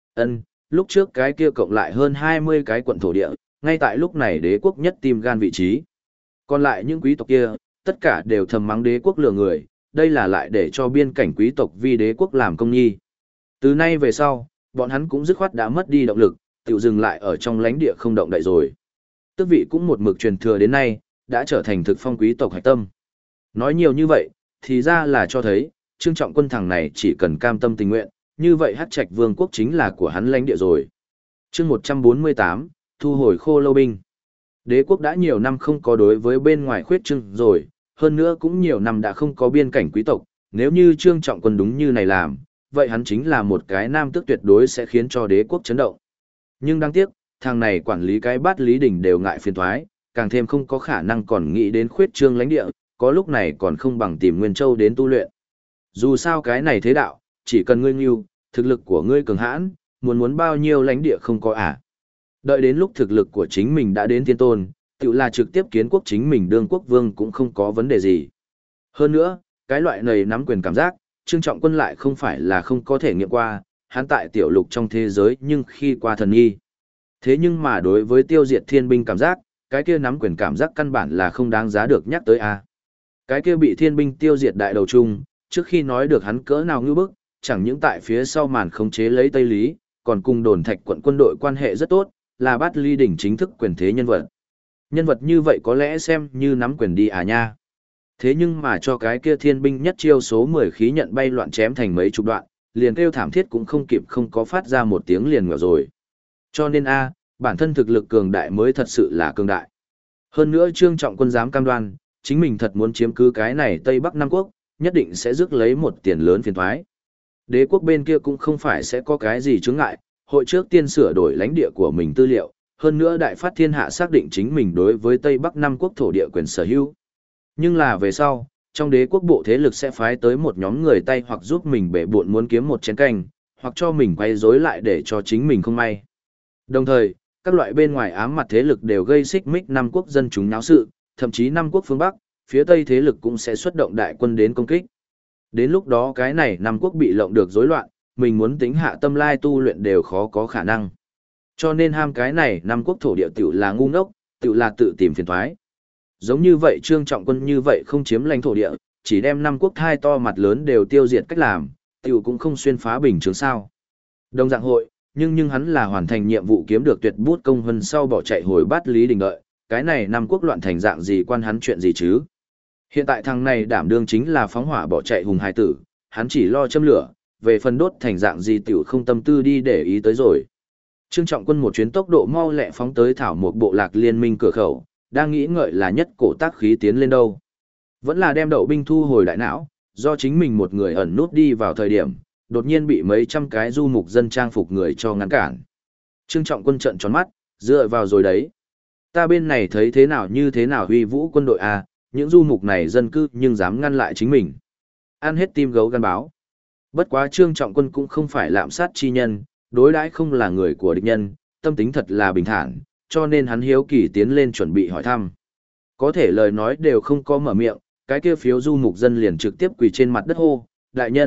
Lúc trước cái kia cộng lại hơn 20 cái quận thổ địa, ngay tại lúc này đế quốc nhất tim gan vị trí. Còn lại những quý tộc kia, tất cả đều thầm mắng đế quốc lừa người, đây là lại để cho biên cảnh quý tộc vì đế quốc làm công nhi. Từ nay về sau, bọn hắn cũng dứt khoát đã mất đi động lực, tự dừng lại ở trong lãnh địa không động đậy rồi. Tước vị cũng một mực truyền thừa đến nay, đã trở thành thực phong quý tộc hạch tâm. Nói nhiều như vậy, thì ra là cho thấy, Trương Trọng Quân thằng này chỉ cần cam tâm tình nguyện, như vậy Hắc Trạch Vương quốc chính là của hắn lãnh địa rồi. Chương 148, thu hồi Khô Lâu binh. Đế quốc đã nhiều năm không có đối với bên ngoài khuyết trương rồi, hơn nữa cũng nhiều năm đã không có biên cảnh quý tộc, nếu như Trương Trọng Quân đúng như này làm, vậy hắn chính là một cái nam tước tuyệt đối sẽ khiến cho đế quốc chấn động. Nhưng đáng tiếc, thằng này quản lý cái bát Lý Đình đều ngại phiền toái, càng thêm không có khả năng còn nghĩ đến khuyết trương lãnh địa, có lúc này còn không bằng tìm Nguyên Châu đến tu luyện. Dù sao cái này thế đạo, chỉ cần ngươi ngưu, thực lực của ngươi cường hãn, muốn bao nhiêu lãnh địa không có à. Đợi đến lúc thực lực của chính mình đã đến thiên tôn, tự là trực tiếp kiến quốc chính mình đương quốc vương cũng không có vấn đề gì. Hơn nữa, cái loại này nắm quyền cảm giác, Trương Trọng Quân lại không phải là không có thể nghiệm qua, hắn tại tiểu lục trong thế giới nhưng khi qua thần nghi. Thế nhưng mà đối với tiêu diệt thiên binh cảm giác, cái kia nắm quyền cảm giác căn bản là không đáng giá được nhắc tới a. Cái kia bị thiên binh tiêu diệt đại đầu trung, trước khi nói được hắn cỡ nào ngưu bức, chẳng những tại phía sau màn khống chế lấy Tây Lý, còn cùng đồn thạch quận quân đội quan hệ rất tốt, là Bát Ly đỉnh chính thức quyền thế nhân vật. Nhân vật như vậy có lẽ xem như nắm quyền đi à nha. Thế nhưng mà cho cái kia thiên binh nhất chiêu số 10 khí nhận bay loạn chém thành mấy chục đoạn, liền kêu thảm thiết cũng không kịp không có phát ra một tiếng liền ngửa rồi. Cho nên bản thân thực lực cường đại mới thật sự là cường đại. Hơn nữa Trương Trọng Quân dám cam đoan, chính mình thật muốn chiếm cứ cái này Tây Bắc Nam Quốc, nhất định sẽ rước lấy một tiền lớn phiền thoái. Đế quốc bên kia cũng không phải sẽ có cái gì chướng ngại, hội trước tiên sửa đổi lãnh địa của mình tư liệu, hơn nữa Đại Phát Thiên Hạ xác định chính mình đối với Tây Bắc Nam Quốc thổ địa quyền sở hữu. Nhưng là về sau, trong đế quốc bộ thế lực sẽ phái tới một nhóm người tay hoặc giúp mình bể buộn muốn kiếm một chén canh, hoặc cho mình quay rối lại để cho chính mình không may. Đồng thời, các loại bên ngoài ám mặt thế lực đều gây xích mích năm quốc dân chúng náo sự, thậm chí năm quốc phương Bắc, phía Tây thế lực cũng sẽ xuất động đại quân đến công kích. Đến lúc đó cái này năm quốc bị lộng được rối loạn, mình muốn tính hạ tâm lai tu luyện đều khó có khả năng. Cho nên ham cái này năm quốc thổ địa tiểu là ngu ngốc, tiểu là tự tìm phiền toái. Giống như vậy Trương Trọng Quân như vậy không chiếm lãnh thổ địa, chỉ đem năm quốc thai to mặt lớn đều tiêu diệt cách làm, tiểu cũng không xuyên phá bình thường sao. Đồng dạng hội, nhưng hắn là hoàn thành nhiệm vụ kiếm được tuyệt bút công hơn sau bỏ chạy hồi Bát Lý Đình đợi, cái này năm quốc loạn thành dạng gì quan hắn chuyện gì chứ. Hiện tại thằng này đảm đương chính là phóng hỏa bỏ chạy hùng hai tử, hắn chỉ lo châm lửa, về phần đốt thành dạng gì tiểu không tâm tư đi để ý tới rồi. Trương Trọng Quân một chuyến tốc độ mau lẹ phóng tới thảo một bộ lạc liên minh cửa khẩu, đang nghĩ ngợi là nhất cổ tác khí tiến lên đâu. Vẫn là đem đậu binh thu hồi đại não, do chính mình một người ẩn nút đi vào thời điểm, đột nhiên bị mấy trăm cái du mục dân trang phục người cho ngăn cản. Trương Trọng Quân trợn tròn mắt, dựa vào rồi đấy. Ta bên này thấy thế nào như thế nào huy vũ quân đội à, những du mục này dân cư nhưng dám ngăn lại chính mình. Ăn hết tim gấu gan báo. Bất quá Trương Trọng Quân cũng không phải lạm sát chi nhân, đối đãi không là người của địch nhân, tâm tính thật là bình thản, cho nên hắn hiếu kỳ tiến lên chuẩn bị hỏi thăm. Có thể lời nói đều không có mở miệng, cái kia phiếu du mục dân liền trực tiếp quỳ trên mặt đất hô, đại nhân,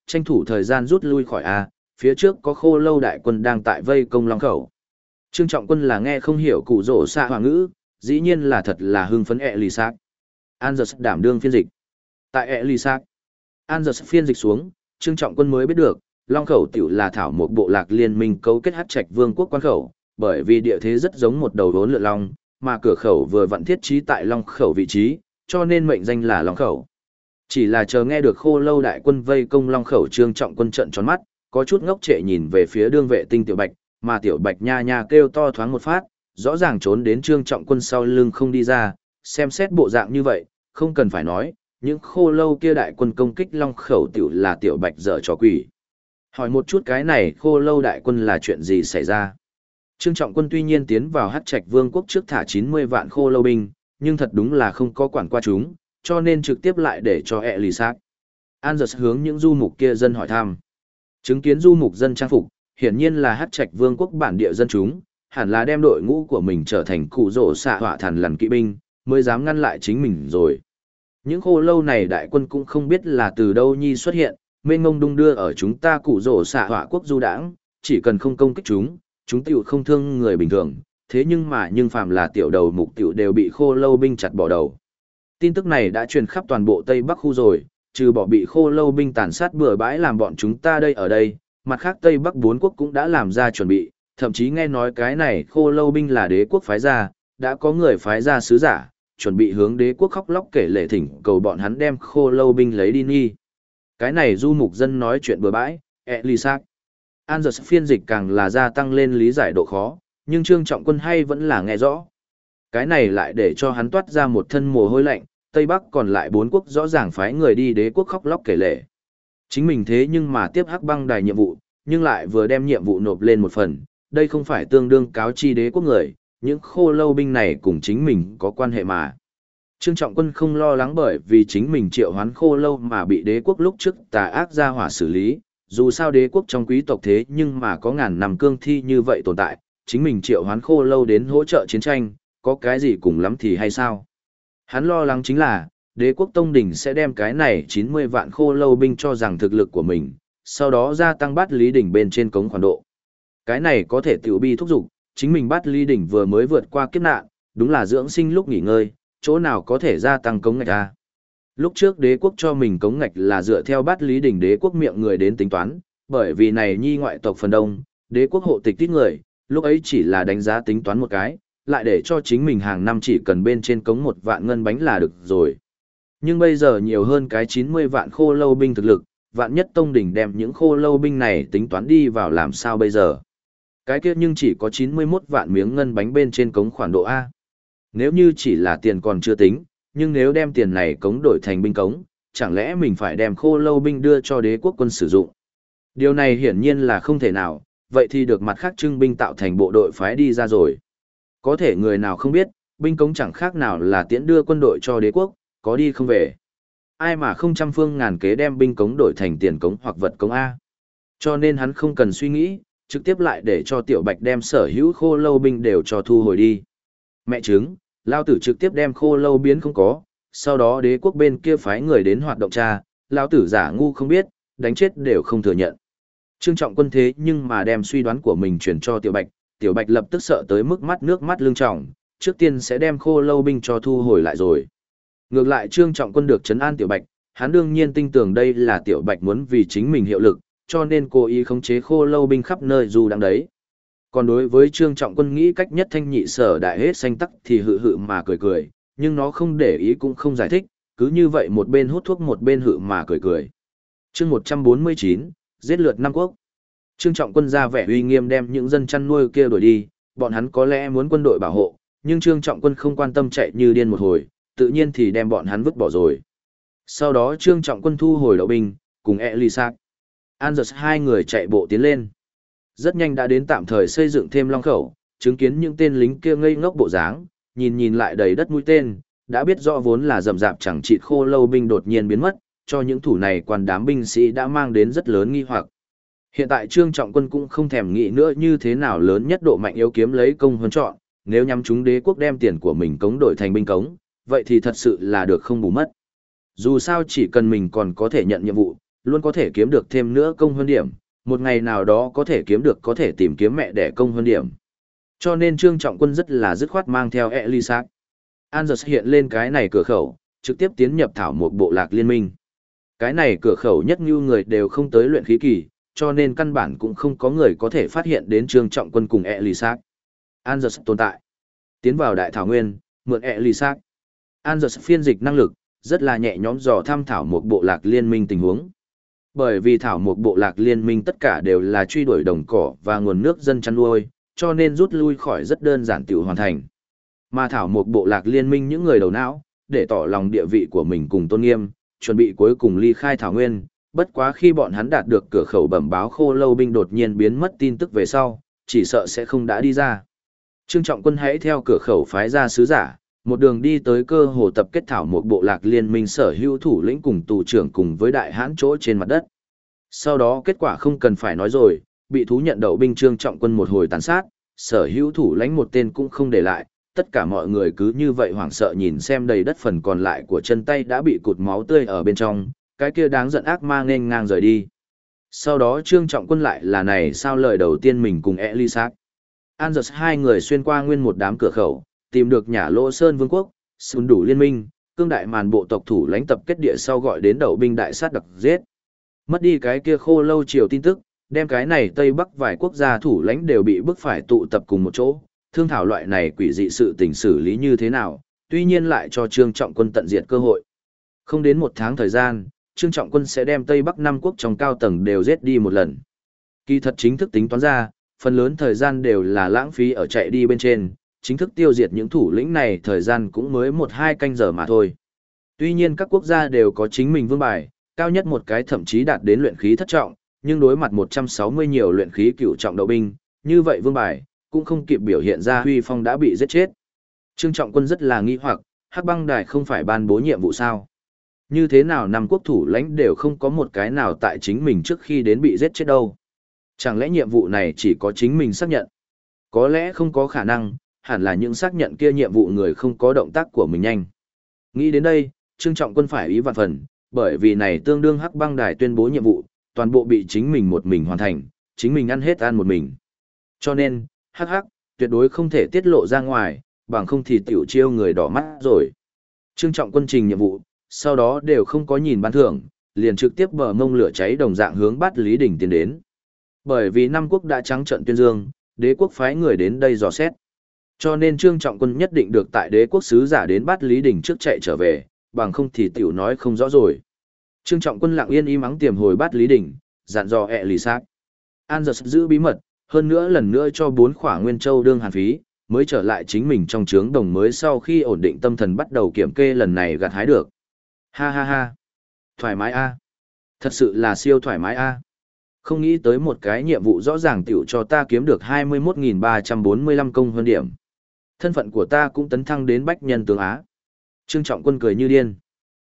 tranh thủ thời gian rút lui khỏi A, phía trước có Khô Lâu đại quân đang tại vây công Long Khẩu. Trương Trọng Quân là nghe không hiểu cụ rổ xạ hoàng ngữ, dĩ nhiên là thật là hưng phấn lì xác. Anders đảm đương phiên dịch. Tại lì xác, Anders phiên dịch xuống, Trương Trọng Quân mới biết được, Long Khẩu tiểu là thảo một bộ lạc liên minh cấu kết Hắc Trạch Vương quốc quan khẩu, bởi vì địa thế rất giống một đầu đốn lượn long, mà cửa khẩu vừa vặn thiết trí tại Long Khẩu vị trí, cho nên mệnh danh là Long Khẩu. Chỉ là chờ nghe được Khô Lâu đại quân vây công Long Khẩu, Trương Trọng Quân trợn tròn mắt, có chút ngốc trệ nhìn về phía đương vệ tinh Tiểu Bạch, mà Tiểu Bạch nha nha kêu to thoáng một phát, rõ ràng trốn đến Trương Trọng Quân sau lưng không đi ra, xem xét bộ dạng như vậy, không cần phải nói, những Khô Lâu kia đại quân công kích Long Khẩu tiểu là Tiểu Bạch dở trò quỷ. Hỏi một chút cái này Khô Lâu đại quân là chuyện gì xảy ra? Trương Trọng Quân tuy nhiên tiến vào Hắc Trạch Vương quốc trước thả 90 vạn Khô Lâu binh, nhưng thật đúng là không có quản qua chúng, cho nên trực tiếp lại để cho lì xác. Anders hướng những du mục kia dân hỏi thăm. Chứng kiến du mục dân trang phục, hiển nhiên là Hắc Trạch Vương quốc bản địa dân chúng, hẳn là đem đội ngũ của mình trở thành cụ rổ xạ họa thằn lằn kỵ binh, mới dám ngăn lại chính mình rồi. Những Khô Lâu này đại quân cũng không biết là từ đâu nhi xuất hiện, mênh ngông đung đưa ở chúng ta cụ rổ xạ họa quốc du đãng, chỉ cần không công kích chúng tiểu không thương người bình thường, thế nhưng phàm là tiểu đầu mục tiểu đều bị Khô Lâu binh chặt bỏ đầu. Tin tức này đã truyền khắp toàn bộ Tây Bắc khu rồi, trừ bỏ bị Khô Lâu binh tàn sát bừa bãi làm bọn chúng ta đây ở đây, mặt khác Tây Bắc 4 quốc cũng đã làm ra chuẩn bị, thậm chí nghe nói cái này Khô Lâu binh là đế quốc phái ra, đã có người phái ra sứ giả, chuẩn bị hướng đế quốc khóc lóc kể lể thỉnh cầu bọn hắn đem Khô Lâu binh lấy đi nghi. Cái này du mục dân nói chuyện bừa bãi, Elisak. Anders phiên dịch càng là gia tăng lên lý giải độ khó, nhưng Trương Trọng Quân hay vẫn là nghe rõ. Cái này lại để cho hắn toát ra một thân mồ hôi lạnh, Tây Bắc còn lại 4 quốc rõ ràng phái người đi đế quốc khóc lóc kể lể. Chính mình thế nhưng mà tiếp Hắc Băng Đài nhiệm vụ, nhưng lại vừa đem nhiệm vụ nộp lên một phần, đây không phải tương đương cáo chi đế quốc người, những Khô Lâu binh này cùng chính mình có quan hệ mà. Trương Trọng Quân không lo lắng bởi vì chính mình triệu hoán Khô Lâu mà bị đế quốc lúc trước tà ác ra hỏa xử lý, dù sao đế quốc trong quý tộc thế nhưng mà có ngàn năm cương thi như vậy tồn tại, chính mình triệu hoán Khô Lâu đến hỗ trợ chiến tranh, có cái gì cùng lắm thì hay sao? Hắn lo lắng chính là, đế quốc Tông Đình sẽ đem cái này 90 vạn Khô Lâu binh cho rằng thực lực của mình, sau đó gia tăng Bát Lý Đỉnh bên trên cống khoản độ. Cái này có thể tiểu bi thúc giục, chính mình Bát Lý Đỉnh vừa mới vượt qua kiếp nạn, đúng là dưỡng sinh lúc nghỉ ngơi, chỗ nào có thể gia tăng cống ngạch ra. Lúc trước đế quốc cho mình cống ngạch là dựa theo Bát Lý Đỉnh đế quốc miệng người đến tính toán, bởi vì này nhi ngoại tộc phần đông, đế quốc hộ tịch ít người, lúc ấy chỉ là đánh giá tính toán một cái, lại để cho chính mình hàng năm chỉ cần bên trên cống 1 vạn ngân bánh là được rồi. Nhưng bây giờ nhiều hơn cái 90 vạn Khô Lâu binh thực lực, vạn nhất Tông Đỉnh đem những Khô Lâu binh này tính toán đi vào làm sao bây giờ. Cái kia nhưng chỉ có 91 vạn miếng ngân bánh bên trên cống khoản độ A. Nếu như chỉ là tiền còn chưa tính, nhưng nếu đem tiền này cống đổi thành binh cống, chẳng lẽ mình phải đem Khô Lâu binh đưa cho đế quốc quân sử dụng. Điều này hiển nhiên là không thể nào, vậy thì được mặt khác trưng binh tạo thành bộ đội phái đi ra rồi. Có thể người nào không biết, binh cống chẳng khác nào là tiễn đưa quân đội cho đế quốc, có đi không về. Ai mà không trăm phương ngàn kế đem binh cống đổi thành tiền cống hoặc vật cống A. Cho nên hắn không cần suy nghĩ, trực tiếp lại để cho Tiểu Bạch đem sở hữu Khô Lâu binh đều cho thu hồi đi. Mẹ chứng, lao tử trực tiếp đem Khô Lâu biến không có, sau đó đế quốc bên kia phái người đến hoạt động tra, lao tử giả ngu không biết, đánh chết đều không thừa nhận. Trương Trọng Quân thế nhưng mà đem suy đoán của mình truyền cho Tiểu Bạch lập tức sợ tới mức mắt nước mắt lưng tròng, trước tiên sẽ đem Khô Lâu binh cho thu hồi lại rồi. Ngược lại Trương Trọng Quân được trấn an Tiểu Bạch, hắn đương nhiên tin tưởng đây là Tiểu Bạch muốn vì chính mình hiệu lực, cho nên cố ý khống chế Khô Lâu binh khắp nơi dù đang đấy. Còn đối với Trương Trọng Quân nghĩ cách nhất thanh nhị sở đại hết xanh tắc thì hự hự mà cười cười, nhưng nó không để ý cũng không giải thích, cứ như vậy một bên hút thuốc một bên hự mà cười cười. Chương 149, giết lượt Nam Quốc. Trương Trọng Quân ra vẻ uy nghiêm đem những dân chăn nuôi kia đuổi đi, bọn hắn có lẽ muốn quân đội bảo hộ, nhưng Trương Trọng Quân không quan tâm chạy như điên một hồi, tự nhiên thì đem bọn hắn vứt bỏ rồi. Sau đó Trương Trọng Quân thu hồi đậu binh, cùng Elisak, Anders hai người chạy bộ tiến lên. Rất nhanh đã đến tạm thời xây dựng thêm Long Khẩu, chứng kiến những tên lính kia ngây ngốc bộ dáng, nhìn lại đầy đất mũi tên, đã biết rõ vốn là rậm rạp chẳng chịt Khô Lâu binh đột nhiên biến mất, cho những thủ này quan đám binh sĩ đã mang đến rất lớn nghi hoặc. Hiện tại Trương Trọng Quân cũng không thèm nghĩ nữa như thế nào lớn nhất độ mạnh yếu kiếm lấy công hơn chọn, nếu nhắm chúng đế quốc đem tiền của mình cống đổi thành binh cống, vậy thì thật sự là được không bù mất. Dù sao chỉ cần mình còn có thể nhận nhiệm vụ, luôn có thể kiếm được thêm nữa công hơn điểm, một ngày nào đó có thể kiếm được có thể tìm kiếm mẹ đẻ công hơn điểm. Cho nên Trương Trọng Quân rất là dứt khoát mang theo Elisac. Anders hiện lên cái này cửa khẩu, trực tiếp tiến nhập thảo một bộ lạc liên minh. Cái này cửa khẩu nhất như người đều không tới luyện khí kỳ, cho nên căn bản cũng không có người có thể phát hiện đến Trương Trọng Quân cùng Elisac. Anders tồn tại. Tiến vào đại thảo nguyên, mượn Elisac. Anders phiên dịch năng lực, rất là nhẹ nhõm dò thăm thảo một bộ lạc liên minh tình huống. Bởi vì thảo một bộ lạc liên minh tất cả đều là truy đuổi đồng cỏ và nguồn nước dân chăn nuôi, cho nên rút lui khỏi rất đơn giản tiểu hoàn thành. Mà thảo một bộ lạc liên minh những người đầu não, để tỏ lòng địa vị của mình cùng tôn nghiêm, chuẩn bị cuối cùng ly khai thảo nguyên, bất quá khi bọn hắn đạt được cửa khẩu bẩm báo khô lâu binh đột nhiên biến mất tin tức về sau, chỉ sợ sẽ không đã đi ra. Trương Trọng Quân hãy theo cửa khẩu phái ra sứ giả, một đường đi tới cơ hồ tập kết thảo một bộ lạc liên minh sở hữu thủ lĩnh cùng tù trưởng cùng với đại hãn chỗ trên mặt đất. Sau đó kết quả không cần phải nói rồi, bị thú nhận đậu binh Trương Trọng Quân một hồi tàn sát, sở hữu thủ lãnh một tên cũng không để lại, tất cả mọi người cứ như vậy hoảng sợ nhìn xem đầy đất phần còn lại của chân tay đã bị cụt máu tươi ở bên trong, cái kia đáng giận ác ma nên ngang rời đi. Sau đó Trương Trọng Quân lại là này sao lời đầu tiên mình cùng Elisac. Anders hai người xuyên qua nguyên một đám cửa khẩu, tìm được nhà Lỗ Sơn Vương quốc, xung đủ liên minh, cương đại màn bộ tộc thủ lãnh tập kết địa sau gọi đến đậu binh đại sát đặc giết. Mất đi cái kia khô lâu chiều tin tức, đem cái này Tây Bắc vài quốc gia thủ lãnh đều bị bức phải tụ tập cùng một chỗ, thương thảo loại này quỷ dị sự tình xử lý như thế nào, tuy nhiên lại cho Trương Trọng Quân tận diệt cơ hội. Không đến một tháng thời gian, Trương Trọng Quân sẽ đem Tây Bắc năm quốc trong cao tầng đều giết đi một lần. Kỳ thật chính thức tính toán ra, phần lớn thời gian đều là lãng phí ở chạy đi bên trên, chính thức tiêu diệt những thủ lĩnh này thời gian cũng mới 1-2 canh giờ mà thôi. Tuy nhiên các quốc gia đều có chính mình vương bài, cao nhất một cái thậm chí đạt đến luyện khí thất trọng, nhưng đối mặt 160 nhiều luyện khí cửu trọng đậu binh, như vậy vương bài cũng không kịp biểu hiện ra huy phong đã bị giết chết. Trương Trọng Quân rất là nghi hoặc, Hắc Băng Đài không phải ban bố nhiệm vụ sao? Như thế nào năm quốc thủ lãnh đều không có một cái nào tại chính mình trước khi đến bị giết chết đâu? Chẳng lẽ nhiệm vụ này chỉ có chính mình xác nhận? Có lẽ không có khả năng, hẳn là những xác nhận kia nhiệm vụ người không có động tác của mình nhanh. Nghĩ đến đây, Trương Trọng Quân phải ý vạn phần, bởi vì này tương đương Hắc Băng Đài tuyên bố nhiệm vụ, toàn bộ bị chính mình một mình hoàn thành, chính mình ăn hết ăn một mình. Cho nên, hắc, tuyệt đối không thể tiết lộ ra ngoài, bằng không thì tiểu chiêu người đỏ mắt rồi. Trương Trọng Quân trình nhiệm vụ, sau đó đều không có nhìn ban thưởng, liền trực tiếp bờ mông lửa cháy đồng dạng hướng Bát Lý Đỉnh tiến đến. Bởi vì năm quốc đã trắng trận tuyên dương, đế quốc phái người đến đây dò xét. Cho nên Trương Trọng Quân nhất định được tại đế quốc sứ giả đến Bát Lý Đỉnh trước chạy trở về, bằng không thì tiểu nói không rõ rồi. Trương Trọng Quân lặng yên im ắng tiềm hồi Bát Lý Đỉnh, dặn dò Elisac. Anders giữ bí mật, hơn nữa lần nữa cho 4 khỏa nguyên châu đương hàn phí, mới trở lại chính mình trong trướng đồng mới sau khi ổn định tâm thần bắt đầu kiểm kê lần này gặt hái được. Ha ha ha. Thoải mái a. Thật sự là siêu thoải mái a. Không nghĩ tới một cái nhiệm vụ rõ ràng tiểu cho ta kiếm được 21.345 công hơn điểm. Thân phận của ta cũng tấn thăng đến bách nhân tướng Á. Trương Trọng Quân cười như điên.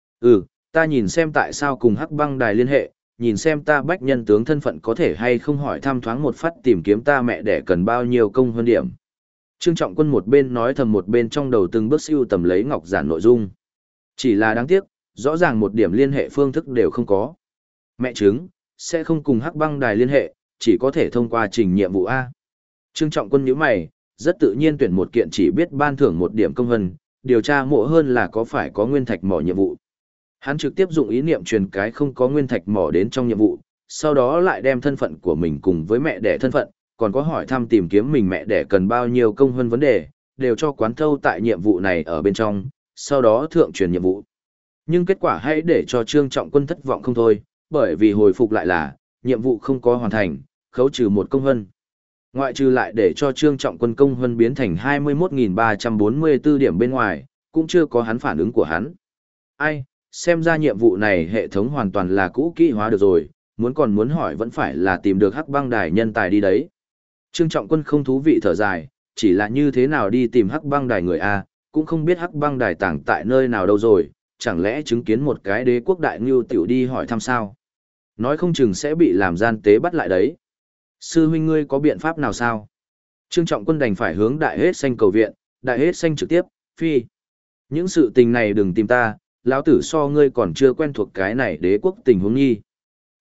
Ta nhìn xem tại sao cùng Hắc Băng Đài liên hệ, nhìn xem ta bách nhân tướng thân phận có thể hay không hỏi thăm thoáng một phát tìm kiếm ta mẹ đẻ cần bao nhiêu công hơn điểm. Trương Trọng Quân một bên nói thầm một bên trong đầu từng bước siêu tầm lấy ngọc giản nội dung. Chỉ là đáng tiếc, rõ ràng một điểm liên hệ phương thức đều không có. Mẹ chứng, sẽ không cùng Hắc Băng Đài liên hệ, chỉ có thể thông qua trình nhiệm vụ A. Trương Trọng Quân nhíu mày, rất tự nhiên tuyển một kiện chỉ biết ban thưởng một điểm công vân, điều tra mộ hơn là có phải có nguyên thạch mỏ nhiệm vụ. Hắn trực tiếp dụng ý niệm truyền cái không có nguyên thạch mỏ đến trong nhiệm vụ, sau đó lại đem thân phận của mình cùng với mẹ đẻ thân phận, còn có hỏi thăm tìm kiếm mình mẹ đẻ cần bao nhiêu công hơn vấn đề, đều cho quán thâu tại nhiệm vụ này ở bên trong, sau đó thượng truyền nhiệm vụ. Nhưng kết quả hãy để cho Trương Trọng Quân thất vọng không thôi, bởi vì hồi phục lại là, nhiệm vụ không có hoàn thành, khấu trừ 1 công hơn. Ngoại trừ lại để cho Trương Trọng Quân công hơn biến thành 21.344 điểm bên ngoài, cũng chưa có hắn phản ứng của hắn. Xem ra nhiệm vụ này hệ thống hoàn toàn là cũ kỹ hóa được rồi, muốn hỏi vẫn phải là tìm được Hắc Băng Đài nhân tài đi đấy. Trương Trọng Quân không thú vị thở dài, chỉ là như thế nào đi tìm Hắc Băng Đài người A, cũng không biết Hắc Băng Đài tàng tại nơi nào đâu rồi, chẳng lẽ chứng kiến một cái đế quốc đại ngưu tiểu đi hỏi thăm sao? Nói không chừng sẽ bị làm gian tế bắt lại đấy. Sư huynh ngươi có biện pháp nào sao? Trương Trọng Quân đành phải hướng Đại Hết Xanh cầu viện, Đại Hết Xanh trực tiếp, phi. Những sự tình này đừng tìm ta, lão tử so ngươi còn chưa quen thuộc cái này đế quốc tình huống nghi.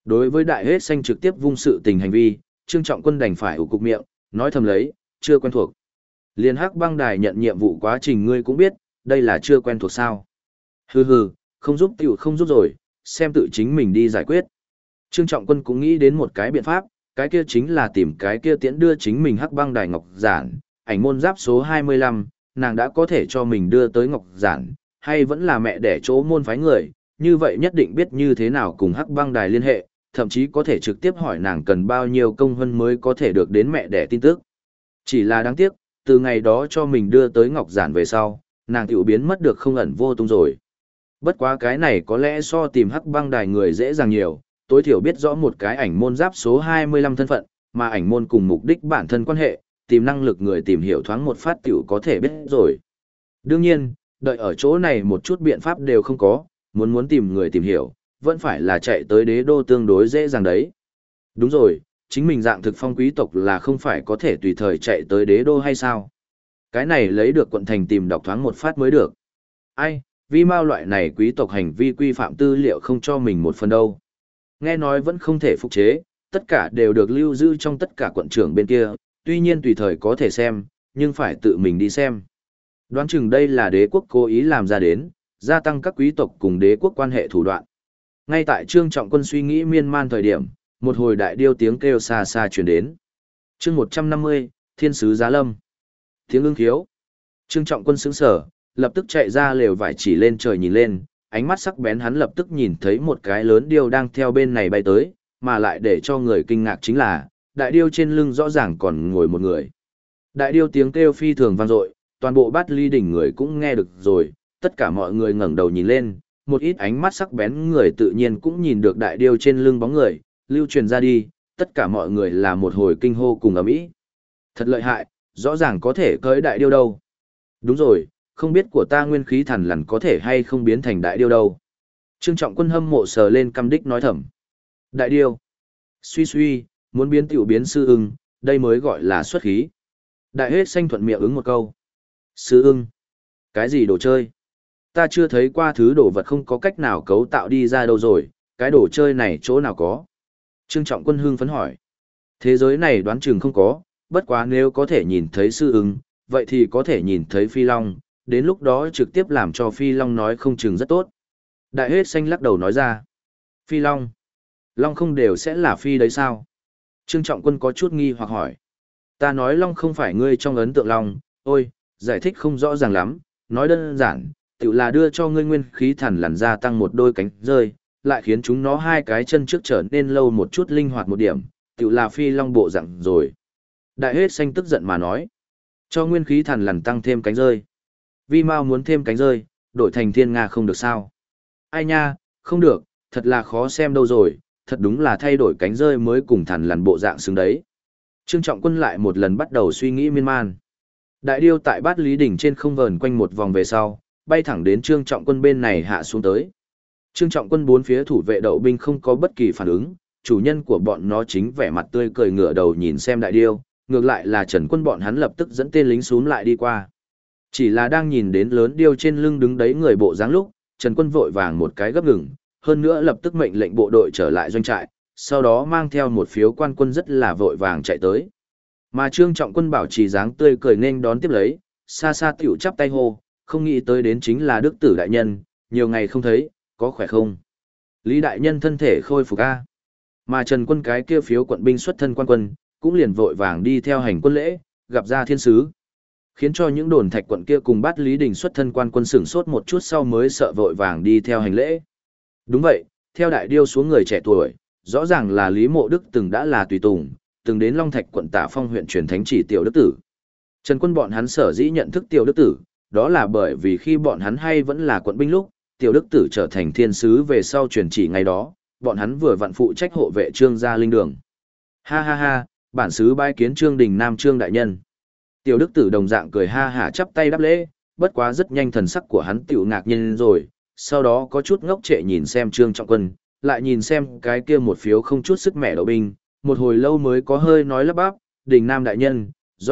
Đối với đại hết xanh trực tiếp vung sự tình hành vi, Trương Trọng Quân đành phải ủ cục miệng, nói thầm lấy, chưa quen thuộc. Liên Hắc Băng Đài nhận nhiệm vụ quá trình ngươi cũng biết, đây là chưa quen thuộc sao. Hừ hừ, không giúp tiểu không giúp rồi, xem tự chính mình đi giải quyết. Trương Trọng Quân cũng nghĩ đến một cái biện pháp, cái kia chính là tìm cái kia tiễn đưa chính mình Hắc Băng Đài Ngọc Giản, ảnh môn giáp số 25, nàng đã có thể cho mình đưa tới Ngọc Giản, hay vẫn là mẹ đẻ chỗ môn phái người, như vậy nhất định biết như thế nào cùng Hắc Băng Đài liên hệ, thậm chí có thể trực tiếp hỏi nàng cần bao nhiêu công hơn mới có thể được đến mẹ đẻ tin tức. Chỉ là đáng tiếc, từ ngày đó cho mình đưa tới Ngọc Giản về sau, nàng tiểu biến mất được không ẩn vô tung rồi. Bất quá cái này có lẽ so tìm Hắc Băng Đài người dễ dàng nhiều, tối thiểu biết rõ một cái ảnh môn giáp số 25 thân phận, mà ảnh môn cùng mục đích bản thân quan hệ, tìm năng lực người tìm hiểu thoáng một phát tiểu có thể biết rồi. Đương nhiên, đợi ở chỗ này một chút biện pháp đều không có, muốn tìm người tìm hiểu, vẫn phải là chạy tới đế đô tương đối dễ dàng đấy. Đúng rồi, chính mình dạng thực phong quý tộc là không phải có thể tùy thời chạy tới đế đô hay sao? Cái này lấy được quận thành tìm đọc thoáng một phát mới được. Ai, vì mao loại này quý tộc hành vi quy phạm tư liệu không cho mình một phần đâu. Nghe nói vẫn không thể phục chế, tất cả đều được lưu giữ trong tất cả quận trưởng bên kia, tuy nhiên tùy thời có thể xem, nhưng phải tự mình đi xem. Đoán chừng đây là đế quốc cố ý làm ra đến, gia tăng các quý tộc cùng đế quốc quan hệ thủ đoạn. Ngay tại Trương Trọng Quân suy nghĩ miên man thời điểm, một hồi đại điêu tiếng kêu xa xa truyền đến. Chương 150, Thiên sứ Giá Lâm. Tiếng ưng khiếu. Trương Trọng Quân sững sờ, lập tức chạy ra lều vải chỉ lên trời nhìn lên, ánh mắt sắc bén hắn lập tức nhìn thấy một cái lớn điêu đang theo bên này bay tới, mà lại để cho người kinh ngạc chính là, đại điêu trên lưng rõ ràng còn ngồi một người. Đại điêu tiếng kêu phi thường vang dội, toàn bộ Bát Ly đỉnh người cũng nghe được rồi, tất cả mọi người ngẩng đầu nhìn lên, một ít ánh mắt sắc bén người tự nhiên cũng nhìn được đại điêu trên lưng bóng người, lưu truyền ra đi, tất cả mọi người là một hồi kinh hô cùng ầm ĩ. Thật lợi hại, rõ ràng có thể cưỡi đại điêu đâu. Đúng rồi, không biết của ta nguyên khí thần lằn có thể hay không biến thành đại điêu đâu. Trương Trọng Quân hâm mộ sờ lên căm đích nói thầm. Đại điêu. Suy suy, muốn biến tiểu biến sư ưng, đây mới gọi là xuất khí. Đại hết xanh thuận miệng ứng một câu. Sư ưng. Cái gì đồ chơi? Ta chưa thấy qua thứ đồ vật không có cách nào cấu tạo đi ra đâu rồi, cái đồ chơi này chỗ nào có? Trương Trọng Quân hưng phấn hỏi. Thế giới này đoán chừng không có, bất quá nếu có thể nhìn thấy sư ưng, vậy thì có thể nhìn thấy phi long, đến lúc đó trực tiếp làm cho phi long nói không chừng rất tốt. Đại hết xanh lắc đầu nói ra. Phi long? Long không đều sẽ là phi đấy sao? Trương Trọng Quân có chút nghi hoặc hỏi. Ta nói long không phải ngươi trong ấn tượng long, ôi, giải thích không rõ ràng lắm, nói đơn giản, tự là đưa cho ngươi nguyên khí thần lằn gia tăng một đôi cánh rơi, lại khiến chúng nó hai cái chân trước trở nên lâu một chút linh hoạt một điểm, tự là phi long bộ dạng rồi. Đại hết xanh tức giận mà nói. Cho nguyên khí thần lằn tăng thêm cánh rơi. Vi Mao muốn thêm cánh rơi, đổi thành thiên nga không được sao? Ai nha, không được, thật là khó xem đâu rồi, thật đúng là thay đổi cánh rơi mới cùng thần lằn bộ dạng xứng đấy. Trương Trọng Quân lại một lần bắt đầu suy nghĩ miên man. Đại điêu tại Bát Lý đỉnh trên không vờn quanh một vòng về sau, bay thẳng đến Trương Trọng Quân bên này hạ xuống tới. Trương Trọng Quân bốn phía thủ vệ đậu binh không có bất kỳ phản ứng, chủ nhân của bọn nó chính vẻ mặt tươi cười ngửa đầu nhìn xem đại điêu, ngược lại là Trần Quân bọn hắn lập tức dẫn tên lính xuống lại đi qua. Chỉ là đang nhìn đến lớn điêu trên lưng đứng đấy người bộ dáng lúc, Trần Quân vội vàng một cái gấp ngừng, hơn nữa lập tức mệnh lệnh bộ đội trở lại doanh trại, sau đó mang theo một phiếu quan quân rất là vội vàng chạy tới. Mà Trương Trọng Quân bảo trì dáng tươi cười nên đón tiếp lấy, xa xa tiểu chắp tay hô, không nghĩ tới đến chính là Đức Tử đại nhân, nhiều ngày không thấy, có khỏe không? Lý đại nhân thân thể khôi phục a. Mà Trần Quân cái kia phiếu quận binh xuất thân quan quân, cũng liền vội vàng đi theo hành quân lễ, gặp ra thiên sứ. Khiến cho những đồn thạch quận kia cùng Bát Lý Đình xuất thân quan quân sửng sốt một chút sau mới sợ vội vàng đi theo hành lễ. Đúng vậy, theo đại điêu xuống người trẻ tuổi, rõ ràng là Lý Mộ Đức từng đã là tùy tùng, từng đến Long Thạch quận Tả Phong huyện truyền thánh chỉ Tiểu Đức Tử. Trần Quân bọn hắn sở dĩ nhận thức Tiểu Đức Tử, đó là bởi vì khi bọn hắn hay vẫn là quận binh lúc, Tiểu Đức Tử trở thành thiên sứ về sau truyền chỉ ngày đó, bọn hắn vừa vặn phụ trách hộ vệ Trương gia linh đường. Ha ha ha, bản sứ bái kiến Trương Đình Nam Trương đại nhân. Tiểu Đức Tử đồng dạng cười ha hả chắp tay đáp lễ, bất quá rất nhanh thần sắc của hắn tiểu ngạc nhiên rồi, sau đó có chút ngốc trệ nhìn xem Trương Trọng Quân, lại nhìn xem cái kia một phiếu không chút sức mẻ đậu binh, một hồi lâu mới có hơi nói lắp bắp, Đình Nam đại nhân,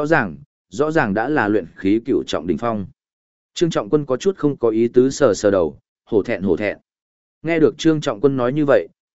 rõ ràng đã là luyện khí cựu trọng đỉnh phong. Trương Trọng Quân có chút không có ý tứ sờ sờ đầu, hổ thẹn. Nghe được Trương Trọng Quân nói như vậy,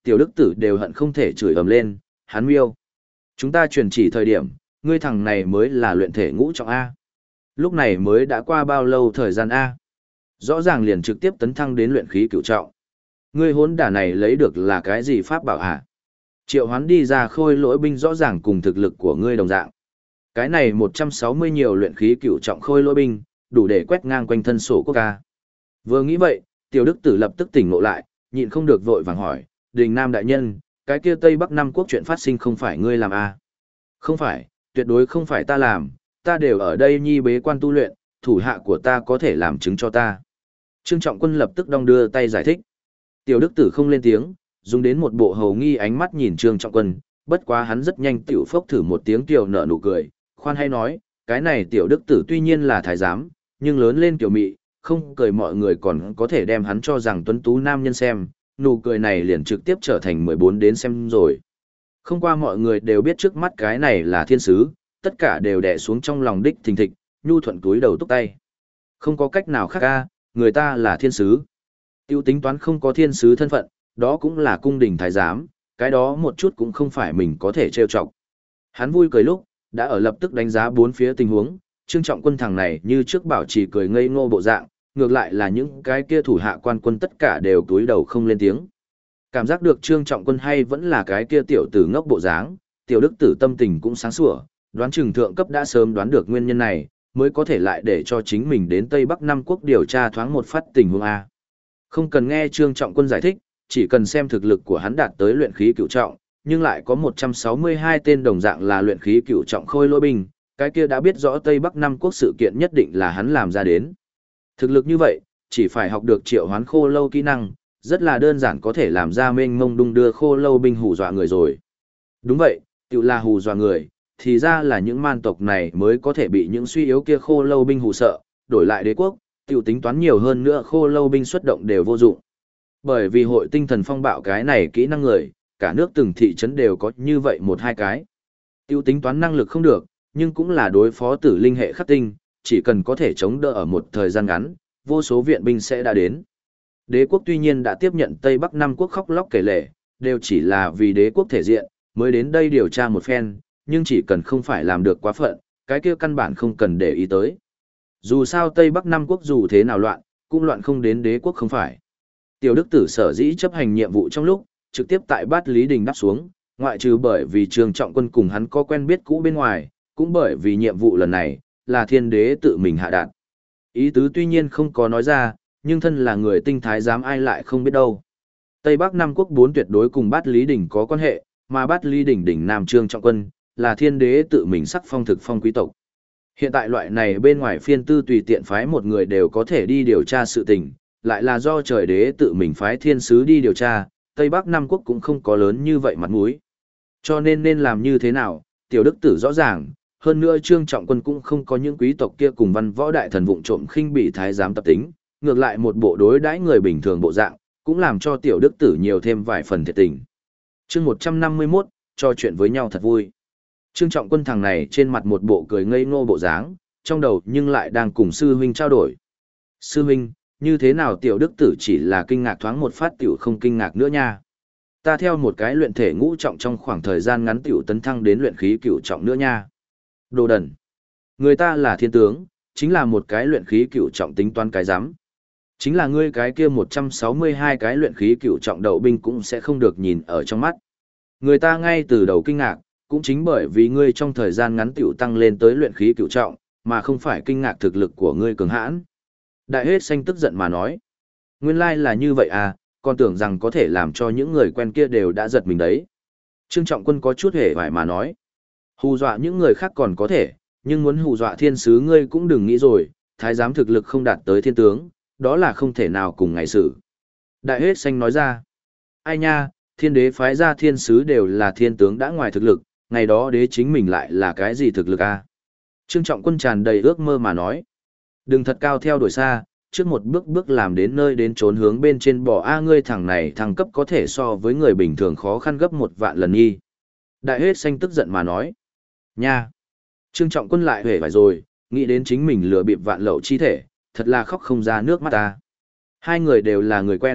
tiểu đức tử đều hận không thể chửi ầm lên, hắn miêu. Chúng ta truyền chỉ thời điểm, ngươi thằng này mới là luyện thể ngũ trọng A. Lúc này mới đã qua bao lâu thời gian A. Rõ ràng liền trực tiếp tấn thăng đến luyện khí cửu trọng. Ngươi hỗn đả này lấy được là cái gì pháp bảo hả? Triệu Hoán đi ra khôi lỗi binh rõ ràng cùng thực lực của ngươi đồng dạng. Cái này 160 nhiều luyện khí cửu trọng khôi lỗi binh, đủ để quét ngang quanh thân sổ quốc ca. Vừa nghĩ vậy, tiểu đức tử lập tức tỉnh ngộ lại, nhịn không được vội vàng hỏi, Đình Nam đại nhân, cái kia Tây Bắc Nam quốc chuyện phát sinh không phải ngươi làm à? Không phải, tuyệt đối không phải ta làm, ta đều ở đây nhi bế quan tu luyện, thủ hạ của ta có thể làm chứng cho ta. Trương Trọng Quân lập tức đong đưa tay giải thích. Tiểu đức tử không lên tiếng, dùng đến một bộ hầu nghi ánh mắt nhìn Trương Trọng Quân, bất quá hắn rất nhanh tiểu phốc thử một tiếng tiểu nở nụ cười, khoan hay nói, cái này tiểu đức tử tuy nhiên là thái giám, nhưng lớn lên kiểu mị, không cười mọi người còn có thể đem hắn cho rằng tuấn tú nam nhân xem, nụ cười này liền trực tiếp trở thành 14 đến xem rồi. Không qua mọi người đều biết trước mắt cái này là thiên sứ, tất cả đều đè xuống trong lòng đích thình thịch, nhu thuận túi đầu túc tay. Không có cách nào khác ca, người ta là thiên sứ. Tiêu tính toán không có thiên sứ thân phận, đó cũng là cung đình thái giám, cái đó một chút cũng không phải mình có thể trêu chọc. Hắn vui cười lúc, đã ở lập tức đánh giá bốn phía tình huống, Trương Trọng Quân thằng này như trước bảo trì cười ngây ngô bộ dạng, ngược lại là những cái kia thủ hạ quan quân tất cả đều túi đầu không lên tiếng. Cảm giác được Trương Trọng Quân hay vẫn là cái kia tiểu tử ngốc bộ dáng, tiểu đức tử tâm tình cũng sáng sủa, đoán chừng thượng cấp đã sớm đoán được nguyên nhân này, mới có thể lại để cho chính mình đến Tây Bắc Nam quốc điều tra thoáng một phát tình huống A. Không cần nghe Trương Trọng Quân giải thích, chỉ cần xem thực lực của hắn đạt tới luyện khí cửu trọng, nhưng lại có 162 tên đồng dạng là luyện khí cửu trọng khôi lỗi binh, cái kia đã biết rõ Tây Bắc Nam quốc sự kiện nhất định là hắn làm ra đến. Thực lực như vậy, chỉ phải học được triệu hoán khô lâu kỹ năng, rất là đơn giản có thể làm ra mênh mông đung đưa khô lâu binh hù dọa người rồi. Đúng vậy, tự là hù dọa người, thì ra là những man tộc này mới có thể bị những suy yếu kia khô lâu binh hù sợ, đổi lại đế quốc, tự tính toán nhiều hơn nữa khô lâu binh xuất động đều vô dụng. Bởi vì hội tinh thần phong bạo cái này kỹ năng người, cả nước từng thị trấn đều có như vậy một hai cái. Tiêu tính toán năng lực không được, nhưng cũng là đối phó tử linh hệ khắc tinh, chỉ cần có thể chống đỡ ở một thời gian ngắn, vô số viện binh sẽ đã đến. Đế quốc tuy nhiên đã tiếp nhận Tây Bắc Nam quốc khóc lóc kể lể, đều chỉ là vì đế quốc thể diện, mới đến đây điều tra một phen, nhưng chỉ cần không phải làm được quá phận, cái kia căn bản không cần để ý tới. Dù sao Tây Bắc Nam quốc dù thế nào loạn, cũng loạn không đến đế quốc không phải. Tiểu Đức Tử sở dĩ chấp hành nhiệm vụ trong lúc, trực tiếp tại Bát Lý Đình đáp xuống, ngoại trừ bởi vì Trương Trọng Quân cùng hắn có quen biết cũ bên ngoài, cũng bởi vì nhiệm vụ lần này, là thiên đế tự mình hạ đạt. Ý tứ tuy nhiên không có nói ra, nhưng thân là người tinh thái dám ai lại không biết đâu. Tây Bắc Nam quốc 4 tuyệt đối cùng Bát Lý Đình có quan hệ, mà Bát Lý Đình đỉnh Nam Trương Trọng Quân, là thiên đế tự mình sắc phong thực phong quý tộc. Hiện tại loại này bên ngoài phiên tư tùy tiện phái một người đều có thể đi điều tra sự tình, lại là do trời đế tự mình phái thiên sứ đi điều tra, Tây Bắc Nam quốc cũng không có lớn như vậy mặt mũi. Cho nên làm như thế nào, tiểu đức tử rõ ràng, hơn nữa Trương Trọng Quân cũng không có những quý tộc kia cùng văn võ đại thần vụng trộm khinh bị thái giám tập tính, ngược lại một bộ đối đãi người bình thường bộ dạng, cũng làm cho tiểu đức tử nhiều thêm vài phần thiệt tình. Chương 151, trò chuyện với nhau thật vui. Trương Trọng Quân thằng này trên mặt một bộ cười ngây ngô bộ dáng, trong đầu nhưng lại đang cùng sư huynh trao đổi. Sư huynh, như thế nào tiểu đức tử chỉ là kinh ngạc thoáng một phát tiểu không kinh ngạc nữa nha. Ta theo một cái luyện thể ngũ trọng trong khoảng thời gian ngắn tiểu tấn thăng đến luyện khí cửu trọng nữa nha. Đồ đần. Người ta là thiên tướng, chính là một cái luyện khí cửu trọng tính toán cái giám. Chính là ngươi cái kia 162 cái luyện khí cửu trọng đậu binh cũng sẽ không được nhìn ở trong mắt. Người ta ngay từ đầu kinh ngạc, cũng chính bởi vì ngươi trong thời gian ngắn tiểu tăng lên tới luyện khí cửu trọng, mà không phải kinh ngạc thực lực của ngươi cường hãn. Đại hết xanh tức giận mà nói. Nguyên lai là như vậy à, còn tưởng rằng có thể làm cho những người quen kia đều đã giật mình đấy. Trương Trọng Quân có chút hề vải mà nói. Hù dọa những người khác còn có thể, nhưng muốn hù dọa thiên sứ ngươi cũng đừng nghĩ rồi, thái giám thực lực không đạt tới thiên tướng, đó là không thể nào cùng ngày xử. Đại hết xanh nói ra. Ai nha, thiên đế phái ra thiên sứ đều là thiên tướng đã ngoài thực lực, ngày đó đế chính mình lại là cái gì thực lực à? Trương Trọng Quân tràn đầy ước mơ mà nói. Đừng thật cao theo đuổi xa, trước một bước bước làm đến nơi đến trốn hướng bên trên bỏ a ngươi thằng này thăng cấp có thể so với người bình thường khó khăn gấp 1 vạn lần nhi. Đại hết xanh tức giận mà nói. Nha! Trương Trọng Quân lại hề phải rồi, nghĩ đến chính mình lừa bịp vạn lậu chi thể, thật là khóc không ra nước mắt ta. Hai người đều là người quen,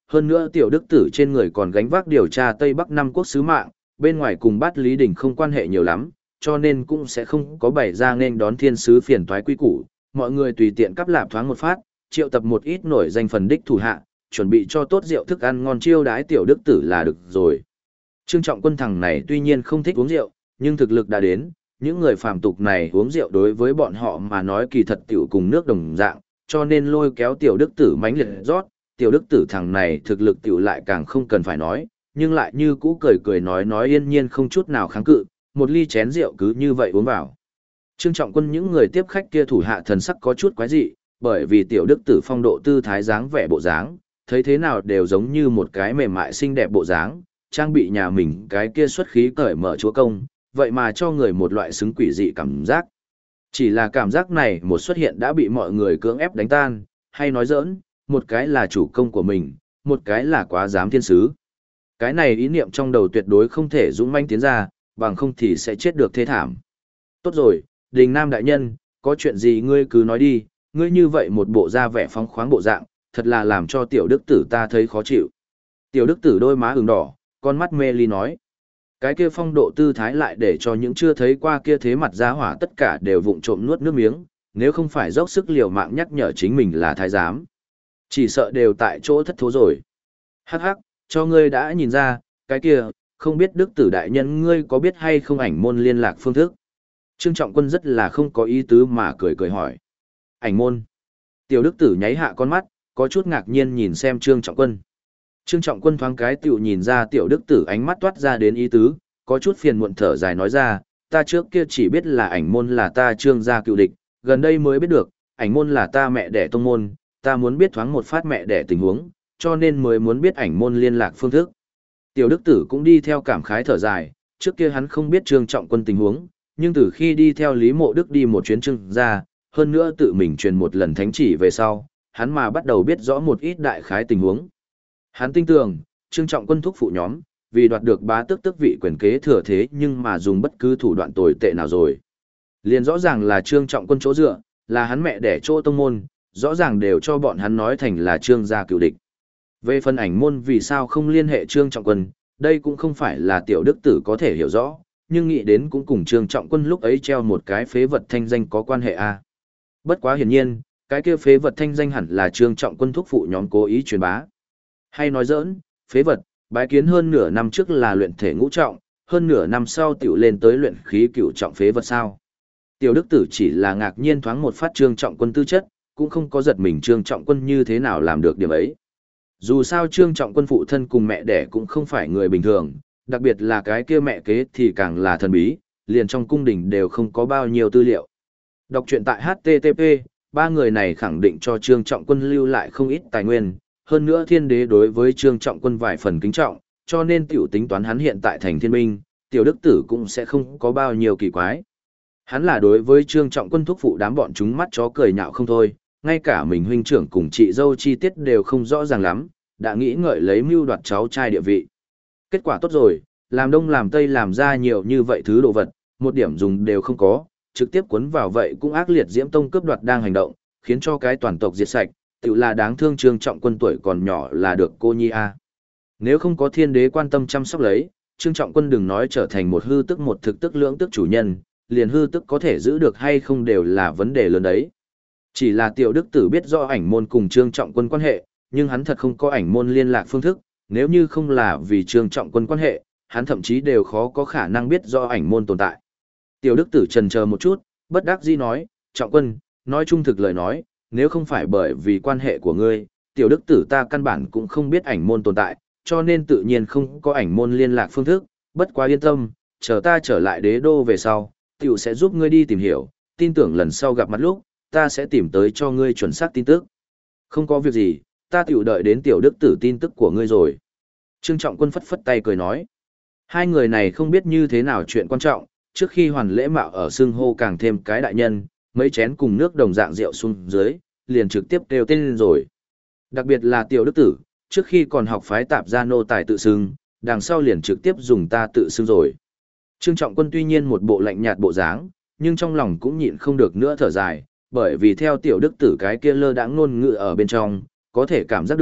hơn nữa tiểu đức tử trên người còn gánh vác điều tra Tây Bắc năm quốc sứ mạng, bên ngoài cùng Bát Lý Đình không quan hệ nhiều lắm, cho nên cũng sẽ không có bày ra nên đón thiên sứ phiền toái quy củ, mọi người tùy tiện cắp lạp thoáng một phát, triệu tập một ít nổi danh phần đích thủ hạ, chuẩn bị cho tốt rượu thức ăn ngon chiêu đái tiểu đức tử là được rồi. Trương Trọng Quân thằng này tuy nhiên không thích uống rượu, nhưng thực lực đã đến, những người phàm tục này uống rượu đối với bọn họ mà nói kỳ thật tiểu cùng nước đồng dạng, cho nên lôi kéo tiểu đức tử mãnh liệt rót, tiểu đức tử thằng này thực lực tiểu lại càng không cần phải nói, nhưng lại như cũ cười cười nói yên nhiên không chút nào kháng cự, một ly chén rượu cứ như vậy uống vào. Trương Trọng Quân những người tiếp khách kia thủ hạ thần sắc có chút quái dị, bởi vì tiểu đức tử phong độ tư thái dáng vẻ bộ dáng, thấy thế nào đều giống như một cái mềm mại xinh đẹp bộ dáng, trang bị nhà mình cái kia xuất khí cởi mở chúa công, vậy mà cho người một loại xứng quỷ dị cảm giác. Chỉ là cảm giác này một xuất hiện đã bị mọi người cưỡng ép đánh tan, hay nói giỡn, một cái là chủ công của mình, một cái là quá giám thiên sứ. Cái này ý niệm trong đầu tuyệt đối không thể dũng manh tiến ra, bằng không thì sẽ chết được thê thảm. Tốt rồi, Đình Nam đại nhân, có chuyện gì ngươi cứ nói đi, ngươi như vậy một bộ da vẻ phóng khoáng bộ dạng, thật là làm cho tiểu đức tử ta thấy khó chịu. Tiểu đức tử đôi má ửng đỏ, con mắt mê ly nói. Cái kia phong độ tư thái lại để cho những chưa thấy qua kia thế mặt giá hỏa tất cả đều vụng trộm nuốt nước miếng, nếu không phải dốc sức liều mạng nhắc nhở chính mình là thái giám. Chỉ sợ đều tại chỗ thất thố rồi. Hắc hắc, cho ngươi đã nhìn ra, cái kia, không biết đức tử đại nhân ngươi có biết hay không ảnh môn liên lạc phương thức. Trương Trọng Quân rất là không có ý tứ mà cười cười hỏi. Ảnh môn. Tiểu đức tử nháy hạ con mắt, có chút ngạc nhiên nhìn xem Trương Trọng Quân. Trương Trọng Quân thoáng cái tiểu nhìn ra tiểu đức tử ánh mắt toát ra đến ý tứ, có chút phiền muộn thở dài nói ra, ta trước kia chỉ biết là ảnh môn là ta Trương gia cựu địch, gần đây mới biết được, ảnh môn là ta mẹ đẻ tông môn, ta muốn biết thoáng một phát mẹ đẻ tình huống, cho nên mới muốn biết ảnh môn liên lạc phương thức. Tiểu đức tử cũng đi theo cảm khái thở dài, trước kia hắn không biết Trương Trọng Quân tình huống, nhưng từ khi đi theo Lý Mộ Đức đi một chuyến Trương gia, hơn nữa tự mình truyền một lần thánh chỉ về sau, hắn mà bắt đầu biết rõ một ít đại khái tình huống. Hắn tin tưởng, Trương Trọng Quân thúc phụ nhóm, vì đoạt được bá tước tước vị quyền kế thừa thế nhưng mà dùng bất cứ thủ đoạn tồi tệ nào rồi. Liền rõ ràng là Trương Trọng Quân chỗ dựa, là hắn mẹ đẻ chỗ tông môn, rõ ràng đều cho bọn hắn nói thành là Trương gia cựu địch. Về phần ảnh môn vì sao không liên hệ Trương Trọng Quân, đây cũng không phải là tiểu đức tử có thể hiểu rõ, nhưng nghĩ đến cũng cùng Trương Trọng Quân lúc ấy treo một cái phế vật thanh danh có quan hệ a. Bất quá hiển nhiên, cái kia phế vật thanh danh hẳn là Trương Trọng Quân thúc phụ nhóm cố ý truyền bá. Hay nói giỡn, phế vật, bái kiến hơn nửa năm trước là luyện thể ngũ trọng, hơn nửa năm sau tiểu lên tới luyện khí cửu trọng phế vật sao. Tiểu đức tử chỉ là ngạc nhiên thoáng một phát Trương Trọng Quân tư chất, cũng không có giật mình Trương Trọng Quân như thế nào làm được điểm ấy. Dù sao Trương Trọng Quân phụ thân cùng mẹ đẻ cũng không phải người bình thường, đặc biệt là cái kia mẹ kế thì càng là thần bí, liền trong cung đình đều không có bao nhiêu tư liệu. Đọc truyện tại HTTP, ba người này khẳng định cho Trương Trọng Quân lưu lại không ít tài nguyên, hơn nữa thiên đế đối với Trương Trọng Quân vài phần kính trọng, cho nên tiểu tính toán hắn hiện tại thành thiên minh, tiểu đức tử cũng sẽ không có bao nhiêu kỳ quái. Hắn là đối với Trương Trọng Quân thúc phụ đám bọn chúng mắt chó cười nhạo không thôi, ngay cả mình huynh trưởng cùng chị dâu chi tiết đều không rõ ràng lắm, đã nghĩ ngợi lấy mưu đoạt cháu trai địa vị. Kết quả tốt rồi, làm đông làm tây làm ra nhiều như vậy thứ đồ vật, một điểm dùng đều không có, trực tiếp cuốn vào vậy cũng ác liệt Diễm Tông cướp đoạt đang hành động, khiến cho cái toàn tộc diệt sạch, tự là đáng thương Trương Trọng Quân tuổi còn nhỏ là được cô nhi a. Nếu không có thiên đế quan tâm chăm sóc lấy, Trương Trọng Quân đừng nói trở thành một hư tức một thực tức lưỡng tức chủ nhân, liền hư tức có thể giữ được hay không đều là vấn đề lớn đấy. Chỉ là tiểu đức tử biết rõ ảnh môn cùng Trương Trọng Quân quan hệ, nhưng hắn thật không có ảnh môn liên lạc phương thức, nếu như không là vì Trương Trọng Quân quan hệ, hắn thậm chí đều khó có khả năng biết rõ ảnh môn tồn tại. Tiểu đức tử chần chờ một chút, bất đắc dĩ nói, Trọng Quân, nói trung thực lời nói, nếu không phải bởi vì quan hệ của ngươi, tiểu đức tử ta căn bản cũng không biết ảnh môn tồn tại, cho nên tự nhiên không có ảnh môn liên lạc phương thức, bất quá yên tâm, chờ ta trở lại đế đô về sau, tiểu sẽ giúp ngươi đi tìm hiểu, tin tưởng lần sau gặp mặt lúc, ta sẽ tìm tới cho ngươi chuẩn xác tin tức. Không có việc gì, ta tiểu đợi đến tiểu đức tử tin tức của ngươi rồi. Trương Trọng Quân phất phất tay cười nói. Hai người này không biết như thế nào chuyện quan trọng, trước khi hoàn lễ mạo ở xưng hô càng thêm cái đại nhân, mấy chén cùng nước đồng dạng rượu xuống dưới, liền trực tiếp kêu tên lên rồi. Đặc biệt là tiểu đức tử, trước khi còn học phái tạp gia nô tài tự xưng, đằng sau liền trực tiếp dùng ta tự xưng rồi. Trương Trọng Quân tuy nhiên một bộ lạnh nhạt bộ dáng, nhưng trong lòng cũng nhịn không được nữa thở dài, bởi vì theo tiểu đức tử cái kia lơ đãng ngôn ngữ ở bên trong, có thể cảm giác được,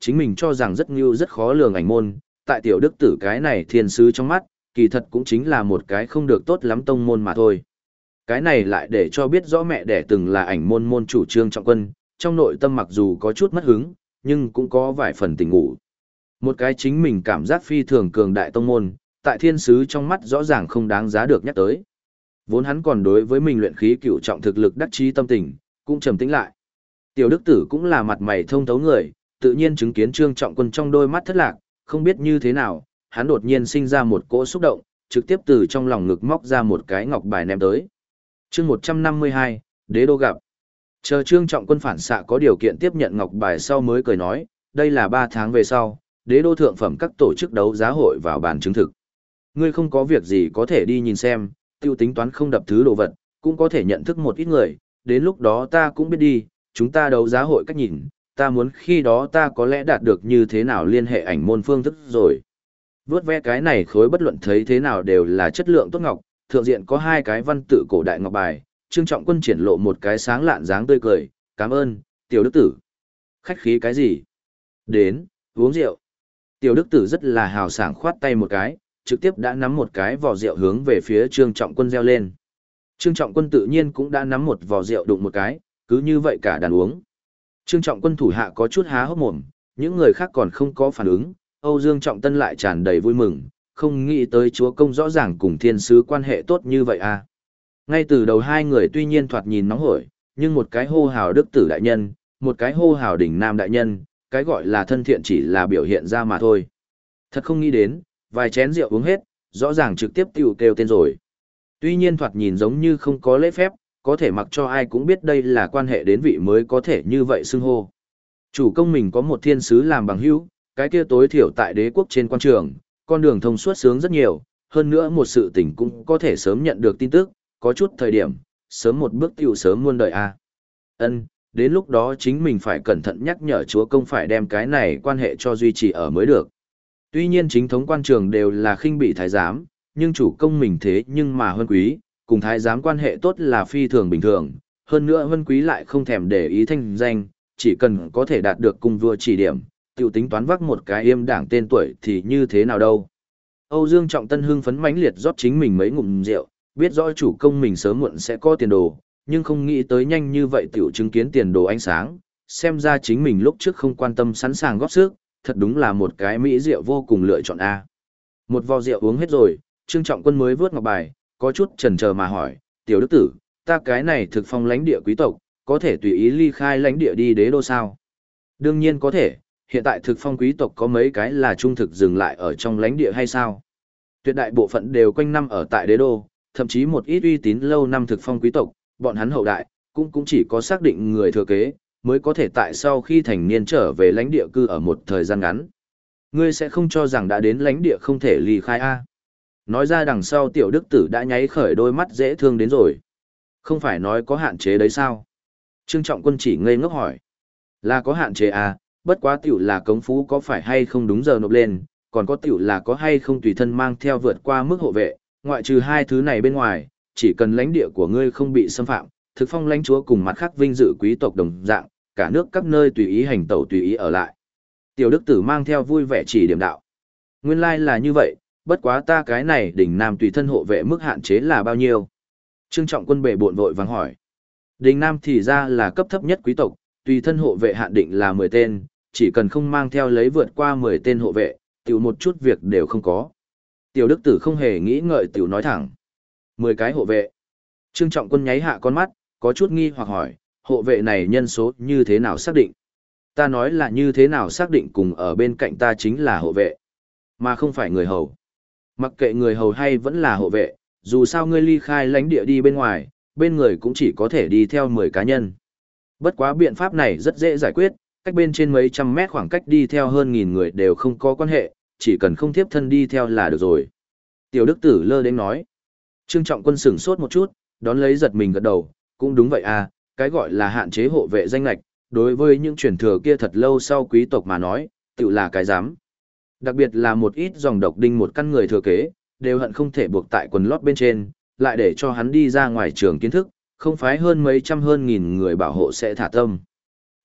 chính mình cho rằng rất ngưu rất khó lường ảnh môn, tại tiểu đức tử cái này thiên sứ trong mắt, kỳ thật cũng chính là một cái không được tốt lắm tông môn mà thôi. Cái này lại để cho biết rõ mẹ đẻ từng là ảnh môn môn chủ Trương Trọng Quân, trong nội tâm mặc dù có chút mất hứng, nhưng cũng có vài phần tỉnh ngủ. Một cái chính mình cảm giác phi thường cường đại tông môn, tại thiên sứ trong mắt rõ ràng không đáng giá được nhắc tới. Vốn hắn còn đối với mình luyện khí cựu trọng thực lực đắc chí tâm tình, cũng trầm tĩnh lại. Tiểu đức tử cũng là mặt mày thông thấu người, tự nhiên chứng kiến Trương Trọng Quân trong đôi mắt thất lạc, không biết như thế nào, hắn đột nhiên sinh ra một cỗ xúc động, trực tiếp từ trong lòng ngực móc ra một cái ngọc bài ném tới. Chương 152, Đế đô gặp. Chờ Trương Trọng Quân phản xạ có điều kiện tiếp nhận ngọc bài sau mới cười nói, đây là 3 tháng về sau, Đế đô thượng phẩm các tổ chức đấu giá hội vào bàn chứng thực. Ngươi không có việc gì có thể đi nhìn xem, tiêu tính toán không đập thứ đồ vật, cũng có thể nhận thức một ít người, đến lúc đó ta cũng biết đi, chúng ta đấu giá hội cách nhìn, ta muốn khi đó ta có lẽ đạt được như thế nào liên hệ ảnh môn phương thức rồi. Vướt ve cái này khối bất luận thấy thế nào đều là chất lượng tốt ngọc, thượng diện có 2 cái văn tự cổ đại ngọc bài, Trương Trọng Quân triển lộ một cái sáng lạn dáng tươi cười, cảm ơn, tiểu đức tử. Khách khí cái gì? Đến, uống rượu. Tiểu đức tử rất là hào sảng khoát tay một cái, trực tiếp đã nắm một cái vò rượu hướng về phía Trương Trọng Quân reo lên. Trương Trọng Quân tự nhiên cũng đã nắm một vò rượu đụng một cái, cứ như vậy cả đàn uống. Trương Trọng Quân thủ hạ có chút há hốc mồm, những người khác còn không có phản ứng, Âu Dương Trọng Tân lại tràn đầy vui mừng, không nghĩ tới chúa công rõ ràng cùng thiên sứ quan hệ tốt như vậy à. Ngay từ đầu hai người tuy nhiên thoạt nhìn nóng hổi, nhưng một cái hô hào đức tử đại nhân, một cái hô hào đỉnh nam đại nhân, cái gọi là thân thiện chỉ là biểu hiện ra mà thôi. Thật không nghĩ đến, vài chén rượu uống hết, rõ ràng trực tiếp tiêu kêu tên rồi. Tuy nhiên thoạt nhìn giống như không có lễ phép, có thể mặc cho ai cũng biết đây là quan hệ đến vị mới có thể như vậy xưng hô. Chủ công mình có một thiên sứ làm bằng hữu, cái kia tối thiểu tại đế quốc trên quan trường, con đường thông suốt sướng rất nhiều, hơn nữa một sự tình cũng có thể sớm nhận được tin tức, có chút thời điểm, sớm một bước tiêu sớm muôn đời a. Ân, đến lúc đó chính mình phải cẩn thận nhắc nhở chúa công phải đem cái này quan hệ cho duy trì ở mới được. Tuy nhiên chính thống quan trường đều là khinh bị thái giám, nhưng chủ công mình thế nhưng mà huân quý, cùng thái giám quan hệ tốt là phi thường bình thường, hơn nữa huân quý lại không thèm để ý thanh danh, chỉ cần có thể đạt được cung vua chỉ điểm, tiểu tính toán vác một cái yêm đảng tên tuổi thì như thế nào đâu. Âu Dương Trọng Tân hưng phấn mãnh liệt rót chính mình mấy ngụm rượu, biết rõ chủ công mình sớm muộn sẽ có tiền đồ, nhưng không nghĩ tới nhanh như vậy tiểu chứng kiến tiền đồ ánh sáng, xem ra chính mình lúc trước không quan tâm sẵn sàng góp sức, thật đúng là một cái mỹ rượu vô cùng lựa chọn a. Một vò rượu uống hết rồi, Trương Trọng Quân mới vớt ngọc bài, có chút chần chờ mà hỏi, tiểu đức tử, ta cái này thực phong lãnh địa quý tộc, có thể tùy ý ly khai lãnh địa đi đế đô sao? Đương nhiên có thể, hiện tại thực phong quý tộc có mấy cái là trung thực dừng lại ở trong lãnh địa hay sao? Tuyệt đại bộ phận đều quanh năm ở tại đế đô, thậm chí một ít uy tín lâu năm thực phong quý tộc, bọn hắn hậu đại, cũng chỉ có xác định người thừa kế, mới có thể tại sau khi thành niên trở về lãnh địa cư ở một thời gian ngắn. Ngươi sẽ không cho rằng đã đến lãnh địa không thể ly khai a? Nói ra đằng sau tiểu đức tử đã nháy khởi đôi mắt dễ thương đến rồi. Không phải nói có hạn chế đấy sao? Trương Trọng Quân chỉ ngây ngốc hỏi. Là có hạn chế à, bất quá tiểu là cống phú có phải hay không đúng giờ nộp lên, còn có tiểu là có hay không tùy thân mang theo vượt qua mức hộ vệ, ngoại trừ hai thứ này bên ngoài, chỉ cần lãnh địa của ngươi không bị xâm phạm, thực phong lãnh chúa cùng mặt khác vinh dự quý tộc đồng dạng, cả nước các nơi tùy ý hành tẩu tùy ý ở lại. Tiểu đức tử mang theo vui vẻ chỉ điểm đạo. Nguyên lai là như vậy, bất quá ta cái này đỉnh nam tùy thân hộ vệ mức hạn chế là bao nhiêu? Trương Trọng Quân bệ bộn vội vàng hỏi. Đỉnh nam thì ra là cấp thấp nhất quý tộc, tùy thân hộ vệ hạn định là 10 tên, chỉ cần không mang theo lấy vượt qua 10 tên hộ vệ, tiểu một chút việc đều không có. Tiểu đức tử không hề nghĩ ngợi tiểu nói thẳng. 10 cái hộ vệ. Trương Trọng Quân nháy hạ con mắt, có chút nghi hoặc hỏi, hộ vệ này nhân số như thế nào xác định? Ta nói là như thế nào xác định cùng ở bên cạnh ta chính là hộ vệ, mà không phải người hầu. Mặc kệ người hầu hay vẫn là hộ vệ, dù sao ngươi ly khai lãnh địa đi bên ngoài, bên người cũng chỉ có thể đi theo 10 cá nhân. Bất quá biện pháp này rất dễ giải quyết, cách bên trên mấy trăm mét khoảng cách đi theo hơn 1000 người đều không có quan hệ, chỉ cần không tiếp thân đi theo là được rồi. Tiểu đức tử lơ đến nói. Trương Trọng Quân sửng sốt một chút, đón lấy giật mình gật đầu, cũng đúng vậy à, cái gọi là hạn chế hộ vệ danh lạch, đối với những truyền thừa kia thật lâu sau quý tộc mà nói, tự là cái dám. Đặc biệt là một ít dòng độc đinh một căn người thừa kế, đều hận không thể buộc tại quần lót bên trên, lại để cho hắn đi ra ngoài trường kiến thức, không phải hơn mấy trăm hơn nghìn người bảo hộ sẽ thả tâm.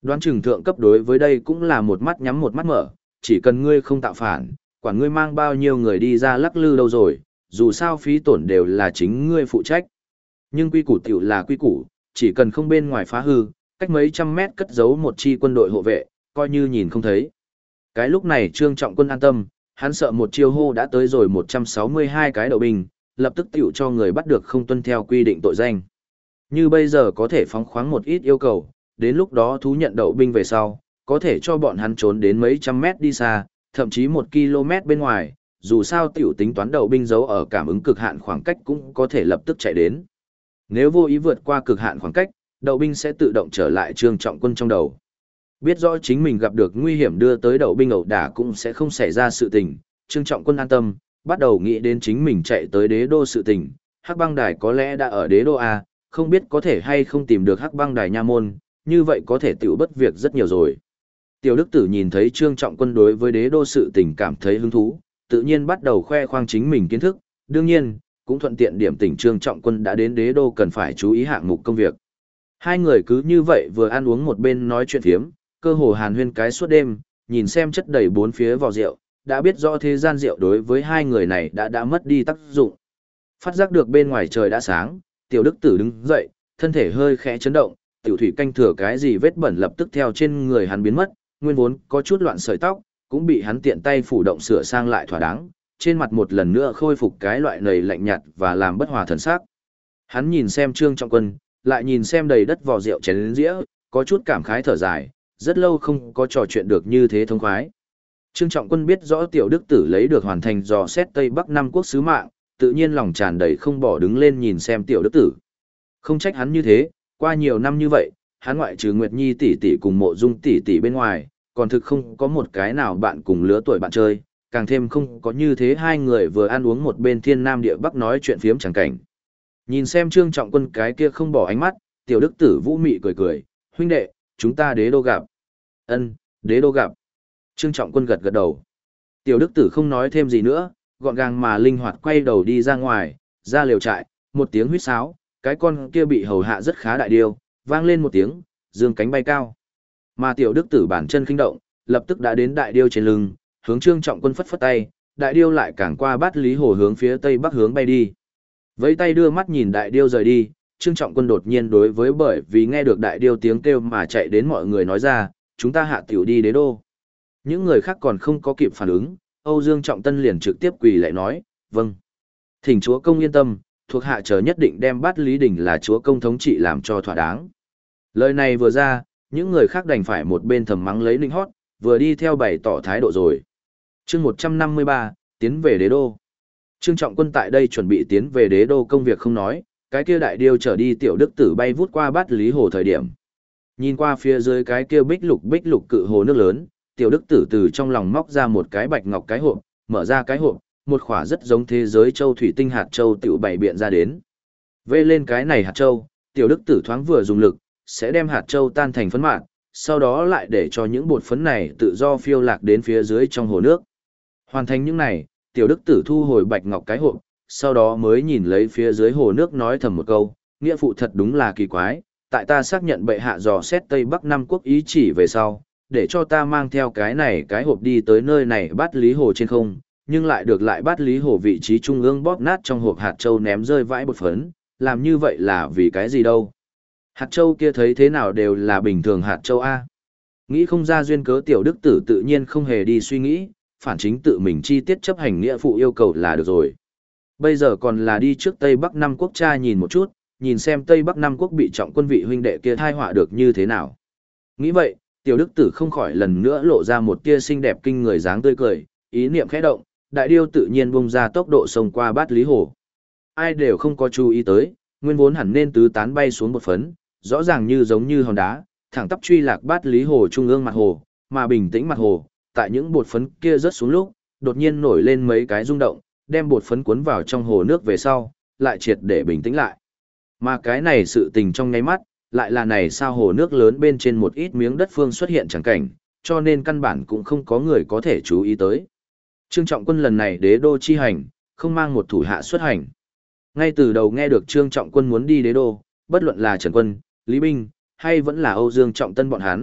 Đoán chừng thượng cấp đối với đây cũng là một mắt nhắm một mắt mở, chỉ cần ngươi không tạo phản, quản ngươi mang bao nhiêu người đi ra lắc lư đâu rồi, dù sao phí tổn đều là chính ngươi phụ trách. Nhưng quy củ tiểu là quy củ, chỉ cần không bên ngoài phá hư, cách mấy trăm mét cất giấu một chi quân đội hộ vệ, coi như nhìn không thấy. Cái lúc này Trương Trọng Quân an tâm, hắn sợ một chiêu hô đã tới rồi 162 cái đậu binh, lập tức tiểu cho người bắt được không tuân theo quy định tội danh. Như bây giờ có thể phóng khoáng một ít yêu cầu, đến lúc đó thú nhận đậu binh về sau, có thể cho bọn hắn trốn đến mấy trăm mét đi xa, thậm chí 1 km bên ngoài, dù sao tiểu tính toán đậu binh giấu ở cảm ứng cực hạn khoảng cách cũng có thể lập tức chạy đến. Nếu vô ý vượt qua cực hạn khoảng cách, đậu binh sẽ tự động trở lại Trương Trọng Quân trong đầu. Biết rõ chính mình gặp được nguy hiểm đưa tới đậu binh ẩu đả cũng sẽ không xảy ra sự tình, Trương Trọng Quân an tâm, bắt đầu nghĩ đến chính mình chạy tới đế đô sự tình, Hắc Băng Đài có lẽ đã ở đế đô A, không biết có thể hay không tìm được Hắc Băng Đài nha môn, như vậy có thể tiểu bất việc rất nhiều rồi. Tiểu Đức Tử nhìn thấy Trương Trọng Quân đối với đế đô sự tình cảm thấy hứng thú, tự nhiên bắt đầu khoe khoang chính mình kiến thức, đương nhiên, cũng thuận tiện điểm tỉnh Trương Trọng Quân đã đến đế đô cần phải chú ý hạng mục công việc. Hai người cứ như vậy vừa ăn uống một bên nói chuyện phiếm, cơ hồ hàn huyên cái suốt đêm, nhìn xem chất đầy bốn phía vò rượu, đã biết rõ thế gian rượu đối với hai người này đã mất đi tác dụng. Phát giác được bên ngoài trời đã sáng, Tiểu Đức Tử đứng dậy, thân thể hơi khẽ chấn động, tiểu thủy canh thừa cái gì vết bẩn lập tức theo trên người hắn biến mất, nguyên vốn có chút loạn sợi tóc, cũng bị hắn tiện tay phủ động sửa sang lại thỏa đáng, trên mặt một lần nữa khôi phục cái loại nầy lạnh nhạt và làm bất hòa thần sắc. Hắn nhìn xem Trương Trọng Quân, lại nhìn xem đầy đất vò rượu chén dĩa, có chút cảm khái thở dài, rất lâu không có trò chuyện được như thế thông khoái. Trương Trọng Quân biết rõ Tiểu Đức Tử lấy được hoàn thành dò xét Tây Bắc Năm quốc sứ mạng, tự nhiên lòng tràn đầy không bỏ đứng lên nhìn xem Tiểu Đức Tử. Không trách hắn như thế, qua nhiều năm như vậy, hắn ngoại trừ Nguyệt Nhi tỷ tỷ cùng Mộ Dung tỷ tỷ bên ngoài, còn thực không có một cái nào bạn cùng lứa tuổi bạn chơi, càng thêm không có như thế hai người vừa ăn uống một bên thiên nam địa bắc nói chuyện phiếm chẳng cảnh. Nhìn xem Trương Trọng Quân cái kia không bỏ ánh mắt, Tiểu Đức Tử vũ mị cười cười, huynh đệ, chúng ta đế đô gặp. Ân, đế đô gặp. Trương Trọng Quân gật gật đầu. Tiểu Đức Tử không nói thêm gì nữa, gọn gàng mà linh hoạt quay đầu đi ra ngoài, ra liều trại, một tiếng huýt sáo, cái con kia bị hầu hạ rất khá đại điêu, vang lên một tiếng, dương cánh bay cao. Mà Tiểu Đức Tử bản chân khinh động, lập tức đã đến đại điêu trên lưng, hướng Trương Trọng Quân phất phất tay, đại điêu lại cảng qua Bát Lý Hồ hướng phía tây bắc hướng bay đi. Vẫy tay đưa mắt nhìn đại điêu rời đi, Trương Trọng Quân đột nhiên đối với bởi vì nghe được đại điêu tiếng kêu mà chạy đến mọi người nói ra, chúng ta hạ tiểu đi đế đô. Những người khác còn không có kịp phản ứng, Âu Dương Trọng Tân liền trực tiếp quỳ lại nói, vâng. Thỉnh chúa công yên tâm, thuộc hạ chờ nhất định đem Bát Lý Đình là chúa công thống trị làm cho thỏa đáng. Lời này vừa ra, những người khác đành phải một bên thầm mắng lấy Ninh Hót, vừa đi theo bày tỏ thái độ rồi. Chương 153, tiến về đế đô. Trương Trọng Quân tại đây chuẩn bị tiến về đế đô công việc không nói, cái kia đại điêu trở đi Tiểu Đức Tử bay vút qua Bát Lý Hồ thời điểm. Nhìn qua phía dưới cái kia bích lục cự hồ nước lớn, Tiểu Đức Tử từ trong lòng móc ra một cái bạch ngọc cái hộp, mở ra cái hộp, một khỏa rất giống thế giới châu thủy tinh hạt châu tiểu bày biện ra đến. Vê lên cái này hạt châu, Tiểu Đức Tử thoáng vừa dùng lực, sẽ đem hạt châu tan thành phấn mạt, sau đó lại để cho những bột phấn này tự do phiêu lạc đến phía dưới trong hồ nước. Hoàn thành những này, Tiểu Đức Tử thu hồi bạch ngọc cái hộp, sau đó mới nhìn lấy phía dưới hồ nước nói thầm một câu, nghĩa phụ thật đúng là kỳ quái, tại ta xác nhận bệ hạ dò xét Tây Bắc Năm quốc ý chỉ về sau, để cho ta mang theo cái này cái hộp đi tới nơi này Bát Lý Hồ trên không, nhưng lại được lại Bát Lý Hồ vị trí trung ương bóp nát trong hộp hạt châu ném rơi vãi bột phấn, làm như vậy là vì cái gì đâu. Hạt châu kia thấy thế nào đều là bình thường hạt châu A. Nghĩ không ra duyên cớ Tiểu Đức Tử tự nhiên không hề đi suy nghĩ, phản chính tự mình chi tiết chấp hành nghĩa phụ yêu cầu là được rồi. Bây giờ còn là đi trước Tây Bắc Năm quốc cha nhìn một chút, nhìn xem Tây Bắc Năm quốc bị trọng quân vị huynh đệ kia thai họa được như thế nào. Nghĩ vậy, Tiểu Đức Tử không khỏi lần nữa lộ ra một tia xinh đẹp kinh người dáng tươi cười, ý niệm khẽ động, đại điêu tự nhiên bung ra tốc độ xông qua Bát Lý Hồ. Ai đều không có chú ý tới, nguyên vốn hẳn nên tứ tán bay xuống một phấn, rõ ràng như giống như hòn đá, thẳng tắp truy lạc Bát Lý Hồ trung ương mặt hồ, mà bình tĩnh mặt hồ, tại những bột phấn kia rớt xuống lúc, đột nhiên nổi lên mấy cái rung động, đem bột phấn cuốn vào trong hồ nước về sau, lại triệt để bình tĩnh lại. Mà cái này sự tình trong nháy mắt, lại là này sao hồ nước lớn bên trên một ít miếng đất phương xuất hiện chẳng cảnh, cho nên căn bản cũng không có người có thể chú ý tới. Trương Trọng Quân lần này đế đô chi hành, không mang một thủ hạ xuất hành. Ngay từ đầu nghe được Trương Trọng Quân muốn đi đế đô, bất luận là Trần Quân, Lý Binh, hay vẫn là Âu Dương Trọng Tân bọn hắn,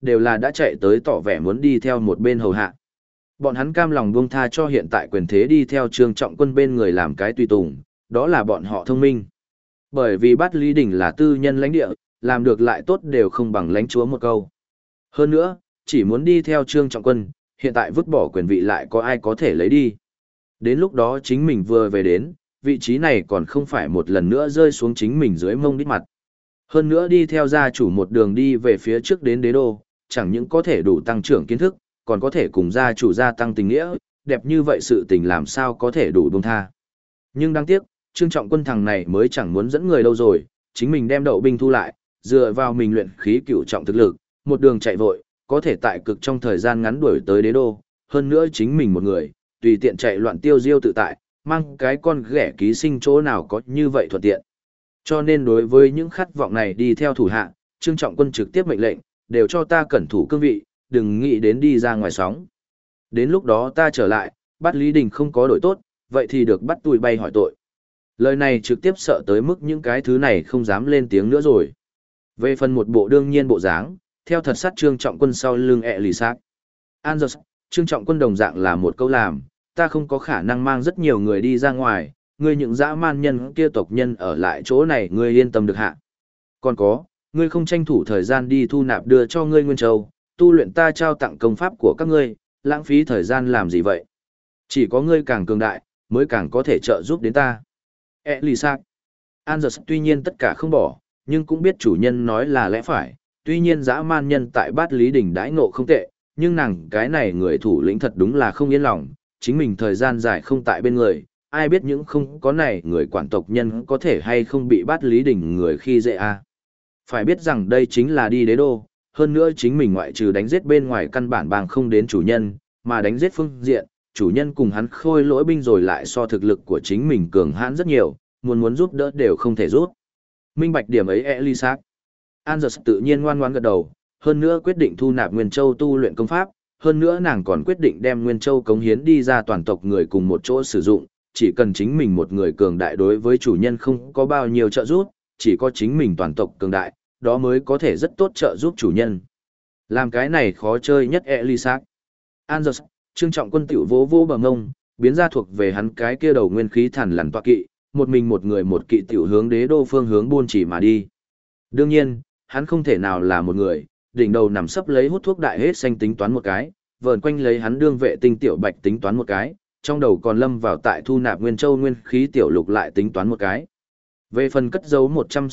đều là đã chạy tới tỏ vẻ muốn đi theo một bên hầu hạ. Bọn hắn cam lòng buông tha cho hiện tại quyền thế đi theo Trương Trọng Quân bên người làm cái tùy tùng, đó là bọn họ thông minh. Bởi vì Bát Lý Đình là tư nhân lãnh địa, làm được lại tốt đều không bằng lãnh chúa một câu. Hơn nữa, chỉ muốn đi theo Trương Trọng Quân, hiện tại vứt bỏ quyền vị lại có ai có thể lấy đi. Đến lúc đó chính mình vừa về đến, vị trí này còn không phải một lần nữa rơi xuống chính mình dưới mông đít mặt. Hơn nữa đi theo gia chủ một đường đi về phía trước đến đế đô, chẳng những có thể đủ tăng trưởng kiến thức, còn có thể cùng gia chủ gia tăng tình nghĩa, đẹp như vậy sự tình làm sao có thể đủ buông tha. Nhưng đáng tiếc, Trương Trọng Quân thằng này mới chẳng muốn dẫn người đâu rồi, chính mình đem đậu binh thu lại, dựa vào mình luyện khí cửu trọng thực lực, một đường chạy vội, có thể tại cực trong thời gian ngắn đuổi tới đế đô, hơn nữa chính mình một người, tùy tiện chạy loạn tiêu diêu tự tại, mang cái con ghẻ ký sinh chỗ nào có như vậy thuận tiện. Cho nên đối với những khát vọng này đi theo thủ hạ, Trương Trọng Quân trực tiếp mệnh lệnh, đều cho ta cẩn thủ cương vị, đừng nghĩ đến đi ra ngoài sóng. Đến lúc đó ta trở lại, bắt Lý Đình không có đổi tốt, vậy thì được bắt tui bay hỏi tội. Lời này trực tiếp sợ tới mức những cái thứ này không dám lên tiếng nữa rồi. Về phần một bộ đương nhiên bộ dáng, theo thật sát Trương Trọng Quân sau lưng ẹ lì xác. An giờ, Trương Trọng Quân đồng dạng là một câu làm, ta không có khả năng mang rất nhiều người đi ra ngoài, ngươi những dã man nhân kia tộc nhân ở lại chỗ này ngươi yên tâm được hạ. Còn có, ngươi không tranh thủ thời gian đi thu nạp đưa cho ngươi Nguyên Châu, tu luyện ta trao tặng công pháp của các ngươi, lãng phí thời gian làm gì vậy? Chỉ có ngươi càng cường đại, mới càng có thể trợ giúp đến ta. Elisak. Anders tuy nhiên tất cả không bỏ, nhưng cũng biết chủ nhân nói là lẽ phải, tuy nhiên dã man nhân tại Bát Lý Đình đãi ngộ không tệ, nhưng nàng cái này người thủ lĩnh thật đúng là không yên lòng, chính mình thời gian dài không tại bên người, ai biết những không có này người quản tộc nhân có thể hay không bị Bát Lý Đình người khi dễ a. Phải biết rằng đây chính là đi đế đô, hơn nữa chính mình ngoại trừ đánh giết bên ngoài căn bản bằng không đến chủ nhân, mà đánh giết phương diện, chủ nhân cùng hắn khôi lỗi binh rồi lại so thực lực của chính mình cường hãn rất nhiều, muốn giúp đỡ đều không thể giúp. Minh bạch điểm ấy Elisak. Anders tự nhiên ngoan ngoãn gật đầu, hơn nữa quyết định thu nạp Nguyên Châu tu luyện công pháp, hơn nữa nàng còn quyết định đem Nguyên Châu cống hiến đi ra toàn tộc người cùng một chỗ sử dụng, chỉ cần chính mình một người cường đại đối với chủ nhân không có bao nhiêu trợ giúp, chỉ có chính mình toàn tộc cường đại, đó mới có thể rất tốt trợ giúp chủ nhân. Làm cái này khó chơi nhất Elisak. Anders, Trương Trọng Quân tiểu vỗ vỗ bờ ngông, biến ra thuộc về hắn cái kia đầu nguyên khí thần lằn tọa kỵ, một mình một người một kỵ tiểu hướng đế đô phương hướng buôn chỉ mà đi. Đương nhiên, hắn không thể nào là một người, đỉnh đầu nằm sấp lấy hút thuốc đại hết xanh tính toán một cái, vờn quanh lấy hắn đương vệ tinh tiểu bạch tính toán một cái, trong đầu còn lâm vào tại thu nạp Nguyên Châu nguyên khí tiểu lục lại tính toán một cái. Về phần cất giấu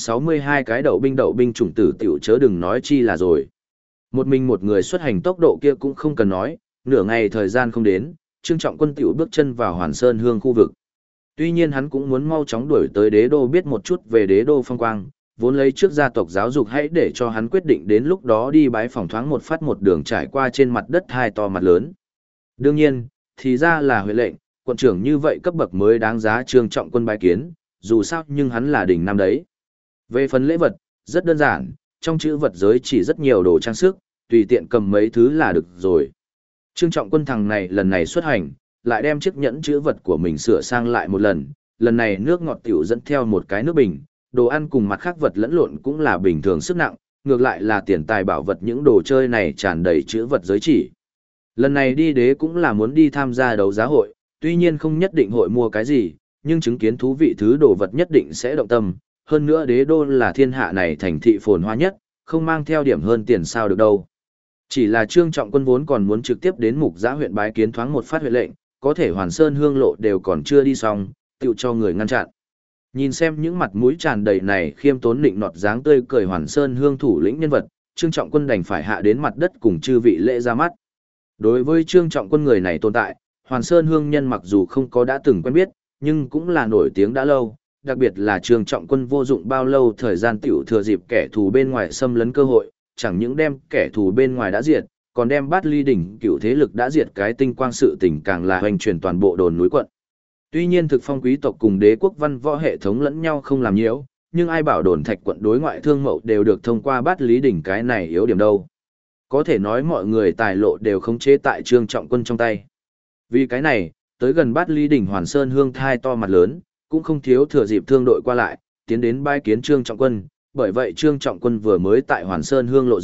162 cái đậu binh chủng tử tiểu chớ đừng nói chi là rồi. Một mình một người xuất hành tốc độ kia cũng không cần nói, nửa ngày thời gian không đến, Trương Trọng Quân tiểu bước chân vào Hoàn Sơn Hương khu vực. Tuy nhiên hắn cũng muốn mau chóng đuổi tới đế đô biết một chút về đế đô phong quang, vốn lấy trước gia tộc giáo dục hãy để cho hắn quyết định đến lúc đó đi bái phỏng thoáng một phát một đường trải qua trên mặt đất hai to mặt lớn. Đương nhiên, thì ra là huệ lệnh, quận trưởng như vậy cấp bậc mới đáng giá Trương Trọng Quân bái kiến, dù sao nhưng hắn là đỉnh năm đấy. Về phần lễ vật, rất đơn giản, trong chữ vật giới chỉ rất nhiều đồ trang sức, tùy tiện cầm mấy thứ là được rồi. Trương Trọng Quân thằng này lần này xuất hành, lại đem chiếc nhẫn chữ vật của mình sửa sang lại một lần này nước ngọt tiểu dẫn theo một cái nước bình, đồ ăn cùng mặt khác vật lẫn lộn cũng là bình thường sức nặng, ngược lại là tiền tài bảo vật những đồ chơi này tràn đầy chữ vật giới chỉ. Lần này đi đế cũng là muốn đi tham gia đấu giá hội, tuy nhiên không nhất định hội mua cái gì, nhưng chứng kiến thú vị thứ đồ vật nhất định sẽ động tâm, hơn nữa đế đô là thiên hạ này thành thị phồn hoa nhất, không mang theo điểm hơn tiền sao được đâu. Chỉ là Trương Trọng Quân vốn còn muốn trực tiếp đến Mục Giã huyện bái kiến thoáng một phát huyện lệnh, có thể Hoàn Sơn Hương lộ đều còn chưa đi xong, tựu cho người ngăn chặn. Nhìn xem những mặt mũi tràn đầy này khiêm tốn nịnh nọt dáng tươi cười Hoàn Sơn Hương thủ lĩnh nhân vật, Trương Trọng Quân đành phải hạ đến mặt đất cùng chư vị lễ ra mắt. Đối với Trương Trọng Quân người này tồn tại, Hoàn Sơn Hương nhân mặc dù không có đã từng quen biết, nhưng cũng là nổi tiếng đã lâu, đặc biệt là Trương Trọng Quân vô dụng bao lâu thời gian tiểu thừa dịp kẻ thù bên ngoài xâm lấn cơ hội, chẳng những đem kẻ thù bên ngoài đã diệt, còn đem Bát Ly đỉnh cựu thế lực đã diệt cái tinh quang sự tình càng là hoành truyền toàn bộ đồn núi quận. Tuy nhiên thực phong quý tộc cùng đế quốc văn võ hệ thống lẫn nhau không làm nhiễu, nhưng ai bảo đồn thạch quận đối ngoại thương mậu đều được thông qua Bát Lý đỉnh cái này yếu điểm đâu. Có thể nói mọi người tài lộ đều khống chế tại Trương Trọng Quân trong tay. Vì cái này, tới gần Bát Lý đỉnh Hoàn Sơn Hương thai to mặt lớn, cũng không thiếu thừa dịp thương đội qua lại, tiến đến bái kiến Trương Trọng Quân, bởi vậy Trương Trọng Quân vừa mới tại Hoàn Sơn Hương lộ diện,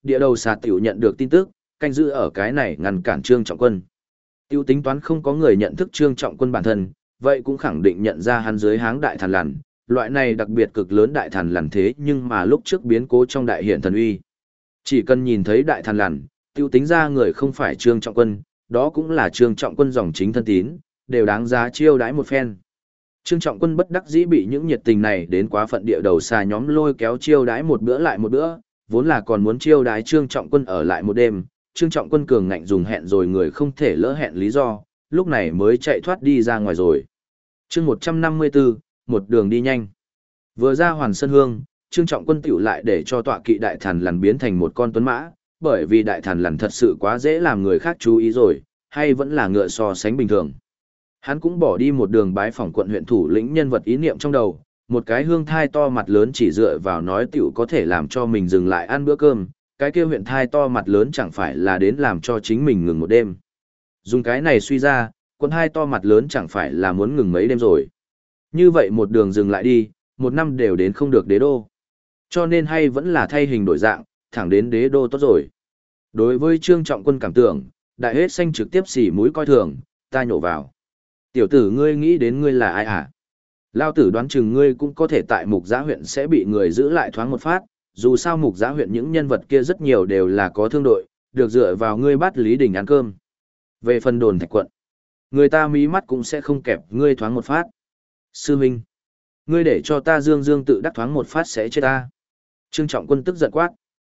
địa đầu xà tiểu nhận được tin tức, canh giữ ở cái này ngăn cản Trương Trọng Quân. Tiêu tính toán không có người nhận thức Trương Trọng Quân bản thân, vậy cũng khẳng định nhận ra hắn dưới háng đại thần lằn, loại này đặc biệt cực lớn đại thần lằn thế nhưng mà lúc trước biến cố trong đại hiện thần uy. Chỉ cần nhìn thấy đại thần lằn, tiêu tính ra người không phải Trương Trọng Quân, đó cũng là Trương Trọng Quân dòng chính thân tín, đều đáng giá chiêu đãi một phen. Trương Trọng Quân bất đắc dĩ bị những nhiệt tình này đến quá phận địa đầu xà nhóm lôi kéo chiêu đãi một bữa lại một bữa, vốn là còn muốn chiêu đãi Trương Trọng Quân ở lại một đêm, Trương Trọng Quân cường ngạnh dùng hẹn rồi người không thể lỡ hẹn lý do, lúc này mới chạy thoát đi ra ngoài rồi. Chương 154, một đường đi nhanh. Vừa ra Hoàn Sơn Hương, Trương Trọng Quân tiểu lại để cho tọa kỵ đại thần lằn biến thành một con tuấn mã, bởi vì đại thần lằn thật sự quá dễ làm người khác chú ý rồi, hay vẫn là ngựa so sánh bình thường. Hắn cũng bỏ đi một đường bái phỏng quận huyện thủ lĩnh nhân vật ý niệm trong đầu, một cái hương thai to mặt lớn chỉ dựa vào nói tiểu có thể làm cho mình dừng lại ăn bữa cơm, cái kia huyện thai to mặt lớn chẳng phải là đến làm cho chính mình ngừng một đêm. Dùng cái này suy ra, quận hai to mặt lớn chẳng phải là muốn ngừng mấy đêm rồi. Như vậy một đường dừng lại đi, một năm đều đến không được đế đô. Cho nên hay vẫn là thay hình đổi dạng, thẳng đến đế đô tốt rồi. Đối với Trương Trọng Quân cảm tưởng, đại hết xanh trực tiếp xỉ mũi coi thường, ta nhổ vào. Tiểu tử ngươi nghĩ đến ngươi là ai hả? Lao tử đoán chừng ngươi cũng có thể tại Mục Giã huyện sẽ bị người giữ lại thoáng một phát, dù sao Mục Giã huyện những nhân vật kia rất nhiều đều là có thương đội, được dựa vào ngươi bắt Lý Đình ăn cơm. Về phần đồn Thạch quận, người ta mí mắt cũng sẽ không kẹp ngươi thoáng một phát. Sư huynh, ngươi để cho ta dương dương tự đắc thoáng một phát sẽ chết ta. Trương Trọng Quân tức giận quát.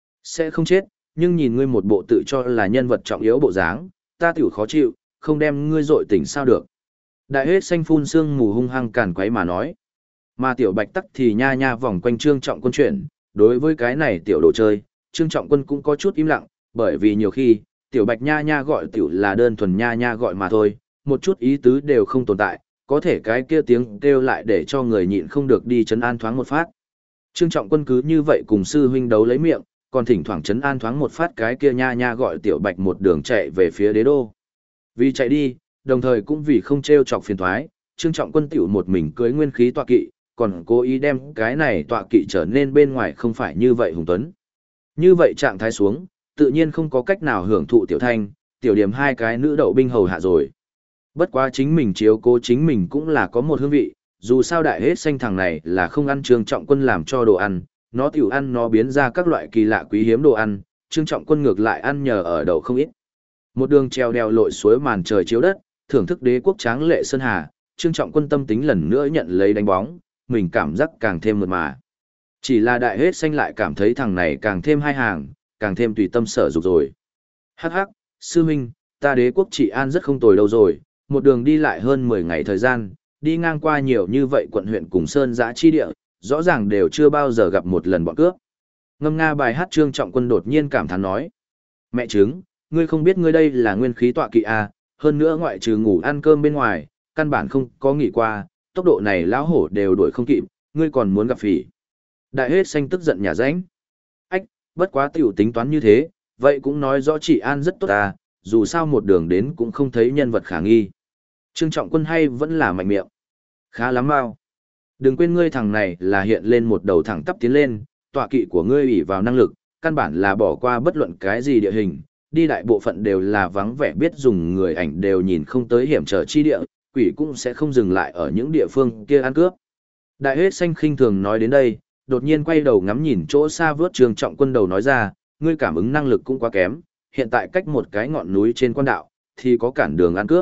Sẽ không chết, nhưng nhìn ngươi một bộ tự cho là nhân vật trọng yếu bộ dáng, ta tiểu khó chịu, không đem ngươi dội tỉnh sao được. Đại hết xanh phun sương mù hung hăng càn quấy mà nói. Mà tiểu bạch tắc thì nha nha vòng quanh Trương Trọng Quân chuyển, đối với cái này tiểu đồ chơi, Trương Trọng Quân cũng có chút im lặng, bởi vì nhiều khi, tiểu bạch nha nha gọi tiểu là đơn thuần nha nha gọi mà thôi, một chút ý tứ đều không tồn tại, có thể cái kia tiếng kêu lại để cho người nhịn không được đi chấn an thoáng một phát. Trương Trọng Quân cứ như vậy cùng sư huynh đấu lấy miệng, còn thỉnh thoảng chấn an thoáng một phát cái kia nha nha gọi tiểu bạch một đường chạy về phía đế đô. Vì chạy đi, đồng thời cũng vì không treo chọc phiền toái, Trương Trọng Quân tiểu một mình cưới nguyên khí tọa kỵ, còn cố ý đem cái này tọa kỵ trở nên bên ngoài không phải như vậy hùng tuấn. Như vậy trạng thái xuống, tự nhiên không có cách nào hưởng thụ tiểu thanh, tiểu điểm hai cái nữ đậu binh hầu hạ rồi. Bất quá chính mình chiếu cố chính mình cũng là có một hương vị, dù sao đại hết xanh thằng này là không ăn Trương Trọng Quân làm cho đồ ăn, nó tiểu ăn nó biến ra các loại kỳ lạ quý hiếm đồ ăn, Trương Trọng Quân ngược lại ăn nhờ ở đậu không ít. Một đường treo đèo lội suối màn trời chiếu đất, thưởng thức đế quốc tráng lệ sơn hà, Trương Trọng Quân tâm tính lần nữa nhận lấy đánh bóng, mình cảm giác càng thêm mượt mà. Chỉ là đại hết xanh lại cảm thấy thằng này càng thêm hai hàng, càng thêm tùy tâm sở dục rồi. Hắc hắc, sư huynh, ta đế quốc trị an rất không tồi đâu rồi, một đường đi lại hơn 10 ngày thời gian, đi ngang qua nhiều như vậy quận huyện cùng sơn giã chi địa, rõ ràng đều chưa bao giờ gặp một lần bọn cướp. Ngâm nga bài hát Trương Trọng Quân đột nhiên cảm thán nói. Mẹ chứng, ngươi không biết ngươi đây là nguyên khí tọa kỵ à, hơn nữa ngoại trừ ngủ ăn cơm bên ngoài, căn bản không có nghỉ qua, tốc độ này lão hổ đều đuổi không kịp, ngươi còn muốn gặp phỉ. Đại hết xanh tức giận nhà ránh. Ách, bất quá tiểu tính toán như thế, vậy cũng nói rõ chị An rất tốt à, dù sao một đường đến cũng không thấy nhân vật khả nghi. Trương Trọng Quân hay vẫn là mạnh miệng. Khá lắm bao. Đừng quên ngươi thằng này là hiện lên một đầu thẳng tắp tiến lên, tọa kỵ của ngươi ủy vào năng lực, căn bản là bỏ qua bất luận cái gì địa hình, đi đại bộ phận đều là vắng vẻ biết dùng người ảnh đều nhìn không tới hiểm trở chi địa, quỷ cũng sẽ không dừng lại ở những địa phương kia ăn cướp. Đại hết xanh khinh thường nói đến đây, đột nhiên quay đầu ngắm nhìn chỗ xa vớt Trương Trọng Quân đầu nói ra, ngươi cảm ứng năng lực cũng quá kém, hiện tại cách một cái ngọn núi trên quan đạo, thì có cản đường ăn cướp.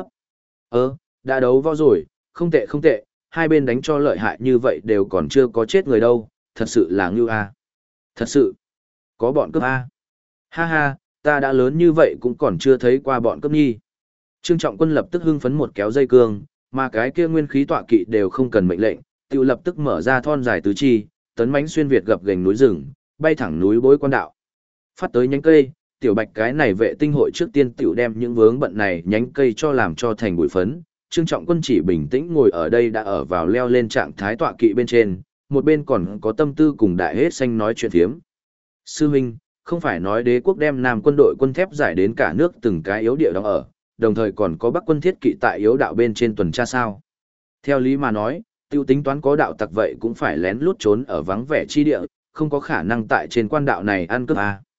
Đã đấu võ rồi, không tệ không tệ, hai bên đánh cho lợi hại như vậy đều còn chưa có chết người đâu, thật sự là ngưu a. Thật sự, có bọn cướp a. Ha ha, ta đã lớn như vậy cũng còn chưa thấy qua bọn cướp nhi. Trương Trọng Quân lập tức hưng phấn một kéo dây cương, mà cái kia nguyên khí tọa kỵ đều không cần mệnh lệnh, tự lập tức mở ra thon dài tứ chi, tấn mãnh xuyên việt gập ghềnh núi rừng, bay thẳng núi bối quan đạo. Phát tới nhánh cây, tiểu bạch cái này vệ tinh hội trước tiên tiểu đem những vướng bận này nhánh cây cho làm cho thành bụi phấn. Trương Trọng Quân chỉ bình tĩnh ngồi ở đây đã ở vào leo lên trạng thái tọa kỵ bên trên, một bên còn có tâm tư cùng đại hết xanh nói chuyện thiếm. Sư huynh, không phải nói đế quốc đem Nam quân đội quân thép giải đến cả nước từng cái yếu địa đóng ở, đồng thời còn có Bắc quân thiết kỵ tại yếu đạo bên trên tuần tra sao? Theo lý mà nói, tiêu tính toán có đạo tặc vậy cũng phải lén lút trốn ở vắng vẻ chi địa, không có khả năng tại trên quan đạo này ăn cướp à.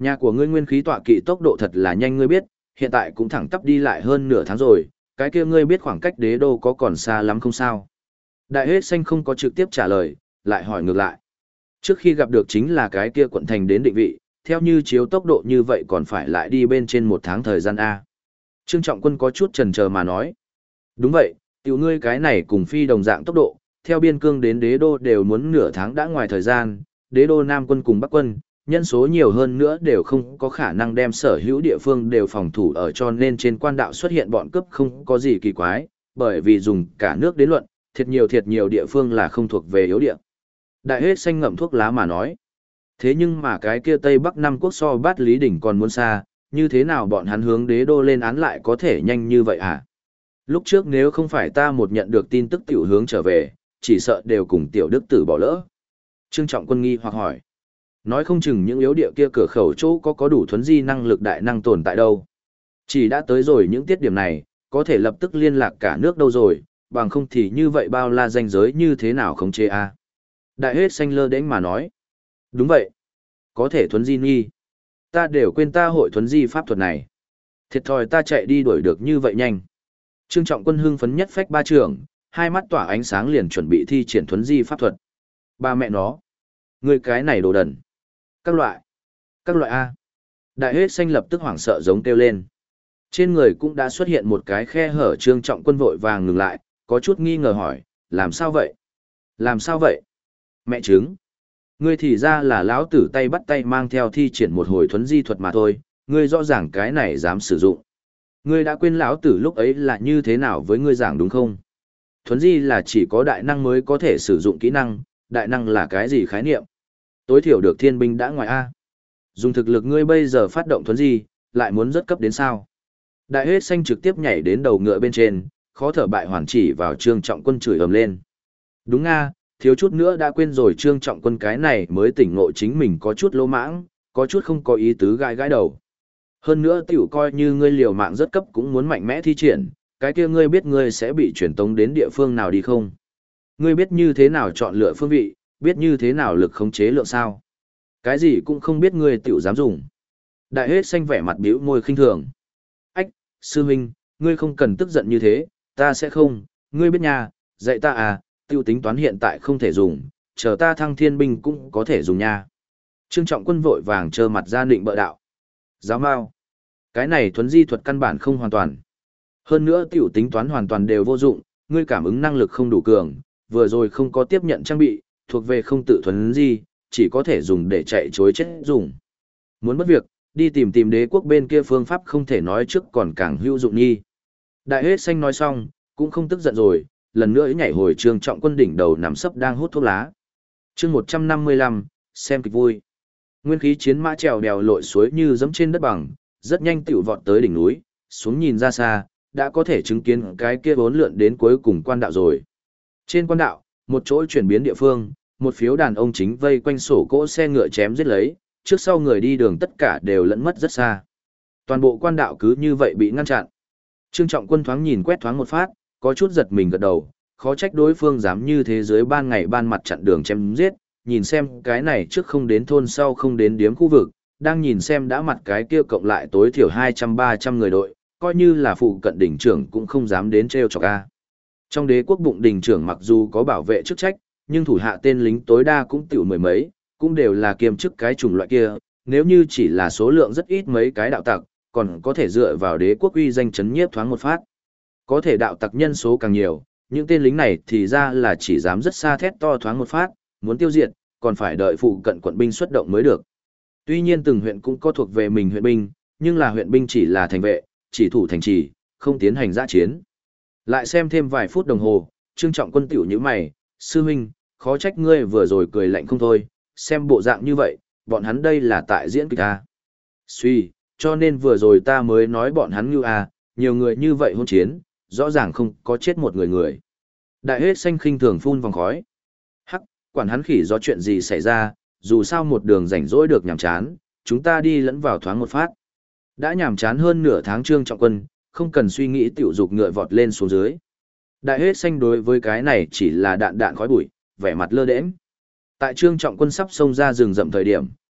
Nhà của ngươi nguyên khí tọa kỵ tốc độ thật là nhanh ngươi biết, hiện tại cũng thẳng tắp đi lại hơn nửa tháng rồi, cái kia ngươi biết khoảng cách đế đô có còn xa lắm không sao? Đại hết xanh không có trực tiếp trả lời, lại hỏi ngược lại. Trước khi gặp được chính là cái kia quận thành đến định vị, theo như chiếu tốc độ như vậy còn phải lại đi bên trên một tháng thời gian A. Trương Trọng Quân có chút chần chờ mà nói. Đúng vậy, tiểu ngươi cái này cùng phi đồng dạng tốc độ, theo biên cương đến đế đô đều muốn nửa tháng đã ngoài thời gian, đế đô Nam quân cùng Bắc quân, nhân số nhiều hơn nữa đều không có khả năng đem sở hữu địa phương đều phòng thủ ở cho nên trên quan đạo xuất hiện bọn cướp không có gì kỳ quái, bởi vì dùng cả nước đến luận, thiệt nhiều địa phương là không thuộc về yếu địa. Đại hết xanh ngậm thuốc lá mà nói. Thế nhưng mà cái kia Tây Bắc Năm quốc so Bát Lý Đỉnh còn muốn xa, như thế nào bọn hắn hướng đế đô lên án lại có thể nhanh như vậy hả? Lúc trước nếu không phải ta một nhận được tin tức tiểu hướng trở về, chỉ sợ đều cùng tiểu đức tử bỏ lỡ. Trương Trọng Quân nghi hoặc hỏi. Nói không chừng những yếu địa kia cửa khẩu chỗ có đủ thuấn di năng lực đại năng tồn tại đâu. Chỉ đã tới rồi những tiết điểm này, có thể lập tức liên lạc cả nước đâu rồi, bằng không thì như vậy bao la danh giới như thế nào không chê a. Đại hết xanh lơ đễnh mà nói. Đúng vậy. Có thể thuấn di nghi. Ta đều quên ta hội thuấn di pháp thuật này. Thiệt thòi ta chạy đi đuổi được như vậy nhanh. Trương Trọng Quân hưng phấn nhất phách ba trường, hai mắt tỏa ánh sáng liền chuẩn bị thi triển thuấn di pháp thuật. Ba mẹ nó. Người cái này đồ đần. Các loại A. Đại hết xanh lập tức hoảng sợ giống kêu lên. Trên người cũng đã xuất hiện một cái khe hở. Trương Trọng Quân vội vàng ngừng lại, có chút nghi ngờ hỏi, làm sao vậy? Làm sao vậy? Mẹ chứng. Ngươi thì ra là lão tử tay bắt tay mang theo thi triển một hồi thuấn di thuật mà thôi, ngươi rõ ràng cái này dám sử dụng. Ngươi đã quên lão tử lúc ấy là như thế nào với ngươi giảng đúng không? Thuấn di là chỉ có đại năng mới có thể sử dụng kỹ năng, đại năng là cái gì khái niệm? Tối thiểu được thiên binh đã ngoài A. Dùng thực lực ngươi bây giờ phát động thuấn di, lại muốn rất cấp đến sao? Đại hết xanh trực tiếp nhảy đến đầu ngựa bên trên, khó thở bại hoàn chỉ vào Trương Trọng Quân chửi ầm lên. Đúng a, thiếu chút nữa đã quên rồi. Trương Trọng Quân cái này mới tỉnh ngộ chính mình có chút lỗ mãng, có chút không có ý tứ gãi đầu. Hơn nữa tiểu coi như ngươi liều mạng rất cấp cũng muốn mạnh mẽ thi triển, cái kia ngươi biết ngươi sẽ bị chuyển tống đến địa phương nào đi không? Ngươi biết như thế nào chọn lựa phương vị, biết như thế nào lực khống chế lượng sao? Cái gì cũng không biết ngươi tiểu dám dùng. Đại hết xanh vẻ mặt bĩu môi khinh thường. Ách, sư huynh, ngươi không cần tức giận như thế, ta sẽ không, ngươi biết nha, dạy ta à, tiêu tính toán hiện tại không thể dùng, chờ ta thăng thiên binh cũng có thể dùng nha. Trương Trọng Quân vội vàng trơ mặt ra định bợ đạo. Giáo mao, cái này thuấn di thuật căn bản không hoàn toàn. Hơn nữa tiểu tính toán hoàn toàn đều vô dụng, ngươi cảm ứng năng lực không đủ cường, vừa rồi không có tiếp nhận trang bị, thuộc về không tự thuấn di, chỉ có thể dùng để chạy chối chết dùng. Muốn mất việc, đi tìm đế quốc bên kia phương pháp không thể nói trước còn càng hữu dụng nhi. Đại hết xanh nói xong, cũng không tức giận rồi, lần nữa nhảy hồi Trương Trọng Quân đỉnh đầu nằm sấp đang hút thuốc lá. Chương 155, xem kịch vui. Nguyên khí chiến mã trèo đèo lội suối như dẫm trên đất bằng, rất nhanh tiểu vọt tới đỉnh núi, xuống nhìn ra xa, đã có thể chứng kiến cái kia vốn lượn đến cuối cùng quan đạo rồi. Trên quan đạo, một chỗ chuyển biến địa phương, một phiếu đàn ông chính vây quanh sổ cỗ xe ngựa chém giết lấy, trước sau người đi đường tất cả đều lẫn mất rất xa. Toàn bộ quan đạo cứ như vậy bị ngăn chặn. Trương Trọng Quân thoáng nhìn quét thoáng một phát, có chút giật mình gật đầu, khó trách đối phương dám như thế dưới ban ngày ban mặt chặn đường chém giết, nhìn xem cái này trước không đến thôn sau không đến điếm khu vực, đang nhìn xem đã mặt cái kia cộng lại tối thiểu 200-300 người đội, coi như là phụ cận đỉnh trưởng cũng không dám đến treo chọc a. Trong đế quốc bụng đỉnh trưởng mặc dù có bảo vệ chức trách, nhưng thủ hạ tên lính tối đa cũng tiểu mười mấy, cũng đều là kiêm chức cái chủng loại kia, nếu như chỉ là số lượng rất ít mấy cái đạo tặc, còn có thể dựa vào đế quốc uy danh chấn nhiếp thoáng một phát. Có thể đạo tặc nhân số càng nhiều, những tên lính này thì ra là chỉ dám rất xa thét to thoáng một phát, muốn tiêu diệt, còn phải đợi phụ cận quận binh xuất động mới được. Tuy nhiên từng huyện cũng có thuộc về mình huyện binh, nhưng là huyện binh chỉ là thành vệ, chỉ thủ thành trì, không tiến hành dã chiến. Lại xem thêm vài phút đồng hồ, Trương Trọng Quân tiểu như mày, sư huynh, khó trách ngươi vừa rồi cười lạnh không thôi, xem bộ dạng như vậy, bọn hắn đây là tại diễn kịch à. Suy, cho nên vừa rồi ta mới nói bọn hắn như à, nhiều người như vậy hôn chiến, rõ ràng không có chết một người. Đại hết xanh khinh thường phun vòng khói. Hắc, quản hắn khỉ do chuyện gì xảy ra, dù sao một đường rảnh rỗi được nhàm chán, chúng ta đi lẫn vào thoáng một phát. Đã nhàm chán hơn nửa tháng. Trương Trọng Quân, không cần suy nghĩ tiểu dục ngựa vọt lên xuống dưới. Đại hết xanh đối với cái này chỉ là đạn khói bụi, vẻ mặt lơ đễnh. Tại Trương Trọng Quân sắp xông ra rừng rậm thời điểm,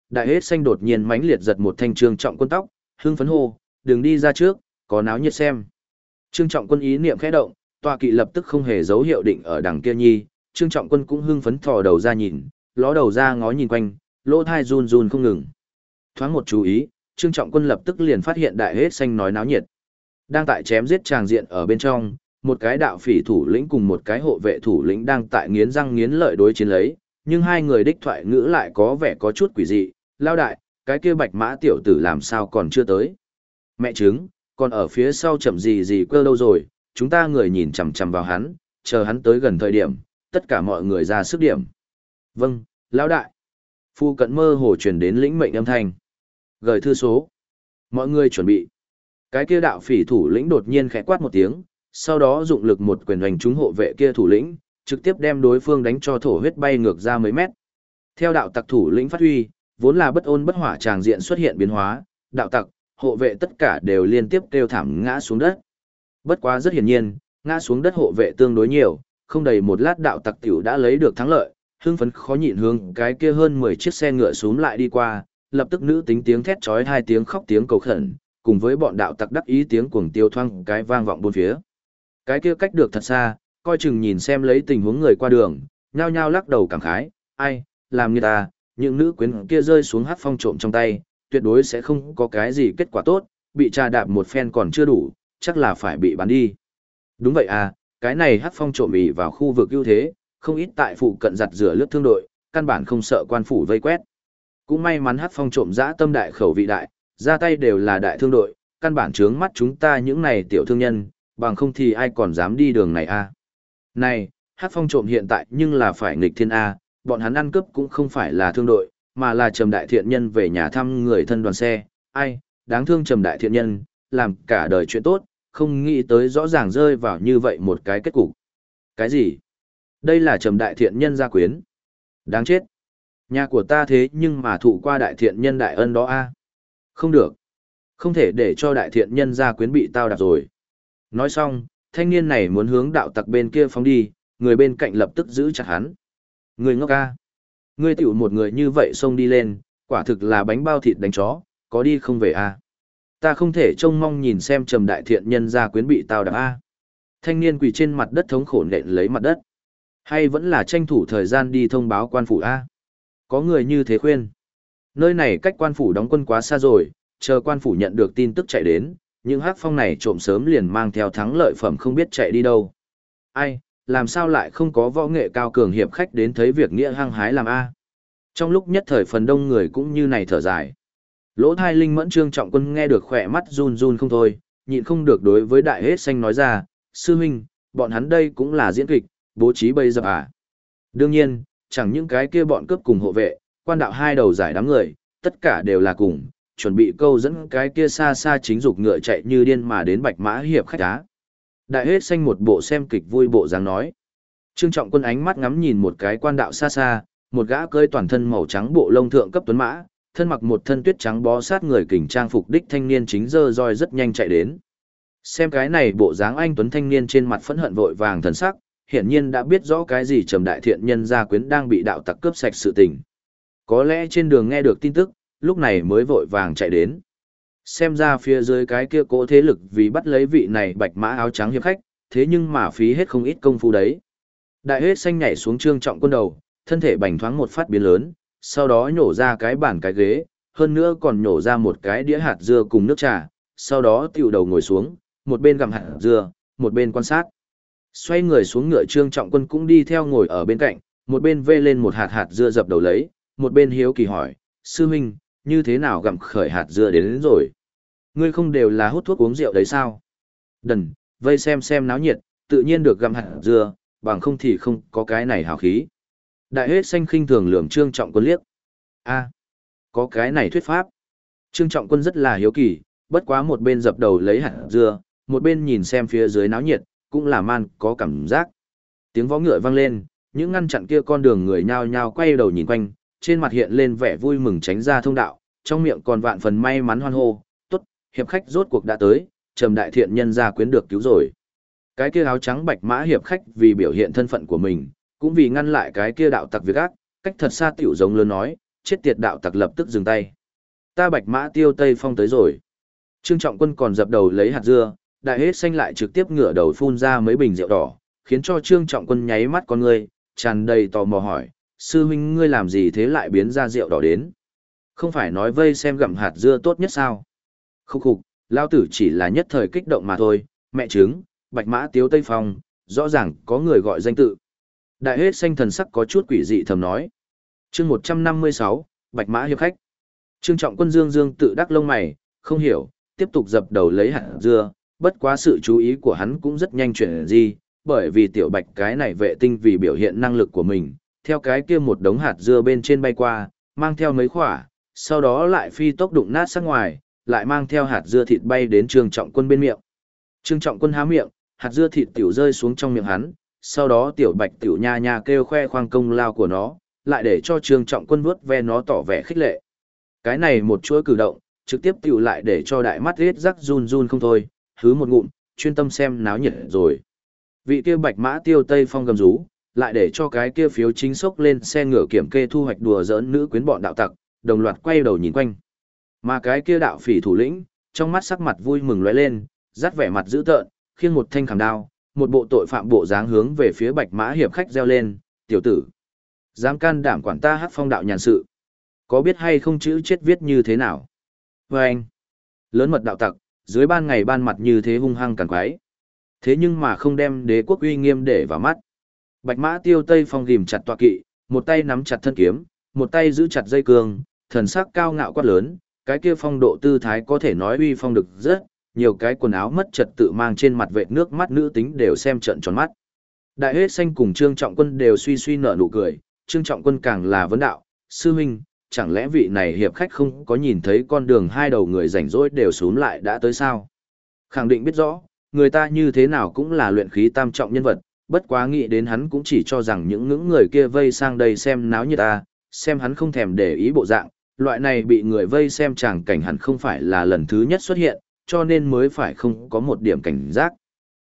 Đại Hết Xanh đột nhiên mãnh liệt giật một thanh Trương Trọng Quân tóc, hưng phấn hô, "Đừng đi ra trước, có náo nhiệt xem." Trương Trọng Quân ý niệm khẽ động, tọa kỵ lập tức không hề dấu hiệu định ở đằng kia nhi, Trương Trọng Quân cũng hưng phấn thò đầu ra nhìn, ló đầu ra ngó nhìn quanh, lỗ thai run run không ngừng. Thoáng một chú ý, Trương Trọng Quân lập tức liền phát hiện Đại Hết Xanh nói náo nhiệt. Đang tại chém giết tràng diện ở bên trong, một cái đạo phỉ thủ lĩnh cùng một cái hộ vệ thủ lĩnh đang tại nghiến răng nghiến lợi đối chiến lấy, nhưng hai người đích thoại ngữ lại có vẻ có chút quỷ dị. Lao đại, cái kia Bạch Mã tiểu tử làm sao còn chưa tới? Mẹ chứng, còn ở phía sau chậm gì gì cơ đâu rồi, chúng ta người nhìn chằm chằm vào hắn, chờ hắn tới gần thời điểm, tất cả mọi người ra sức điểm. Vâng, lão đại. Phu cận mơ hồ truyền đến lĩnh mệnh âm thanh. Gửi thư số. Mọi người chuẩn bị. Cái kia đạo phỉ thủ lĩnh đột nhiên khẽ quát một tiếng, sau đó dụng lực một quyền đánh trúng hộ vệ kia thủ lĩnh, trực tiếp đem đối phương đánh cho thổ huyết bay ngược ra mấy mét. Theo đạo tặc thủ lĩnh phát huy, vốn là bất ôn bất hỏa tràng diện xuất hiện biến hóa, đạo tặc, hộ vệ tất cả đều liên tiếp kêu thảm ngã xuống đất. Bất quá rất hiển nhiên, ngã xuống đất hộ vệ tương đối nhiều, không đầy một lát đạo tặc tiểu đã lấy được thắng lợi, hưng phấn khó nhịn hướng cái kia hơn 10 chiếc xe ngựa xuống lại đi qua, lập tức nữ tính tiếng thét chói hai tiếng khóc tiếng cầu khẩn, cùng với bọn đạo tặc đắc ý tiếng cuồng tiêu thoang cái vang vọng bốn phía. Cái kia cách được thật xa, coi chừng nhìn xem lấy tình huống người qua đường, nhao nhao lắc đầu cảm khái, ai, làm như ta, những nữ quyến kia rơi xuống hát phong trộm trong tay, tuyệt đối sẽ không có cái gì kết quả tốt, bị trà đạp một phen còn chưa đủ, chắc là phải bị bắn đi. Đúng vậy à, cái này hát phong trộm ỉ vào khu vực ưu thế, không ít tại phụ cận giặt rửa lướt thương đội, căn bản không sợ quan phủ vây quét. Cũng may mắn hát phong trộm dã tâm đại khẩu vị đại, ra tay đều là đại thương đội, căn bản trướng mắt chúng ta những này tiểu thương nhân, bằng không thì ai còn dám đi đường này a. Này, hát phong trộm hiện tại nhưng là phải nghịch thiên a, bọn hắn ăn cướp cũng không phải là thương đội, mà là Trầm Đại Thiện Nhân về nhà thăm người thân đoàn xe, ai, đáng thương Trầm Đại Thiện Nhân, làm cả đời chuyện tốt, không nghĩ tới rõ ràng rơi vào như vậy một cái kết cục. Cái gì? Đây là Trầm Đại Thiện Nhân gia quyến. Đáng chết. Nhà của ta thế nhưng mà thụ qua Đại Thiện Nhân đại ân đó a. Không được. Không thể để cho Đại Thiện Nhân gia quyến bị tao đạp rồi. Nói xong, thanh niên này muốn hướng đạo tặc bên kia phóng đi, người bên cạnh lập tức giữ chặt hắn. Người ngốc ca. Ngươi tiểu một người như vậy xông đi lên, quả thực là bánh bao thịt đánh chó, có đi không về a? Ta không thể trông mong nhìn xem Trầm Đại Thiện Nhân gia quyến bị tao đạp a. Thanh niên quỳ trên mặt đất thống khổ nện lấy mặt đất. Hay vẫn là tranh thủ thời gian đi thông báo quan phủ a? Có người như thế khuyên. Nơi này cách quan phủ đóng quân quá xa rồi, chờ quan phủ nhận được tin tức chạy đến, những hắc phong này trộm sớm liền mang theo thắng lợi phẩm không biết chạy đi đâu. Ai, làm sao lại không có võ nghệ cao cường hiệp khách đến thấy việc nghĩa hăng hái làm a? Trong lúc nhất thời phần đông người cũng như này thở dài. Lỗ thai linh mẫn Trương Trọng Quân nghe được khỏe mắt run run không thôi, nhịn không được đối với Đại Hết Xanh nói ra, sư huynh, bọn hắn đây cũng là diễn kịch, bố trí bây giờ à? Đương nhiên, chẳng những cái kia bọn cướp cùng hộ vệ, quan đạo hai đầu giải đám người, tất cả đều là cùng, chuẩn bị câu dẫn cái kia xa xa chính dục ngựa chạy như điên mà đến Bạch Mã hiệp khách á. Đại Hết Xanh một bộ xem kịch vui bộ dáng nói. Trương Trọng Quân ánh mắt ngắm nhìn một cái quan đạo xa xa, một gã cơi toàn thân màu trắng bộ lông thượng cấp tuấn mã, thân mặc một thân tuyết trắng bó sát người kình trang phục đích thanh niên chính dơ roi rất nhanh chạy đến. Xem cái này bộ dáng anh tuấn thanh niên trên mặt phẫn hận vội vàng thần sắc, hiển nhiên đã biết rõ cái gì Trầm Đại Thiện Nhân gia quyến đang bị đạo tặc cướp sạch sự tình. Có lẽ trên đường nghe được tin tức, lúc này mới vội vàng chạy đến. Xem ra phía dưới cái kia cỗ thế lực vì bắt lấy vị này Bạch Mã áo trắng hiệp khách, thế nhưng mà phí hết không ít công phu đấy. Đại Hết Xanh nhảy xuống Trương Trọng Quân đầu, thân thể bành thoáng một phát biến lớn, sau đó nhổ ra cái bàn cái ghế, hơn nữa còn nhổ ra một cái đĩa hạt dưa cùng nước trà, sau đó tiểu đầu ngồi xuống, một bên gặm hạt dưa, một bên quan sát. Xoay người xuống ngựa Trương Trọng Quân cũng đi theo ngồi ở bên cạnh, một bên vê lên một hạt hạt dưa dập đầu lấy, một bên hiếu kỳ hỏi, sư huynh, như thế nào gặm khởi hạt dưa đến rồi? Ngươi không đều là hút thuốc uống rượu đấy sao? Đần, vây xem náo nhiệt, tự nhiên được gặm hạt dưa, bằng không thì không có cái này hào khí. Đại Hết Xanh khinh thường lườm Trương Trọng Quân liếc. A, có cái này thuyết pháp. Trương Trọng Quân rất là hiếu kỳ, bất quá một bên dập đầu lấy hạt dưa, một bên nhìn xem phía dưới náo nhiệt, cũng là man có cảm giác. Tiếng vó ngựa vang lên, những ngăn chặn kia con đường người nhao nhao quay đầu nhìn quanh, trên mặt hiện lên vẻ vui mừng tránh ra thông đạo, trong miệng còn vạn phần may mắn hoan hô, tốt, hiệp khách rốt cuộc đã tới, Trầm Đại Thiện Nhân gia quyến được cứu rồi. Cái kia áo trắng Bạch Mã hiệp khách vì biểu hiện thân phận của mình, cũng vì ngăn lại cái kia đạo tặc việc ác, cách thật xa tiểu giống lớn nói, chết tiệt đạo tặc lập tức dừng tay. Ta Bạch Mã Tiêu Tây Phong tới rồi. Trương Trọng Quân còn dập đầu lấy hạt dưa, Đại Hết Xanh lại trực tiếp ngửa đầu phun ra mấy bình rượu đỏ, khiến cho Trương Trọng Quân nháy mắt con ngươi, tràn đầy tò mò hỏi, sư huynh ngươi làm gì thế lại biến ra rượu đỏ đến? Không phải nói vây xem gặm hạt dưa tốt nhất sao? Khúc khục, lao tử chỉ là nhất thời kích động mà thôi, mẹ chứng, Bạch Mã Tiếu Tây Phong, rõ ràng có người gọi danh tự. Đại Hết Xanh thần sắc có chút quỷ dị thầm nói. Chương 156, Bạch Mã hiệp khách. Trương Trọng Quân dương dương tự đắc lông mày, không hiểu, tiếp tục dập đầu lấy hạt dưa, bất quá sự chú ý của hắn cũng rất nhanh chuyển gì, bởi vì tiểu Bạch cái này vệ tinh vì biểu hiện năng lực của mình, theo cái kia một đống hạt dưa bên trên bay qua, mang theo mấy khỏa, sau đó lại phi tốc đụng nát sang ngoài, lại mang theo hạt dưa thịt bay đến Trương Trọng Quân bên miệng. Trương Trọng Quân há miệng, hạt dưa thịt tiểu rơi xuống trong miệng hắn, sau đó tiểu Bạch tiểu nha nha kêu khoe khoang công lao của nó, lại để cho Trương Trọng Quân vuốt ve nó tỏ vẻ khích lệ. Cái này một chuỗi cử động, trực tiếp tiểu lại để cho đại mắt riết rắc run run không thôi, hứ một ngụm, chuyên tâm xem náo nhiệt rồi. Vị kia Bạch Mã Tiêu Tây Phong gầm rú, lại để cho cái kia phiếu chính sốc lên xe ngựa kiểm kê thu hoạch đùa giỡn nữ quyến bọn đạo tặc, đồng loạt quay đầu nhìn quanh. Mà cái kia đạo phỉ thủ lĩnh, trong mắt sắc mặt vui mừng lóe lên, dắt vẻ mặt dữ tợn, khiêng một thanh khảm đao, một bộ tội phạm bộ dáng hướng về phía Bạch Mã hiệp khách reo lên, "Tiểu tử, dám can đảm quản ta Hắc Phong đạo nhàn sự, có biết hay không chữ chết viết như thế nào?" Và anh, lớn mật đạo tặc, dưới ban ngày ban mặt như thế hung hăng càn quái. Thế nhưng mà không đem đế quốc uy nghiêm để vào mắt. Bạch Mã Tiêu Tây Phong ghim chặt tọa kỵ, một tay nắm chặt thân kiếm, một tay giữ chặt dây cương, thần sắc cao ngạo quát lớn, cái kia phong độ tư thái có thể nói uy phong được rất, nhiều cái quần áo mất trật tự mang trên mặt vệt nước mắt nữ tính đều xem trợn tròn mắt. Đại Hết Xanh cùng Trương Trọng Quân đều suy suy nở nụ cười, Trương Trọng Quân càng là vấn đạo, sư huynh, chẳng lẽ vị này hiệp khách không có nhìn thấy con đường hai đầu người rảnh rỗi đều xuống lại đã tới sao? Khẳng định biết rõ, người ta như thế nào cũng là luyện khí tam trọng nhân vật, bất quá nghĩ đến hắn cũng chỉ cho rằng những người kia vây sang đây xem náo nhiệt ta, xem hắn không thèm để ý bộ dạng, loại này bị người vây xem chàng cảnh hẳn không phải là lần thứ nhất xuất hiện, cho nên mới phải không có một điểm cảnh giác.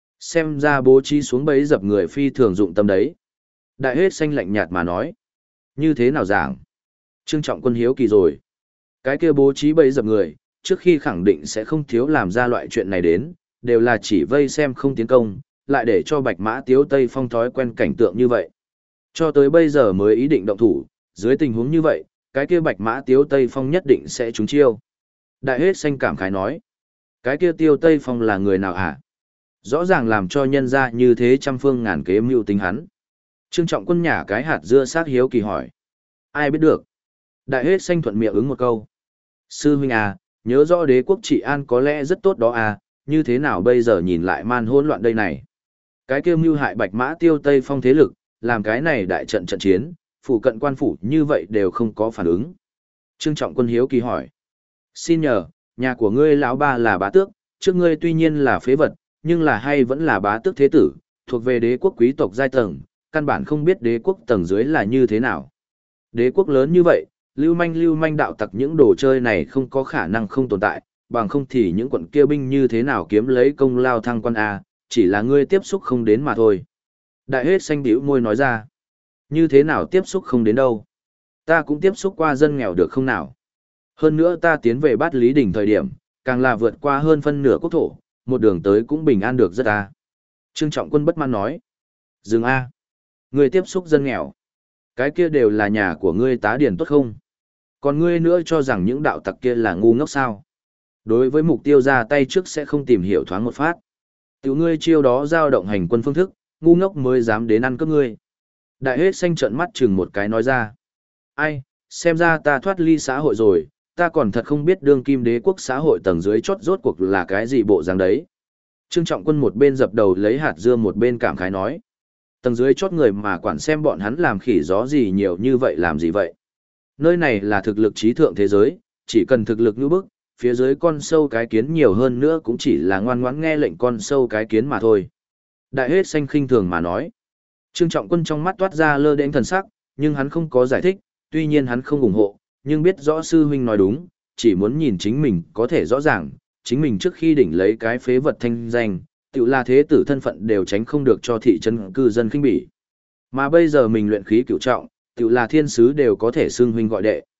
Xem ra bố trí xuống bẫy dập người phi thường dụng tâm đấy. Đại Hết Xanh lạnh nhạt mà nói. Như thế nào giảng? Trương Trọng Quân hiếu kỳ rồi. Cái kia bố trí bẫy dập người, trước khi khẳng định sẽ không thiếu làm ra loại chuyện này đến, đều là chỉ vây xem không tiến công, lại để cho Bạch Mã Tiếu Tây Phong thói quen cảnh tượng như vậy. Cho tới bây giờ mới ý định động thủ, dưới tình huống như vậy, cái kia Bạch Mã Tiếu Tây Phong nhất định sẽ trúng chiêu. Đại Hết Xanh cảm khái nói. Cái kia Tiêu Tây Phong là người nào hả? Rõ ràng làm cho nhân ra như thế trăm phương ngàn kế mưu tính hắn. Trương Trọng Quân nhả cái hạt dưa sát hiếu kỳ hỏi. Ai biết được? Đại Hết Xanh thuận miệng ứng một câu. Sư huynh à, nhớ rõ đế quốc trị an có lẽ rất tốt đó à, như thế nào bây giờ nhìn lại man hỗn loạn đây này? Cái kia mưu hại Bạch Mã Tiêu Tây Phong thế lực, làm cái này đại trận trận chiến, phủ cận quan phủ như vậy đều không có phản ứng. Trương Trọng Quân hiếu kỳ hỏi. Xin nhờ, nhà của ngươi lão ba là bá tước, trước ngươi tuy nhiên là phế vật, nhưng là hay vẫn là bá tước thế tử, thuộc về đế quốc quý tộc giai tầng, căn bản không biết đế quốc tầng dưới là như thế nào. Đế quốc lớn như vậy, lưu manh đạo tặc những đồ chơi này không có khả năng không tồn tại, bằng không thì những quận kia binh như thế nào kiếm lấy công lao thăng quan A, chỉ là ngươi tiếp xúc không đến mà thôi. Đại Hết Xanh bĩu môi nói ra, như thế nào tiếp xúc không đến đâu. Ta cũng tiếp xúc qua dân nghèo được không nào. Hơn nữa ta tiến về Bát Lý Đỉnh thời điểm, càng là vượt qua hơn phân nửa quốc thổ, một đường tới cũng bình an được rất a. Trương Trọng Quân bất mãn nói, dừng a, ngươi tiếp xúc dân nghèo. Cái kia đều là nhà của ngươi tá điển tốt không? Còn ngươi nữa cho rằng những đạo tặc kia là ngu ngốc sao? Đối với mục tiêu ra tay trước sẽ không tìm hiểu thoáng một phát. Tiểu ngươi chiêu đó giao động hành quân phương thức, ngu ngốc mới dám đến ăn cướp ngươi. Đại Hết Xanh trợn mắt chừng một cái nói ra. Ai, xem ra ta thoát ly xã hội rồi, ta còn thật không biết đương kim đế quốc xã hội tầng dưới chót rốt cuộc là cái gì bộ dáng đấy. Trương Trọng Quân một bên dập đầu lấy hạt dưa một bên cảm khái nói. Tầng dưới chót người mà quản xem bọn hắn làm khỉ gió gì nhiều như vậy làm gì vậy. Nơi này là thực lực trí thượng thế giới, chỉ cần thực lực như bức, phía dưới con sâu cái kiến nhiều hơn nữa cũng chỉ là ngoan ngoãn nghe lệnh con sâu cái kiến mà thôi. Đại Hết Xanh khinh thường mà nói. Trương Trọng Quân trong mắt toát ra lơ đễnh thần sắc, nhưng hắn không có giải thích, tuy nhiên hắn không ủng hộ, nhưng biết rõ sư huynh nói đúng, chỉ muốn nhìn chính mình có thể rõ ràng, chính mình trước khi đỉnh lấy cái phế vật thanh danh, tự là thế tử thân phận đều tránh không được cho thị trấn cư dân khinh bỉ. Mà bây giờ mình luyện khí cửu trọng, tự là thiên sứ đều có thể xưng huynh gọi đệ.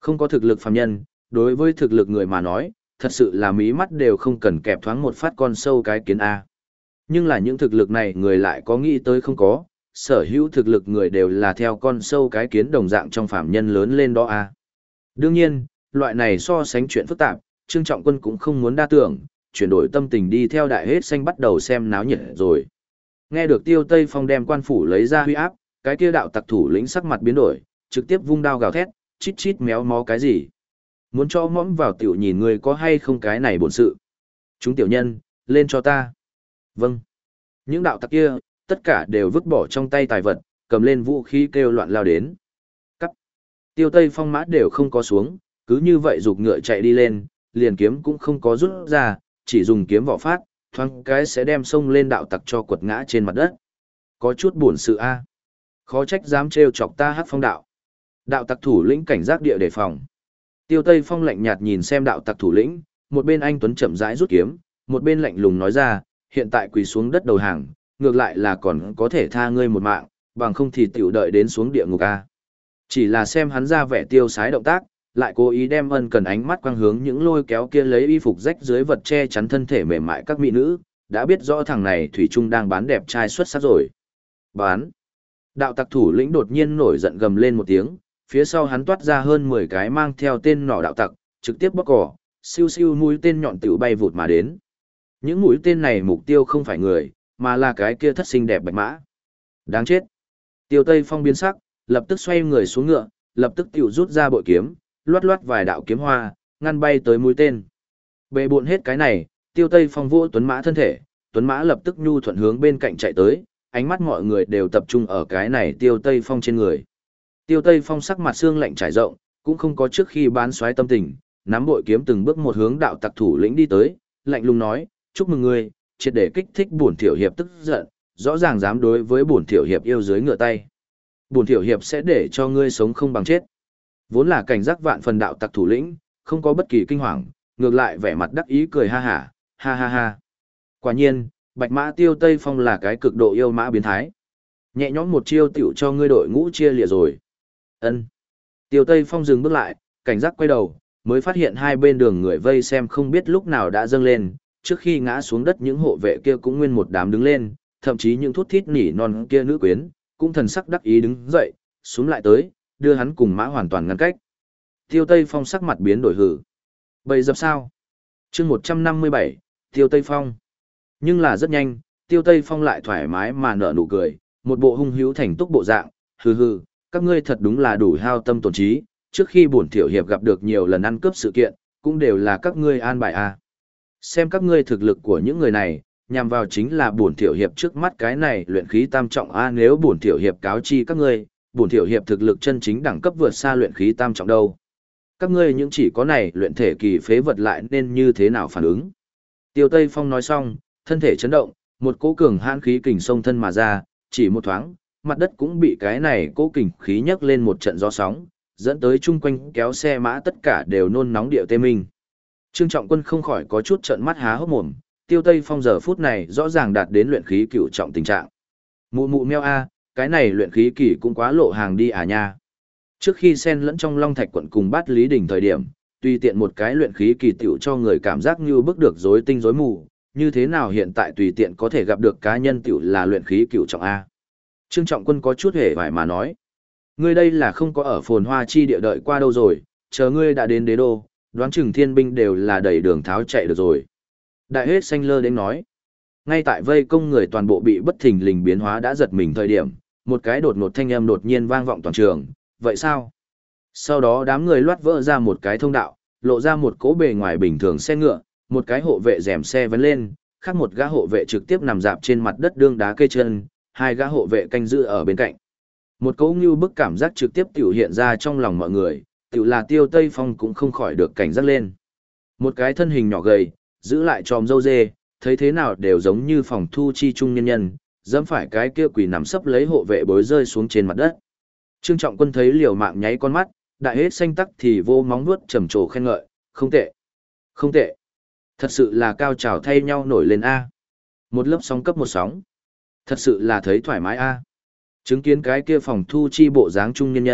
Không có thực lực phàm nhân, đối với thực lực người mà nói, thật sự là mí mắt đều không cần kẹp thoáng một phát con sâu cái kiến A. Nhưng là những thực lực này người lại có nghĩ tới không có, sở hữu thực lực người đều là theo con sâu cái kiến đồng dạng trong phàm nhân lớn lên đó A. Đương nhiên, loại này so sánh chuyện phức tạp, Trương Trọng Quân cũng không muốn đa tưởng, chuyển đổi tâm tình đi theo Đại Hết Xanh bắt đầu xem náo nhiệt rồi. Nghe được Tiêu Tây Phong đem quan phủ lấy ra huy áp, cái kia đạo tặc thủ lĩnh sắc mặt biến đổi, trực tiếp vung đao gào thét, chít chít méo mó cái gì. Muốn cho mõm vào tiểu nhìn người có hay không cái này bổn sự. Chúng tiểu nhân, lên cho ta. Vâng. Những đạo tặc kia, tất cả đều vứt bỏ trong tay tài vật, cầm lên vũ khí kêu loạn lao đến. Cắt. Tiêu Tây Phong mã đều không có xuống, cứ như vậy giục ngựa chạy đi lên, liền kiếm cũng không có rút ra, chỉ dùng kiếm vỏ phát, thoáng cái sẽ đem sông lên đạo tặc cho quật ngã trên mặt đất. Có chút buồn sự a. Khó trách dám trêu chọc ta Hắc Phong đạo. Đạo tặc thủ lĩnh cảnh giác địa đề phòng. Tiêu Tây Phong lạnh nhạt nhìn xem đạo tặc thủ lĩnh, một bên anh tuấn chậm rãi rút kiếm, một bên lạnh lùng nói ra, hiện tại quỳ xuống đất đầu hàng, ngược lại là còn có thể tha ngươi một mạng, bằng không thì tiểu đợi đến xuống địa ngục a. Chỉ là xem hắn ra vẻ tiêu sái động tác, lại cố ý đem ân cần ánh mắt quang hướng những lôi kéo kia lấy y phục rách dưới vật che chắn thân thể mềm mại các mỹ nữ, đã biết rõ thằng này thủy chung đang bán đẹp trai xuất sắc rồi. Bán. Đạo tặc thủ lĩnh đột nhiên nổi giận gầm lên một tiếng, phía sau hắn toát ra hơn 10 cái mang theo tên nỏ đạo tặc, trực tiếp bóc cỏ, siêu siêu mũi tên nhọn tiểu bay vụt mà đến. Những mũi tên này mục tiêu không phải người, mà là cái kia thất xinh đẹp bạch mã. Đáng chết. Tiêu Tây Phong biến sắc, lập tức xoay người xuống ngựa, lập tức tiểu rút ra bội kiếm, loát loát vài đạo kiếm hoa, ngăn bay tới mũi tên. Bệ buộn hết cái này, Tiêu Tây Phong vỗ tuấn mã thân thể, tuấn mã lập tức nhu thuận hướng bên cạnh chạy tới, ánh mắt mọi người đều tập trung ở cái này Tiêu Tây Phong trên người. Tiêu Tây Phong sắc mặt xương lạnh trải rộng, cũng không có trước khi bán xoáy tâm tình, nắm bội kiếm từng bước một hướng đạo tặc thủ lĩnh đi tới, lạnh lùng nói, chúc mừng ngươi, triệt để kích thích bổn tiểu hiệp tức giận, rõ ràng dám đối với bổn tiểu hiệp yêu dưới ngựa tay. Bổn tiểu hiệp sẽ để cho ngươi sống không bằng chết. Vốn là cảnh giác vạn phần đạo tặc thủ lĩnh, không có bất kỳ kinh hoàng, ngược lại vẻ mặt đắc ý cười ha hả, ha ha ha. Quả nhiên, Bạch Mã Tiêu Tây Phong là cái cực độ yêu mã biến thái. Nhẹ nhõm một chiêu tiểu cho ngươi đội ngũ chia lìa rồi. Ân. Tiêu Tây Phong dừng bước lại, cảnh giác quay đầu, mới phát hiện hai bên đường người vây xem không biết lúc nào đã dâng lên, trước khi ngã xuống đất những hộ vệ kia cũng nguyên một đám đứng lên, thậm chí những thút thít nỉ non kia nữ quyến, cũng thần sắc đắc ý đứng dậy, xuống lại tới, đưa hắn cùng mã hoàn toàn ngăn cách. Tiêu Tây Phong sắc mặt biến đổi hử. Bầy dập sao? Chương 157, Tiêu Tây Phong. Nhưng là rất nhanh, Tiêu Tây Phong lại thoải mái mà nở nụ cười, một bộ hung hữu thành túc bộ dạng, hừ hừ, các ngươi thật đúng là đủ hao tâm tổn trí, trước khi bổn tiểu hiệp gặp được nhiều lần ăn cướp sự kiện, cũng đều là các ngươi an bài a. Xem các ngươi thực lực của những người này, nhằm vào chính là bổn tiểu hiệp trước mắt cái này luyện khí tam trọng a, nếu bổn tiểu hiệp cáo chi các ngươi, bổn tiểu hiệp thực lực chân chính đẳng cấp vượt xa luyện khí tam trọng đâu. Các ngươi những chỉ có này luyện thể kỳ phế vật lại nên như thế nào phản ứng? Tiêu Tây Phong nói xong, thân thể chấn động, một cỗ cường hãn khí kình xông thân mà ra, chỉ một thoáng, mặt đất cũng bị cái này cỗ kình khí nhấc lên một trận gió sóng, dẫn tới chung quanh kéo xe mã tất cả đều nôn nóng điệu tê minh. Trương Trọng Quân không khỏi có chút trợn mắt há hốc mồm, Tiêu Tây Phong giờ phút này rõ ràng đạt đến luyện khí cửu trọng tình trạng. Mụ mụ meo a, cái này luyện khí kỳ cũng quá lộ hàng đi à nha. Trước khi xen lẫn trong Long Thạch quận cùng Bát Lý Đỉnh thời điểm, tùy tiện một cái luyện khí kỳ tiểu cho người cảm giác như bước được rối tinh rối mù, như thế nào hiện tại tùy tiện có thể gặp được cá nhân tiểu là luyện khí cửu trọng a. Trương Trọng Quân có chút hề vải mà nói, ngươi đây là không có ở Phồn Hoa chi địa đợi qua đâu rồi, chờ ngươi đã đến đế đô, đoán chừng thiên binh đều là đầy đường tháo chạy được rồi. Đại Hết Xanh lơ đến nói, ngay tại vây công người toàn bộ bị bất thình lình biến hóa đã giật mình thời điểm, một cái đột ngột thanh âm đột nhiên vang vọng toàn trường, vậy sao? Sau đó đám người loát vỡ ra một cái thông đạo, lộ ra một cỗ bề ngoài bình thường xe ngựa, một cái hộ vệ rèm xe vấn lên, khác một gã hộ vệ trực tiếp nằm dạp trên mặt đất đương đá cây chân, hai gã hộ vệ canh giữ ở bên cạnh. Một cỗ như bức cảm giác trực tiếp tiểu hiện ra trong lòng mọi người, tiểu là Tiêu Tây Phong cũng không khỏi được cảnh giác lên. Một cái thân hình nhỏ gầy, giữ lại tròm râu dê, thấy thế nào đều giống như phòng thu chi trung nhân nhân, dẫm phải cái kia quỳ nằm sấp lấy hộ vệ bối rơi xuống trên mặt đất. Trương Trọng Quân thấy liều mạng nháy con mắt, Đại Hết Xanh tắc thì vô móng vuốt trầm trồ khen ngợi, không tệ, không tệ. Thật sự là cao trào thay nhau nổi lên A. Một lớp sóng cấp một sóng. Thật sự là thấy thoải mái A. Chứng kiến cái kia phòng thu chi bộ dáng trung nhân nhân,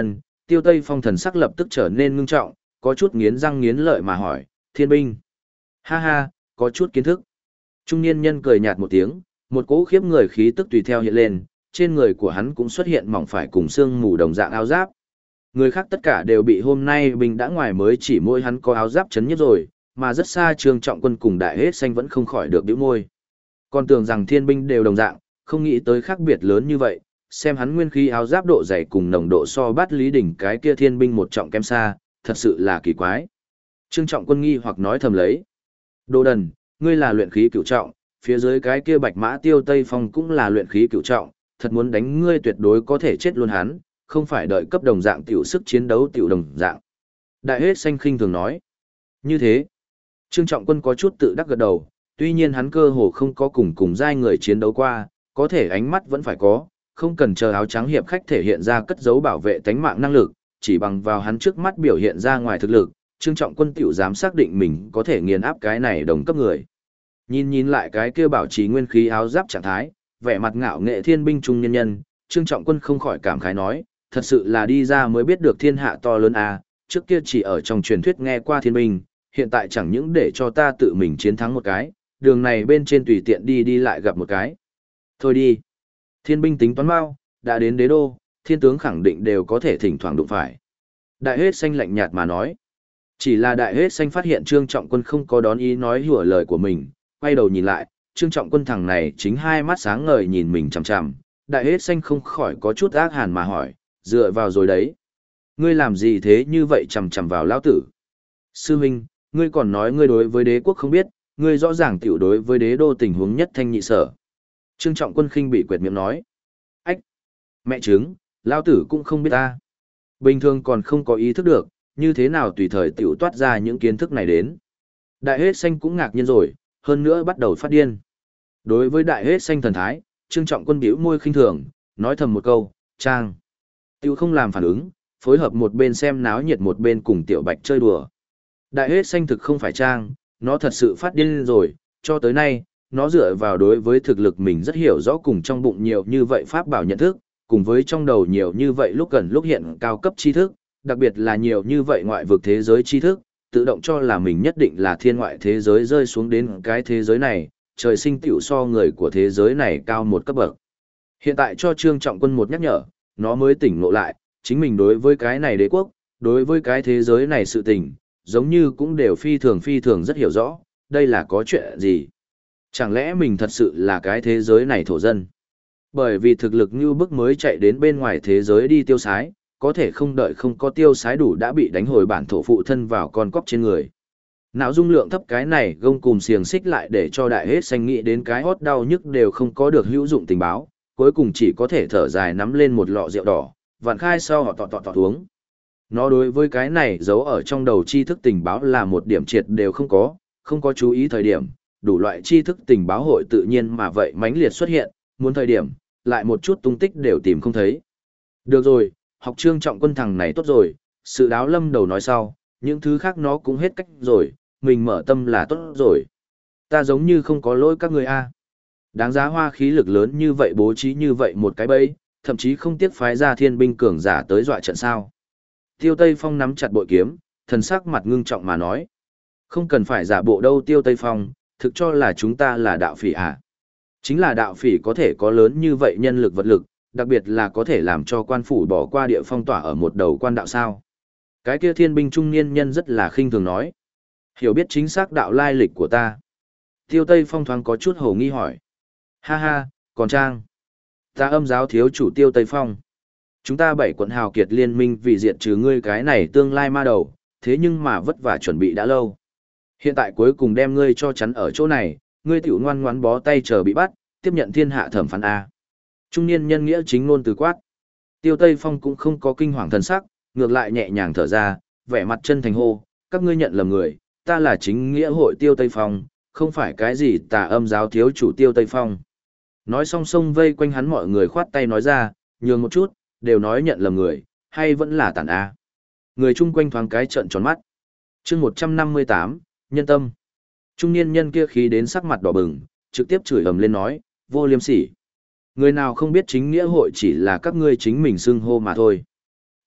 Tiêu Tây Phong thần sắc lập tức trở nên ngưng trọng, có chút nghiến răng nghiến lợi mà hỏi, thiên binh. Ha ha, có chút kiến thức. Trung niên nhân cười nhạt một tiếng, một cỗ khiếp người khí tức tùy theo hiện lên, trên người của hắn cũng xuất hiện mỏng phải cùng xương mù đồng dạng áo giáp. Người khác tất cả đều bị hôm nay binh đã ngoài mới chỉ môi hắn có áo giáp chấn nhất rồi, mà rất xa Trương Trọng Quân cùng Đại Hết Xanh vẫn không khỏi được bĩu môi. Còn tưởng rằng thiên binh đều đồng dạng, không nghĩ tới khác biệt lớn như vậy, xem hắn nguyên khí áo giáp độ dày cùng nồng độ so bát lý đỉnh cái kia thiên binh một trọng kém xa, thật sự là kỳ quái. Trương Trọng Quân nghi hoặc nói thầm lấy. Đồ đần, ngươi là luyện khí cửu trọng, phía dưới cái kia Bạch Mã Tiêu Tây Phong cũng là luyện khí cửu trọng, thật muốn đánh ngươi tuyệt đối có thể chết luôn hắn, không phải đợi cấp đồng dạng tiểu sức chiến đấu tiểu đồng dạng. Đại Hết Xanh khinh thường nói. Như thế, Trương Trọng Quân có chút tự đắc gật đầu, tuy nhiên hắn cơ hồ không có cùng giai người chiến đấu qua, có thể ánh mắt vẫn phải có, không cần chờ áo trắng hiệp khách thể hiện ra cất giấu bảo vệ tánh mạng năng lực, chỉ bằng vào hắn trước mắt biểu hiện ra ngoài thực lực, Trương Trọng Quân tiểu dám xác định mình có thể nghiền áp cái này đồng cấp người. Nhìn lại cái kia bảo trì nguyên khí áo giáp trạng thái, vẻ mặt ngạo nghệ thiên binh trung nhân nhân, Trương Trọng Quân không khỏi cảm khái nói, thật sự là đi ra mới biết được thiên hạ to lớn à, trước kia chỉ ở trong truyền thuyết nghe qua thiên binh, hiện tại chẳng những để cho ta tự mình chiến thắng một cái, đường này bên trên tùy tiện đi lại gặp một cái. Thôi đi. Thiên binh tính toán mau, đã đến đế đô, thiên tướng khẳng định đều có thể thỉnh thoảng đụng phải. Đại Hết Xanh lạnh nhạt mà nói. Chỉ là Đại Hết Xanh phát hiện Trương Trọng Quân không có đón ý nói hùa lời của mình, quay đầu nhìn lại, Trương Trọng Quân thằng này chính hai mắt sáng ngời nhìn mình chằm chằm. Đại Hết Xanh không khỏi có chút ác hàn mà hỏi, dựa vào rồi đấy. Ngươi làm gì thế như vậy chằm chằm vào lão tử? Sư huynh, ngươi còn nói ngươi đối với đế quốc không biết, ngươi rõ ràng tiểu đối với đế đô tình huống nhất thanh nhị sở. Trương Trọng Quân khinh bị quệt miệng nói. Ách! Mẹ chứng, lão tử cũng không biết ta. Bình thường còn không có ý thức được, như thế nào tùy thời tiểu toát ra những kiến thức này đến. Đại Hết Xanh cũng ngạc nhiên rồi, hơn nữa bắt đầu phát điên. Đối với Đại Hết Xanh thần thái, Trương Trọng Quân bĩu môi khinh thường, nói thầm một câu, trang. Tiểu không làm phản ứng, phối hợp một bên xem náo nhiệt một bên cùng Tiểu Bạch chơi đùa. Đại Hết Xanh thực không phải trang, nó thật sự phát điên rồi, cho tới nay, nó dựa vào đối với thực lực mình rất hiểu rõ cùng trong bụng nhiều như vậy pháp bảo nhận thức, cùng với trong đầu nhiều như vậy lúc gần lúc hiện cao cấp tri thức, đặc biệt là nhiều như vậy ngoại vực thế giới tri thức, tự động cho là mình nhất định là thiên ngoại thế giới rơi xuống đến cái thế giới này, trời sinh tiểu so người của thế giới này cao một cấp bậc. Hiện tại cho Trương Trọng Quân một nhắc nhở, nó mới tỉnh ngộ lại, chính mình đối với cái này đế quốc, đối với cái thế giới này sự tình, giống như cũng đều phi thường rất hiểu rõ, đây là có chuyện gì. Chẳng lẽ mình thật sự là cái thế giới này thổ dân? Bởi vì thực lực như bức mới chạy đến bên ngoài thế giới đi tiêu sái, có thể không đợi không có tiêu sái đủ đã bị đánh hồi bản thổ phụ thân vào con cóc trên người. Não dung lượng thấp cái này gông cùm xiềng xích lại để cho Đại Hết Xanh nghĩ đến cái hót đau nhức đều không có được hữu dụng tình báo, cuối cùng chỉ có thể thở dài nắm lên một lọ rượu đỏ, vặn khai sau họ tọt uống. Nó đối với cái này giấu ở trong đầu tri thức tình báo là một điểm triệt đều không có chú ý thời điểm, đủ loại tri thức tình báo hội tự nhiên mà vậy mãnh liệt xuất hiện, muốn thời điểm, lại một chút tung tích đều tìm không thấy. Được rồi, học Trương Trọng Quân thằng này tốt rồi, sự đáo lâm đầu nói sau, những thứ khác nó cũng hết cách rồi, mình mở tâm là tốt rồi. Ta giống như không có lỗi các người a. Đáng giá hoa khí lực lớn như vậy bố trí như vậy một cái bẫy, thậm chí không tiếc phái ra thiên binh cường giả tới dọa trận sao. Tiêu Tây Phong nắm chặt bội kiếm, thần sắc mặt ngưng trọng mà nói. Không cần phải giả bộ đâu Tiêu Tây Phong, thực cho là chúng ta là đạo phỉ à. Chính là đạo phỉ có thể có lớn như vậy nhân lực vật lực, đặc biệt là có thể làm cho quan phủ bỏ qua địa phong tỏa ở một đầu quan đạo sao. Cái kia thiên binh trung niên nhân rất là khinh thường nói. Hiểu biết chính xác đạo lai lịch của ta. Tiêu Tây Phong thoáng có chút hồ nghi hỏi. Ha ha, còn Trang. Ta âm giáo thiếu chủ Tiêu Tây Phong. Chúng ta 7 quận hào kiệt liên minh vì diệt trừ ngươi cái này tương lai ma đầu, thế nhưng mà vất vả chuẩn bị đã lâu. Hiện tại cuối cùng đem ngươi cho chắn ở chỗ này, ngươi tiểu ngoan ngoãn bó tay chờ bị bắt, tiếp nhận thiên hạ thẩm phán A. Trung niên nhân nghĩa chính ngôn từ quát. Tiêu Tây Phong cũng không có kinh hoàng thần sắc, ngược lại nhẹ nhàng thở ra, vẻ mặt chân thành hô, các ngươi nhận lầm người, ta là chính nghĩa hội Tiêu Tây Phong, không phải cái gì tà âm giáo thiếu chủ Tiêu Tây Phong. Nói song song vây quanh hắn mọi người khoát tay nói ra, nhường một chút, đều nói nhận lầm người, hay vẫn là tàn A. Người chung quanh thoáng cái trợn tròn mắt. chương 158, nhân tâm. Trung niên nhân kia khí đến sắc mặt đỏ bừng, trực tiếp chửi ầm lên nói, vô liêm sỉ. Người nào không biết chính nghĩa hội chỉ là các ngươi chính mình xưng hô mà thôi.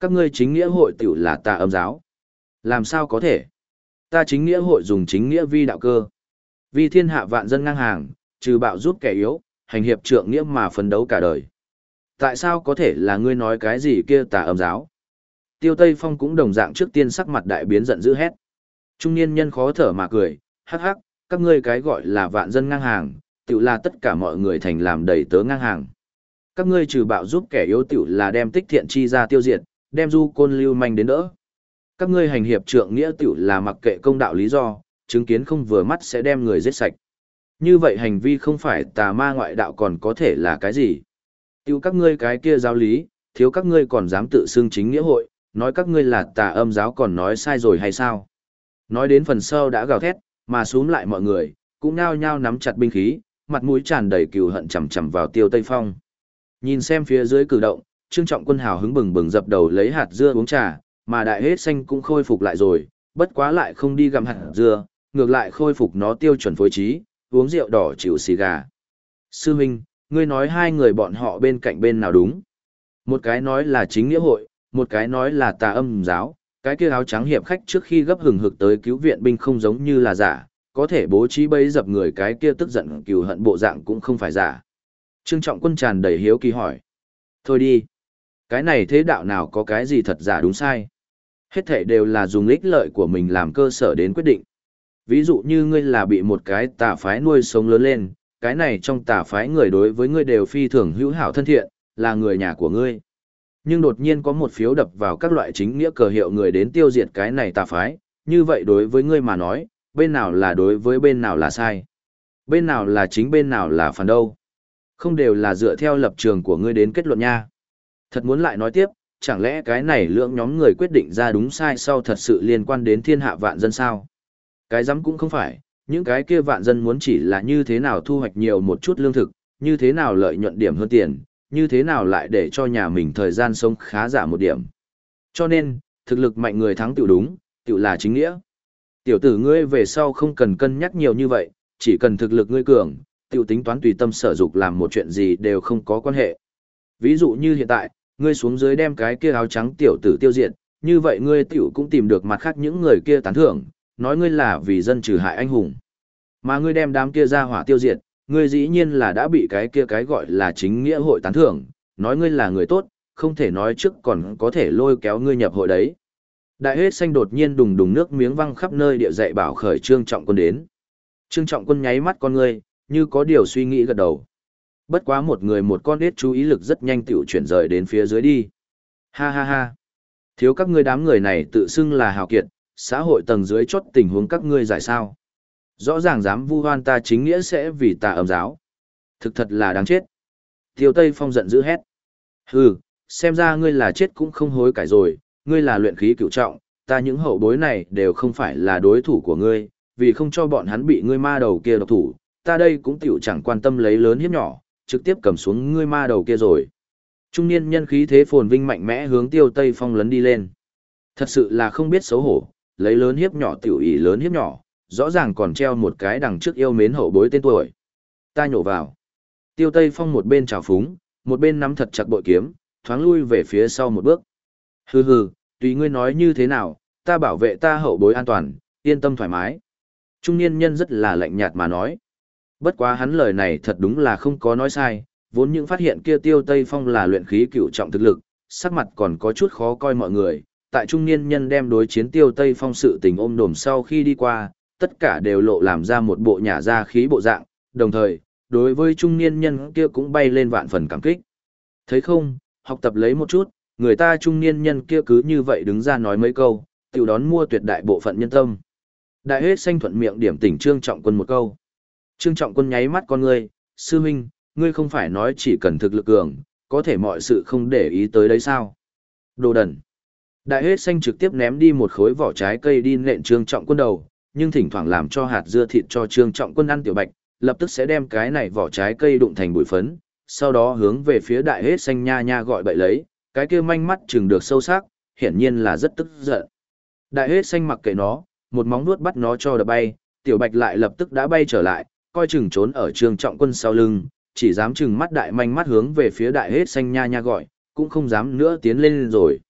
Các ngươi chính nghĩa hội tiểu là tà âm giáo. Làm sao có thể? Ta chính nghĩa hội dùng chính nghĩa vi đạo cơ. Vì thiên hạ vạn dân ngang hàng, trừ bạo giúp kẻ yếu, hành hiệp trượng nghĩa mà phấn đấu cả đời. Tại sao có thể là ngươi nói cái gì kia tà âm giáo? Tiêu Tây Phong cũng đồng dạng trước tiên sắc mặt đại biến giận dữ hét. Trung niên nhân khó thở mà cười, hắc hắc, các ngươi cái gọi là vạn dân ngang hàng, tự là tất cả mọi người thành làm đầy tớ ngang hàng. Các ngươi trừ bạo giúp kẻ yếu tự là đem tích thiện chi ra tiêu diệt, đem du côn lưu manh đến đỡ. Các ngươi hành hiệp trượng nghĩa tự là mặc kệ công đạo lý do, chứng kiến không vừa mắt sẽ đem người giết sạch. Như vậy hành vi không phải tà ma ngoại đạo còn có thể là cái gì? Tiêu các ngươi cái kia giáo lý, thiếu các ngươi còn dám tự xưng chính nghĩa hội, nói các ngươi là tà âm giáo còn nói sai rồi hay sao? Nói đến phần sau đã gào thét, mà xúm lại mọi người, cũng nhao nhao nắm chặt binh khí, mặt mũi tràn đầy cừu hận chằm chằm vào Tiêu Tây Phong. Nhìn xem phía dưới cử động, Trương Trọng Quân hào hứng bừng bừng dập đầu lấy hạt dưa uống trà, mà đại hết xanh cũng khôi phục lại rồi, bất quá lại không đi gặm hạt dưa, ngược lại khôi phục nó tiêu chuẩn phối trí, uống rượu đỏ chịu xì gà. Sư huynh, ngươi nói hai người bọn họ bên cạnh bên nào đúng? Một cái nói là chính nghĩa hội, một cái nói là tà âm giáo, cái kia áo trắng hiệp khách trước khi gấp hừng hực tới cứu viện binh không giống như là giả, có thể bố trí bẫy dập người cái kia tức giận cừu hận bộ dạng cũng không phải giả. Trương Trọng Quân tràn đầy hiếu kỳ hỏi. Thôi đi. Cái này thế đạo nào có cái gì thật giả đúng sai. Hết thảy đều là dùng ích lợi của mình làm cơ sở đến quyết định. Ví dụ như ngươi là bị một cái tà phái nuôi sống lớn lên, cái này trong tà phái người đối với ngươi đều phi thường hữu hảo thân thiện, là người nhà của ngươi. Nhưng đột nhiên có một phiếu đập vào các loại chính nghĩa cờ hiệu người đến tiêu diệt cái này tà phái, như vậy đối với ngươi mà nói, bên nào là đối với bên nào là sai. Bên nào là chính bên nào là phản đâu. Không đều là dựa theo lập trường của ngươi đến kết luận nha. Thật muốn lại nói tiếp, chẳng lẽ cái này lượng nhóm người quyết định ra đúng sai sau thật sự liên quan đến thiên hạ vạn dân sao? Cái dám cũng không phải, những cái kia vạn dân muốn chỉ là như thế nào thu hoạch nhiều một chút lương thực, như thế nào lợi nhuận điểm hơn tiền, như thế nào lại để cho nhà mình thời gian sống khá giả một điểm. Cho nên, thực lực mạnh người thắng tiểu đúng, tiểu là chính nghĩa. Tiểu tử ngươi về sau không cần cân nhắc nhiều như vậy, chỉ cần thực lực ngươi cường, tiểu tính toán tùy tâm sở dục làm một chuyện gì đều không có quan hệ. Ví dụ như hiện tại, ngươi xuống dưới đem cái kia áo trắng tiểu tử tiêu diệt, như vậy ngươi tiểu cũng tìm được mặt khác những người kia tán thưởng, nói ngươi là vì dân trừ hại anh hùng. Mà ngươi đem đám kia ra hỏa tiêu diệt, ngươi dĩ nhiên là đã bị cái kia cái gọi là chính nghĩa hội tán thưởng, nói ngươi là người tốt, không thể nói trước còn có thể lôi kéo ngươi nhập hội đấy. Đại hết xanh đột nhiên đùng đùng nước miếng văng khắp nơi địa dạy bảo khởi Trương Trọng Quân đến. Trương Trọng Quân nháy mắt con ngươi, như có điều suy nghĩ gật đầu. Bất quá một người một con ít chú ý lực rất nhanh tiểu chuyển rời đến phía dưới đi. Ha ha ha. Thiếu các ngươi đám người này tự xưng là hào kiệt, xã hội tầng dưới chốt tình huống các ngươi giải sao. Rõ ràng dám vu oan ta chính nghĩa sẽ vì tà âm giáo. Thực thật là đáng chết. Tiêu Tây Phong giận dữ hét. Hừ, xem ra ngươi là chết cũng không hối cải rồi, ngươi là luyện khí cửu trọng, ta những hậu bối này đều không phải là đối thủ của ngươi, vì không cho bọn hắn bị ngươi ma đầu kia độc thủ, ta đây cũng tiểu chẳng quan tâm lấy lớn hiếp nhỏ, trực tiếp cầm xuống ngươi ma đầu kia rồi. Trung niên nhân khí thế phồn vinh mạnh mẽ hướng Tiêu Tây Phong lấn đi lên. Thật sự là không biết xấu hổ, lấy lớn hiếp nhỏ tiểu ý lớn hiếp nhỏ, rõ ràng còn treo một cái đằng trước yêu mến hậu bối tên tuổi. Ta nhổ vào. Tiêu Tây Phong một bên trào phúng, một bên nắm thật chặt bội kiếm, thoáng lui về phía sau một bước. Hừ hừ, tùy ngươi nói như thế nào, ta bảo vệ ta hậu bối an toàn, yên tâm thoải mái. Trung niên nhân rất là lạnh nhạt mà nói. Bất quá hắn lời này thật đúng là không có nói sai, vốn những phát hiện kia Tiêu Tây Phong là luyện khí cửu trọng thực lực, sắc mặt còn có chút khó coi mọi người. Tại trung niên nhân đem đối chiến Tiêu Tây Phong sự tình ôm đồm sau khi đi qua, tất cả đều lộ làm ra một bộ nhả ra khí bộ dạng, đồng thời, đối với trung niên nhân kia cũng bay lên vạn phần cảm kích. Thấy không, học tập lấy một chút, người ta trung niên nhân kia cứ như vậy đứng ra nói mấy câu, tiểu đón mua tuyệt đại bộ phận nhân tâm. Đại hết xanh thuận miệng điểm tỉnh Trương Trọng Quân một câu. Trương Trọng Quân nháy mắt con ngươi, sư huynh, ngươi không phải nói chỉ cần thực lực cường, có thể mọi sự không để ý tới đấy sao? Đồ đần. Đại hết xanh trực tiếp ném đi một khối vỏ trái cây đi nện Trương Trọng Quân đầu, nhưng thỉnh thoảng làm cho hạt dưa thịt cho Trương Trọng Quân ăn tiểu bạch, lập tức sẽ đem cái này vỏ trái cây đụng thành bụi phấn, sau đó hướng về phía đại hết xanh nha nha gọi bậy lấy, cái kia manh mắt chừng được sâu sắc, hiển nhiên là rất tức giận. Đại hết xanh mặc kệ nó, một móng vuốt bắt nó cho đập bay, tiểu bạch lại lập tức đã bay trở lại, coi chừng trốn ở Trương Trọng Quân sau lưng, chỉ dám chừng mắt đại manh mắt hướng về phía đại hết xanh nha nha gọi, cũng không dám nữa tiến lên rồi.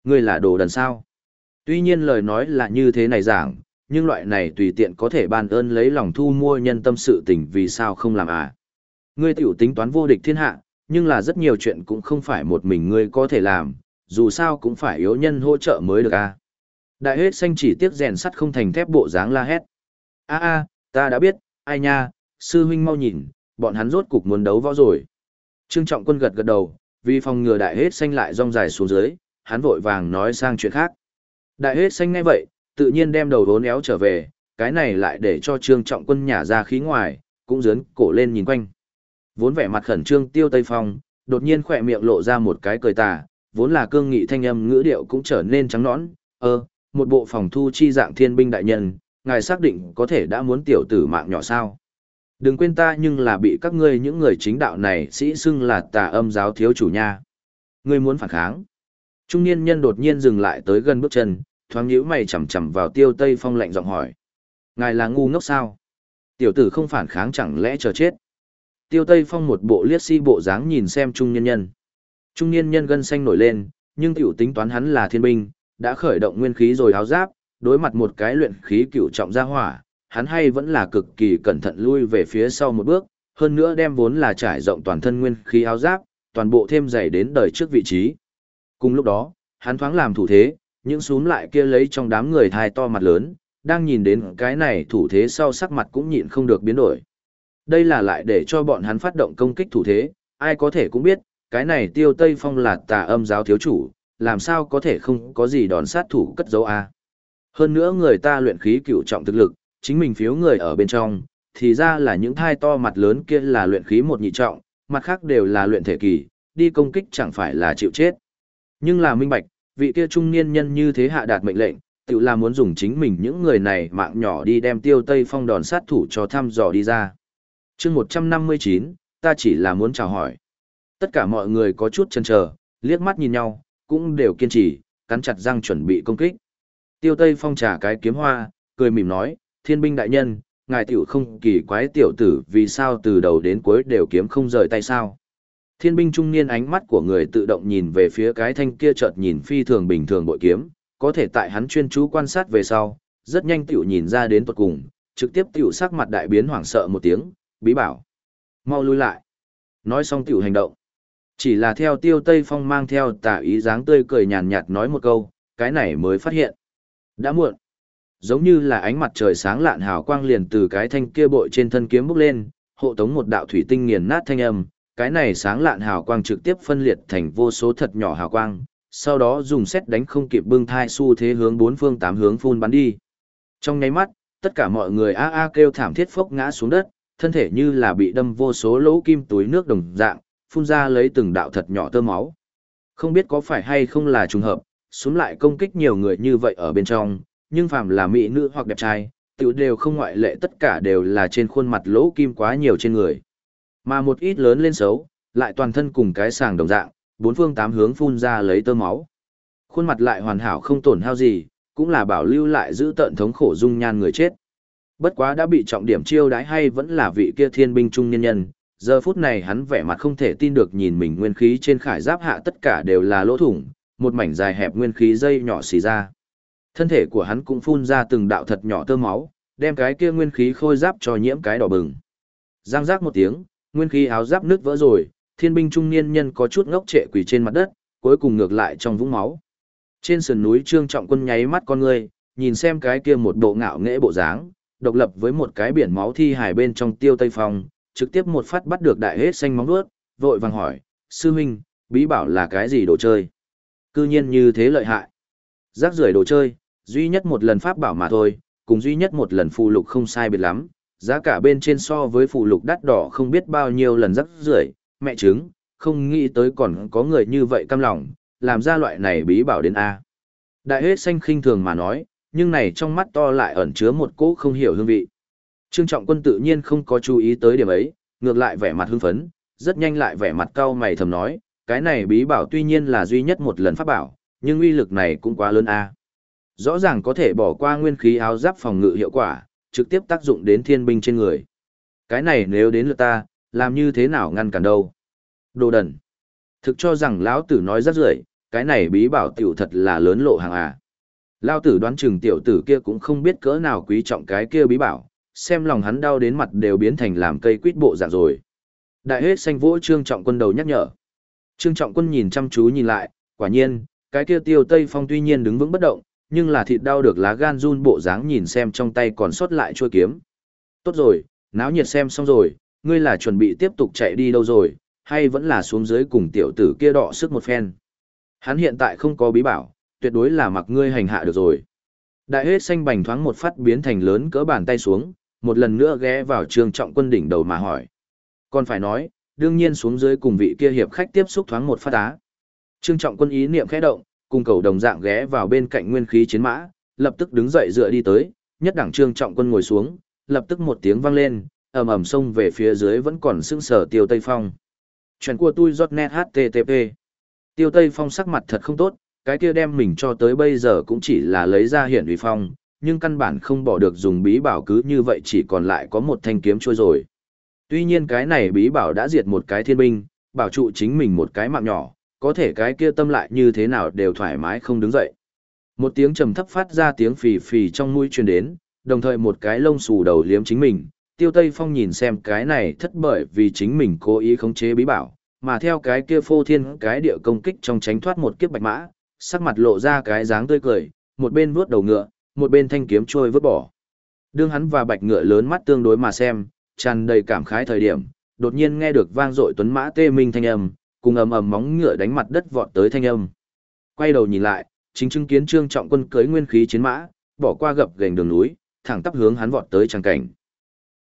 Ngươi là đồ đần sao? Tuy nhiên lời nói là như thế này giảng, nhưng loại này tùy tiện có thể ban ơn lấy lòng thu mua nhân tâm sự tình vì sao không làm à? Ngươi tiểu tính toán vô địch thiên hạ, nhưng là rất nhiều chuyện cũng không phải một mình ngươi có thể làm, dù sao cũng phải yếu nhân hỗ trợ mới được à? Đại hết xanh chỉ tiếc rèn sắt không thành thép bộ dáng la hét. Ta đã biết, ai nha, sư huynh mau nhìn, bọn hắn rốt cục muốn đấu võ rồi. Trương Trọng Quân gật gật đầu, vì phòng ngừa đại hết xanh lại rong dài xuống dưới, hắn vội vàng nói sang chuyện khác. Đại hết xanh ngay vậy, tự nhiên đem đầu vốn éo trở về, cái này lại để cho Trương Trọng Quân nhả ra khí ngoài, cũng dướn cổ lên nhìn quanh. Vốn vẻ mặt khẩn trương Tiêu Tây Phong, đột nhiên khỏe miệng lộ ra một cái cười tà, vốn là cương nghị thanh âm ngữ điệu cũng trở nên trắng nõn, một bộ phòng thu chi dạng thiên binh đại nhân, ngài xác định có thể đã muốn tiểu tử mạng nhỏ sao. Đừng quên ta nhưng là bị các ngươi những người chính đạo này sĩ xưng là tà âm giáo thiếu chủ nha. Ngươi muốn phản kháng. Trung niên nhân đột nhiên dừng lại tới gần bước chân, thoáng nhíu mày chằm chằm vào Tiêu Tây Phong lạnh giọng hỏi. Ngài là ngu ngốc sao? Tiểu tử không phản kháng chẳng lẽ chờ chết? Tiêu Tây Phong một bộ liếc si bộ dáng nhìn xem trung niên nhân. Trung niên nhân gân xanh nổi lên, nhưng tiểu tính toán hắn là thiên binh, đã khởi động nguyên khí rồi áo giáp, đối mặt một cái luyện khí cửu trọng gia hỏa, hắn hay vẫn là cực kỳ cẩn thận lui về phía sau một bước, hơn nữa đem vốn là trải rộng toàn thân nguyên khí áo giáp, toàn bộ thêm dày đến đời trước vị trí. Cùng lúc đó, hắn thoáng làm thủ thế, những súm lại kia lấy trong đám người thai to mặt lớn, đang nhìn đến cái này thủ thế sau sắc mặt cũng nhịn không được biến đổi. Đây là lại để cho bọn hắn phát động công kích thủ thế, ai có thể cũng biết, cái này Tiêu Tây Phong là tà âm giáo thiếu chủ, làm sao có thể không có gì đòn sát thủ cất dấu a. Hơn nữa người ta luyện khí cửu trọng thực lực, chính mình phiếu người ở bên trong, thì ra là những thai to mặt lớn kia là luyện khí một nhị trọng, mặt khác đều là luyện thể kỳ, đi công kích chẳng phải là chịu chết. Nhưng là minh bạch, vị kia trung niên nhân như thế hạ đạt mệnh lệnh, tự là muốn dùng chính mình những người này mạng nhỏ đi đem Tiêu Tây Phong đòn sát thủ cho thăm dò đi ra. Chương 159, ta chỉ là muốn chào hỏi. Tất cả mọi người có chút chần chờ, liếc mắt nhìn nhau, cũng đều kiên trì, cắn chặt răng chuẩn bị công kích. Tiêu Tây Phong trả cái kiếm hoa, cười mỉm nói, thiên binh đại nhân, ngài tiểu không kỳ quái tiểu tử vì sao từ đầu đến cuối đều kiếm không rời tay sao. Thiên binh trung niên ánh mắt của người tự động nhìn về phía cái thanh kia chợt nhìn phi thường bình thường bội kiếm, có thể tại hắn chuyên chú quan sát về sau, rất nhanh tiểu nhìn ra đến tuột cùng, trực tiếp tiểu sắc mặt đại biến hoảng sợ một tiếng, bí bảo. Mau lui lại. Nói xong tiểu hành động. Chỉ là theo Tiêu Tây Phong mang theo tà ý dáng tươi cười nhàn nhạt nói một câu, cái này mới phát hiện. Đã muộn. Giống như là ánh mặt trời sáng lạn hào quang liền từ cái thanh kia bội trên thân kiếm bốc lên, hộ tống một đạo thủy tinh nghiền nát thanh âm, cái này sáng lạn hào quang trực tiếp phân liệt thành vô số thật nhỏ hào quang, sau đó dùng sét đánh không kịp bưng thai xu thế hướng bốn phương tám hướng phun bắn đi. Trong nháy mắt, tất cả mọi người kêu thảm thiết phốc ngã xuống đất, thân thể như là bị đâm vô số lỗ kim túi nước đồng dạng, phun ra lấy từng đạo thật nhỏ tơ máu. Không biết có phải hay không là trùng hợp, xuống lại công kích nhiều người như vậy ở bên trong, nhưng phàm là mỹ nữ hoặc đẹp trai, tiểu đều không ngoại lệ, tất cả đều là trên khuôn mặt lỗ kim quá nhiều trên người. Mà một ít lớn lên xấu, lại toàn thân cùng cái sàng đồng dạng, bốn phương tám hướng phun ra lấy tơ máu. Khuôn mặt lại hoàn hảo không tổn hao gì, cũng là bảo lưu lại giữ tận thống khổ dung nhan người chết. Bất quá đã bị trọng điểm chiêu đãi hay vẫn là vị kia thiên binh trung niên nhân, giờ phút này hắn vẻ mặt không thể tin được nhìn mình nguyên khí trên khải giáp hạ tất cả đều là lỗ thủng, một mảnh dài hẹp nguyên khí dây nhỏ xì ra. Thân thể của hắn cũng phun ra từng đạo thật nhỏ tơ máu, đem cái kia nguyên khí khôi giáp cho nhiễm cái đỏ bừng. Giang giác một tiếng, nguyên khí áo giáp nứt vỡ rồi, thiên binh trung niên nhân có chút ngốc trệ quỳ trên mặt đất, cuối cùng ngược lại trong vũng máu. Trên sườn núi Trương Trọng Quân nháy mắt con người, nhìn xem cái kia một bộ ngạo nghễ bộ dáng, độc lập với một cái biển máu thi hài bên trong Tiêu Tây Phong, trực tiếp một phát bắt được đại hết xanh móng vuốt, vội vàng hỏi, sư huynh, bí bảo là cái gì đồ chơi? Cư nhiên như thế lợi hại. Rác rưởi đồ chơi, duy nhất một lần pháp bảo mà thôi, cùng duy nhất một lần phù lục không sai biệt lắm, giá cả bên trên so với phù lục đắt đỏ không biết bao nhiêu lần rác rưởi, mẹ chứng, không nghĩ tới còn có người như vậy căm lòng, làm ra loại này bí bảo đến A. Đại hết xanh khinh thường mà nói, nhưng này trong mắt to lại ẩn chứa một cỗ không hiểu hương vị. Trương Trọng Quân tự nhiên không có chú ý tới điểm ấy, ngược lại vẻ mặt hưng phấn, rất nhanh lại vẻ mặt cau mày thầm nói, cái này bí bảo tuy nhiên là duy nhất một lần pháp bảo, nhưng uy lực này cũng quá lớn a. Rõ ràng có thể bỏ qua nguyên khí áo giáp phòng ngự hiệu quả, trực tiếp tác dụng đến thiên binh trên người. Cái này nếu đến lượt ta, làm như thế nào ngăn cản đâu? Đồ đần. Thực cho rằng lão tử nói rất rưởi, cái này bí bảo tiểu thật là lớn lộ hàng à. Lao tử đoán chừng tiểu tử kia cũng không biết cỡ nào quý trọng cái kia bí bảo, xem lòng hắn đau đến mặt đều biến thành làm cây quýt bộ dạng rồi. Đại hết xanh vỗ Trương Trọng Quân đầu nhắc nhở. Trương Trọng Quân nhìn chăm chú nhìn lại, quả nhiên, cái kia Tiêu Tây Phong tuy nhiên đứng vững bất động, nhưng là thịt đau được lá gan run bộ dáng nhìn xem trong tay còn sót lại chuôi kiếm. Tốt rồi, náo nhiệt xem xong rồi, ngươi là chuẩn bị tiếp tục chạy đi đâu rồi, hay vẫn là xuống dưới cùng tiểu tử kia đọ sức một phen. Hắn hiện tại không có bí bảo, tuyệt đối là mặc ngươi hành hạ được rồi. Đại hết xanh bành thoáng một phát biến thành lớn cỡ bàn tay xuống, một lần nữa ghé vào Trương Trọng Quân đỉnh đầu mà hỏi. Còn phải nói, đương nhiên xuống dưới cùng vị kia hiệp khách tiếp xúc thoáng một phát á. Trương Trọng Quân ý niệm khẽ động, cùng cầu đồng dạng ghé vào bên cạnh nguyên khí chiến mã, lập tức đứng dậy dựa đi tới, nhất đẳng Trương Trọng Quân ngồi xuống, lập tức một tiếng vang lên, ầm ầm xông về phía dưới vẫn còn sững sờ Tiêu Tây Phong. Chuyện của tôi .net http. Tiêu Tây Phong sắc mặt thật không tốt, cái kia đem mình cho tới bây giờ cũng chỉ là lấy ra hiển uy phong, nhưng căn bản không bỏ được dùng bí bảo cứ như vậy chỉ còn lại có một thanh kiếm trôi rồi. Tuy nhiên cái này bí bảo đã diệt một cái thiên binh, bảo trụ chính mình một cái mạng nhỏ, có thể cái kia tâm lại như thế nào đều thoải mái không đứng dậy. Một tiếng trầm thấp phát ra tiếng phì phì trong mũi truyền đến, đồng thời một cái lông xù đầu liếm chính mình. Tiêu Tây Phong nhìn xem cái này thất bởi vì chính mình cố ý khống chế bí bảo, mà theo cái kia phô thiên cái địa công kích trong tránh thoát một kiếp bạch mã, sắc mặt lộ ra cái dáng tươi cười, một bên vuốt đầu ngựa, một bên thanh kiếm trôi vứt bỏ. Đương hắn và bạch ngựa lớn mắt tương đối mà xem, tràn đầy cảm khái thời điểm, đột nhiên nghe được vang dội tuấn mã tê minh thanh âm, cùng ầm ầm móng ngựa đánh mặt đất vọt tới thanh âm. Quay đầu nhìn lại, chính chứng kiến Trương Trọng Quân cưỡi nguyên khí chiến mã, bỏ qua gập ghềnh đường núi, thẳng tắp hướng hắn vọt tới tràng cảnh.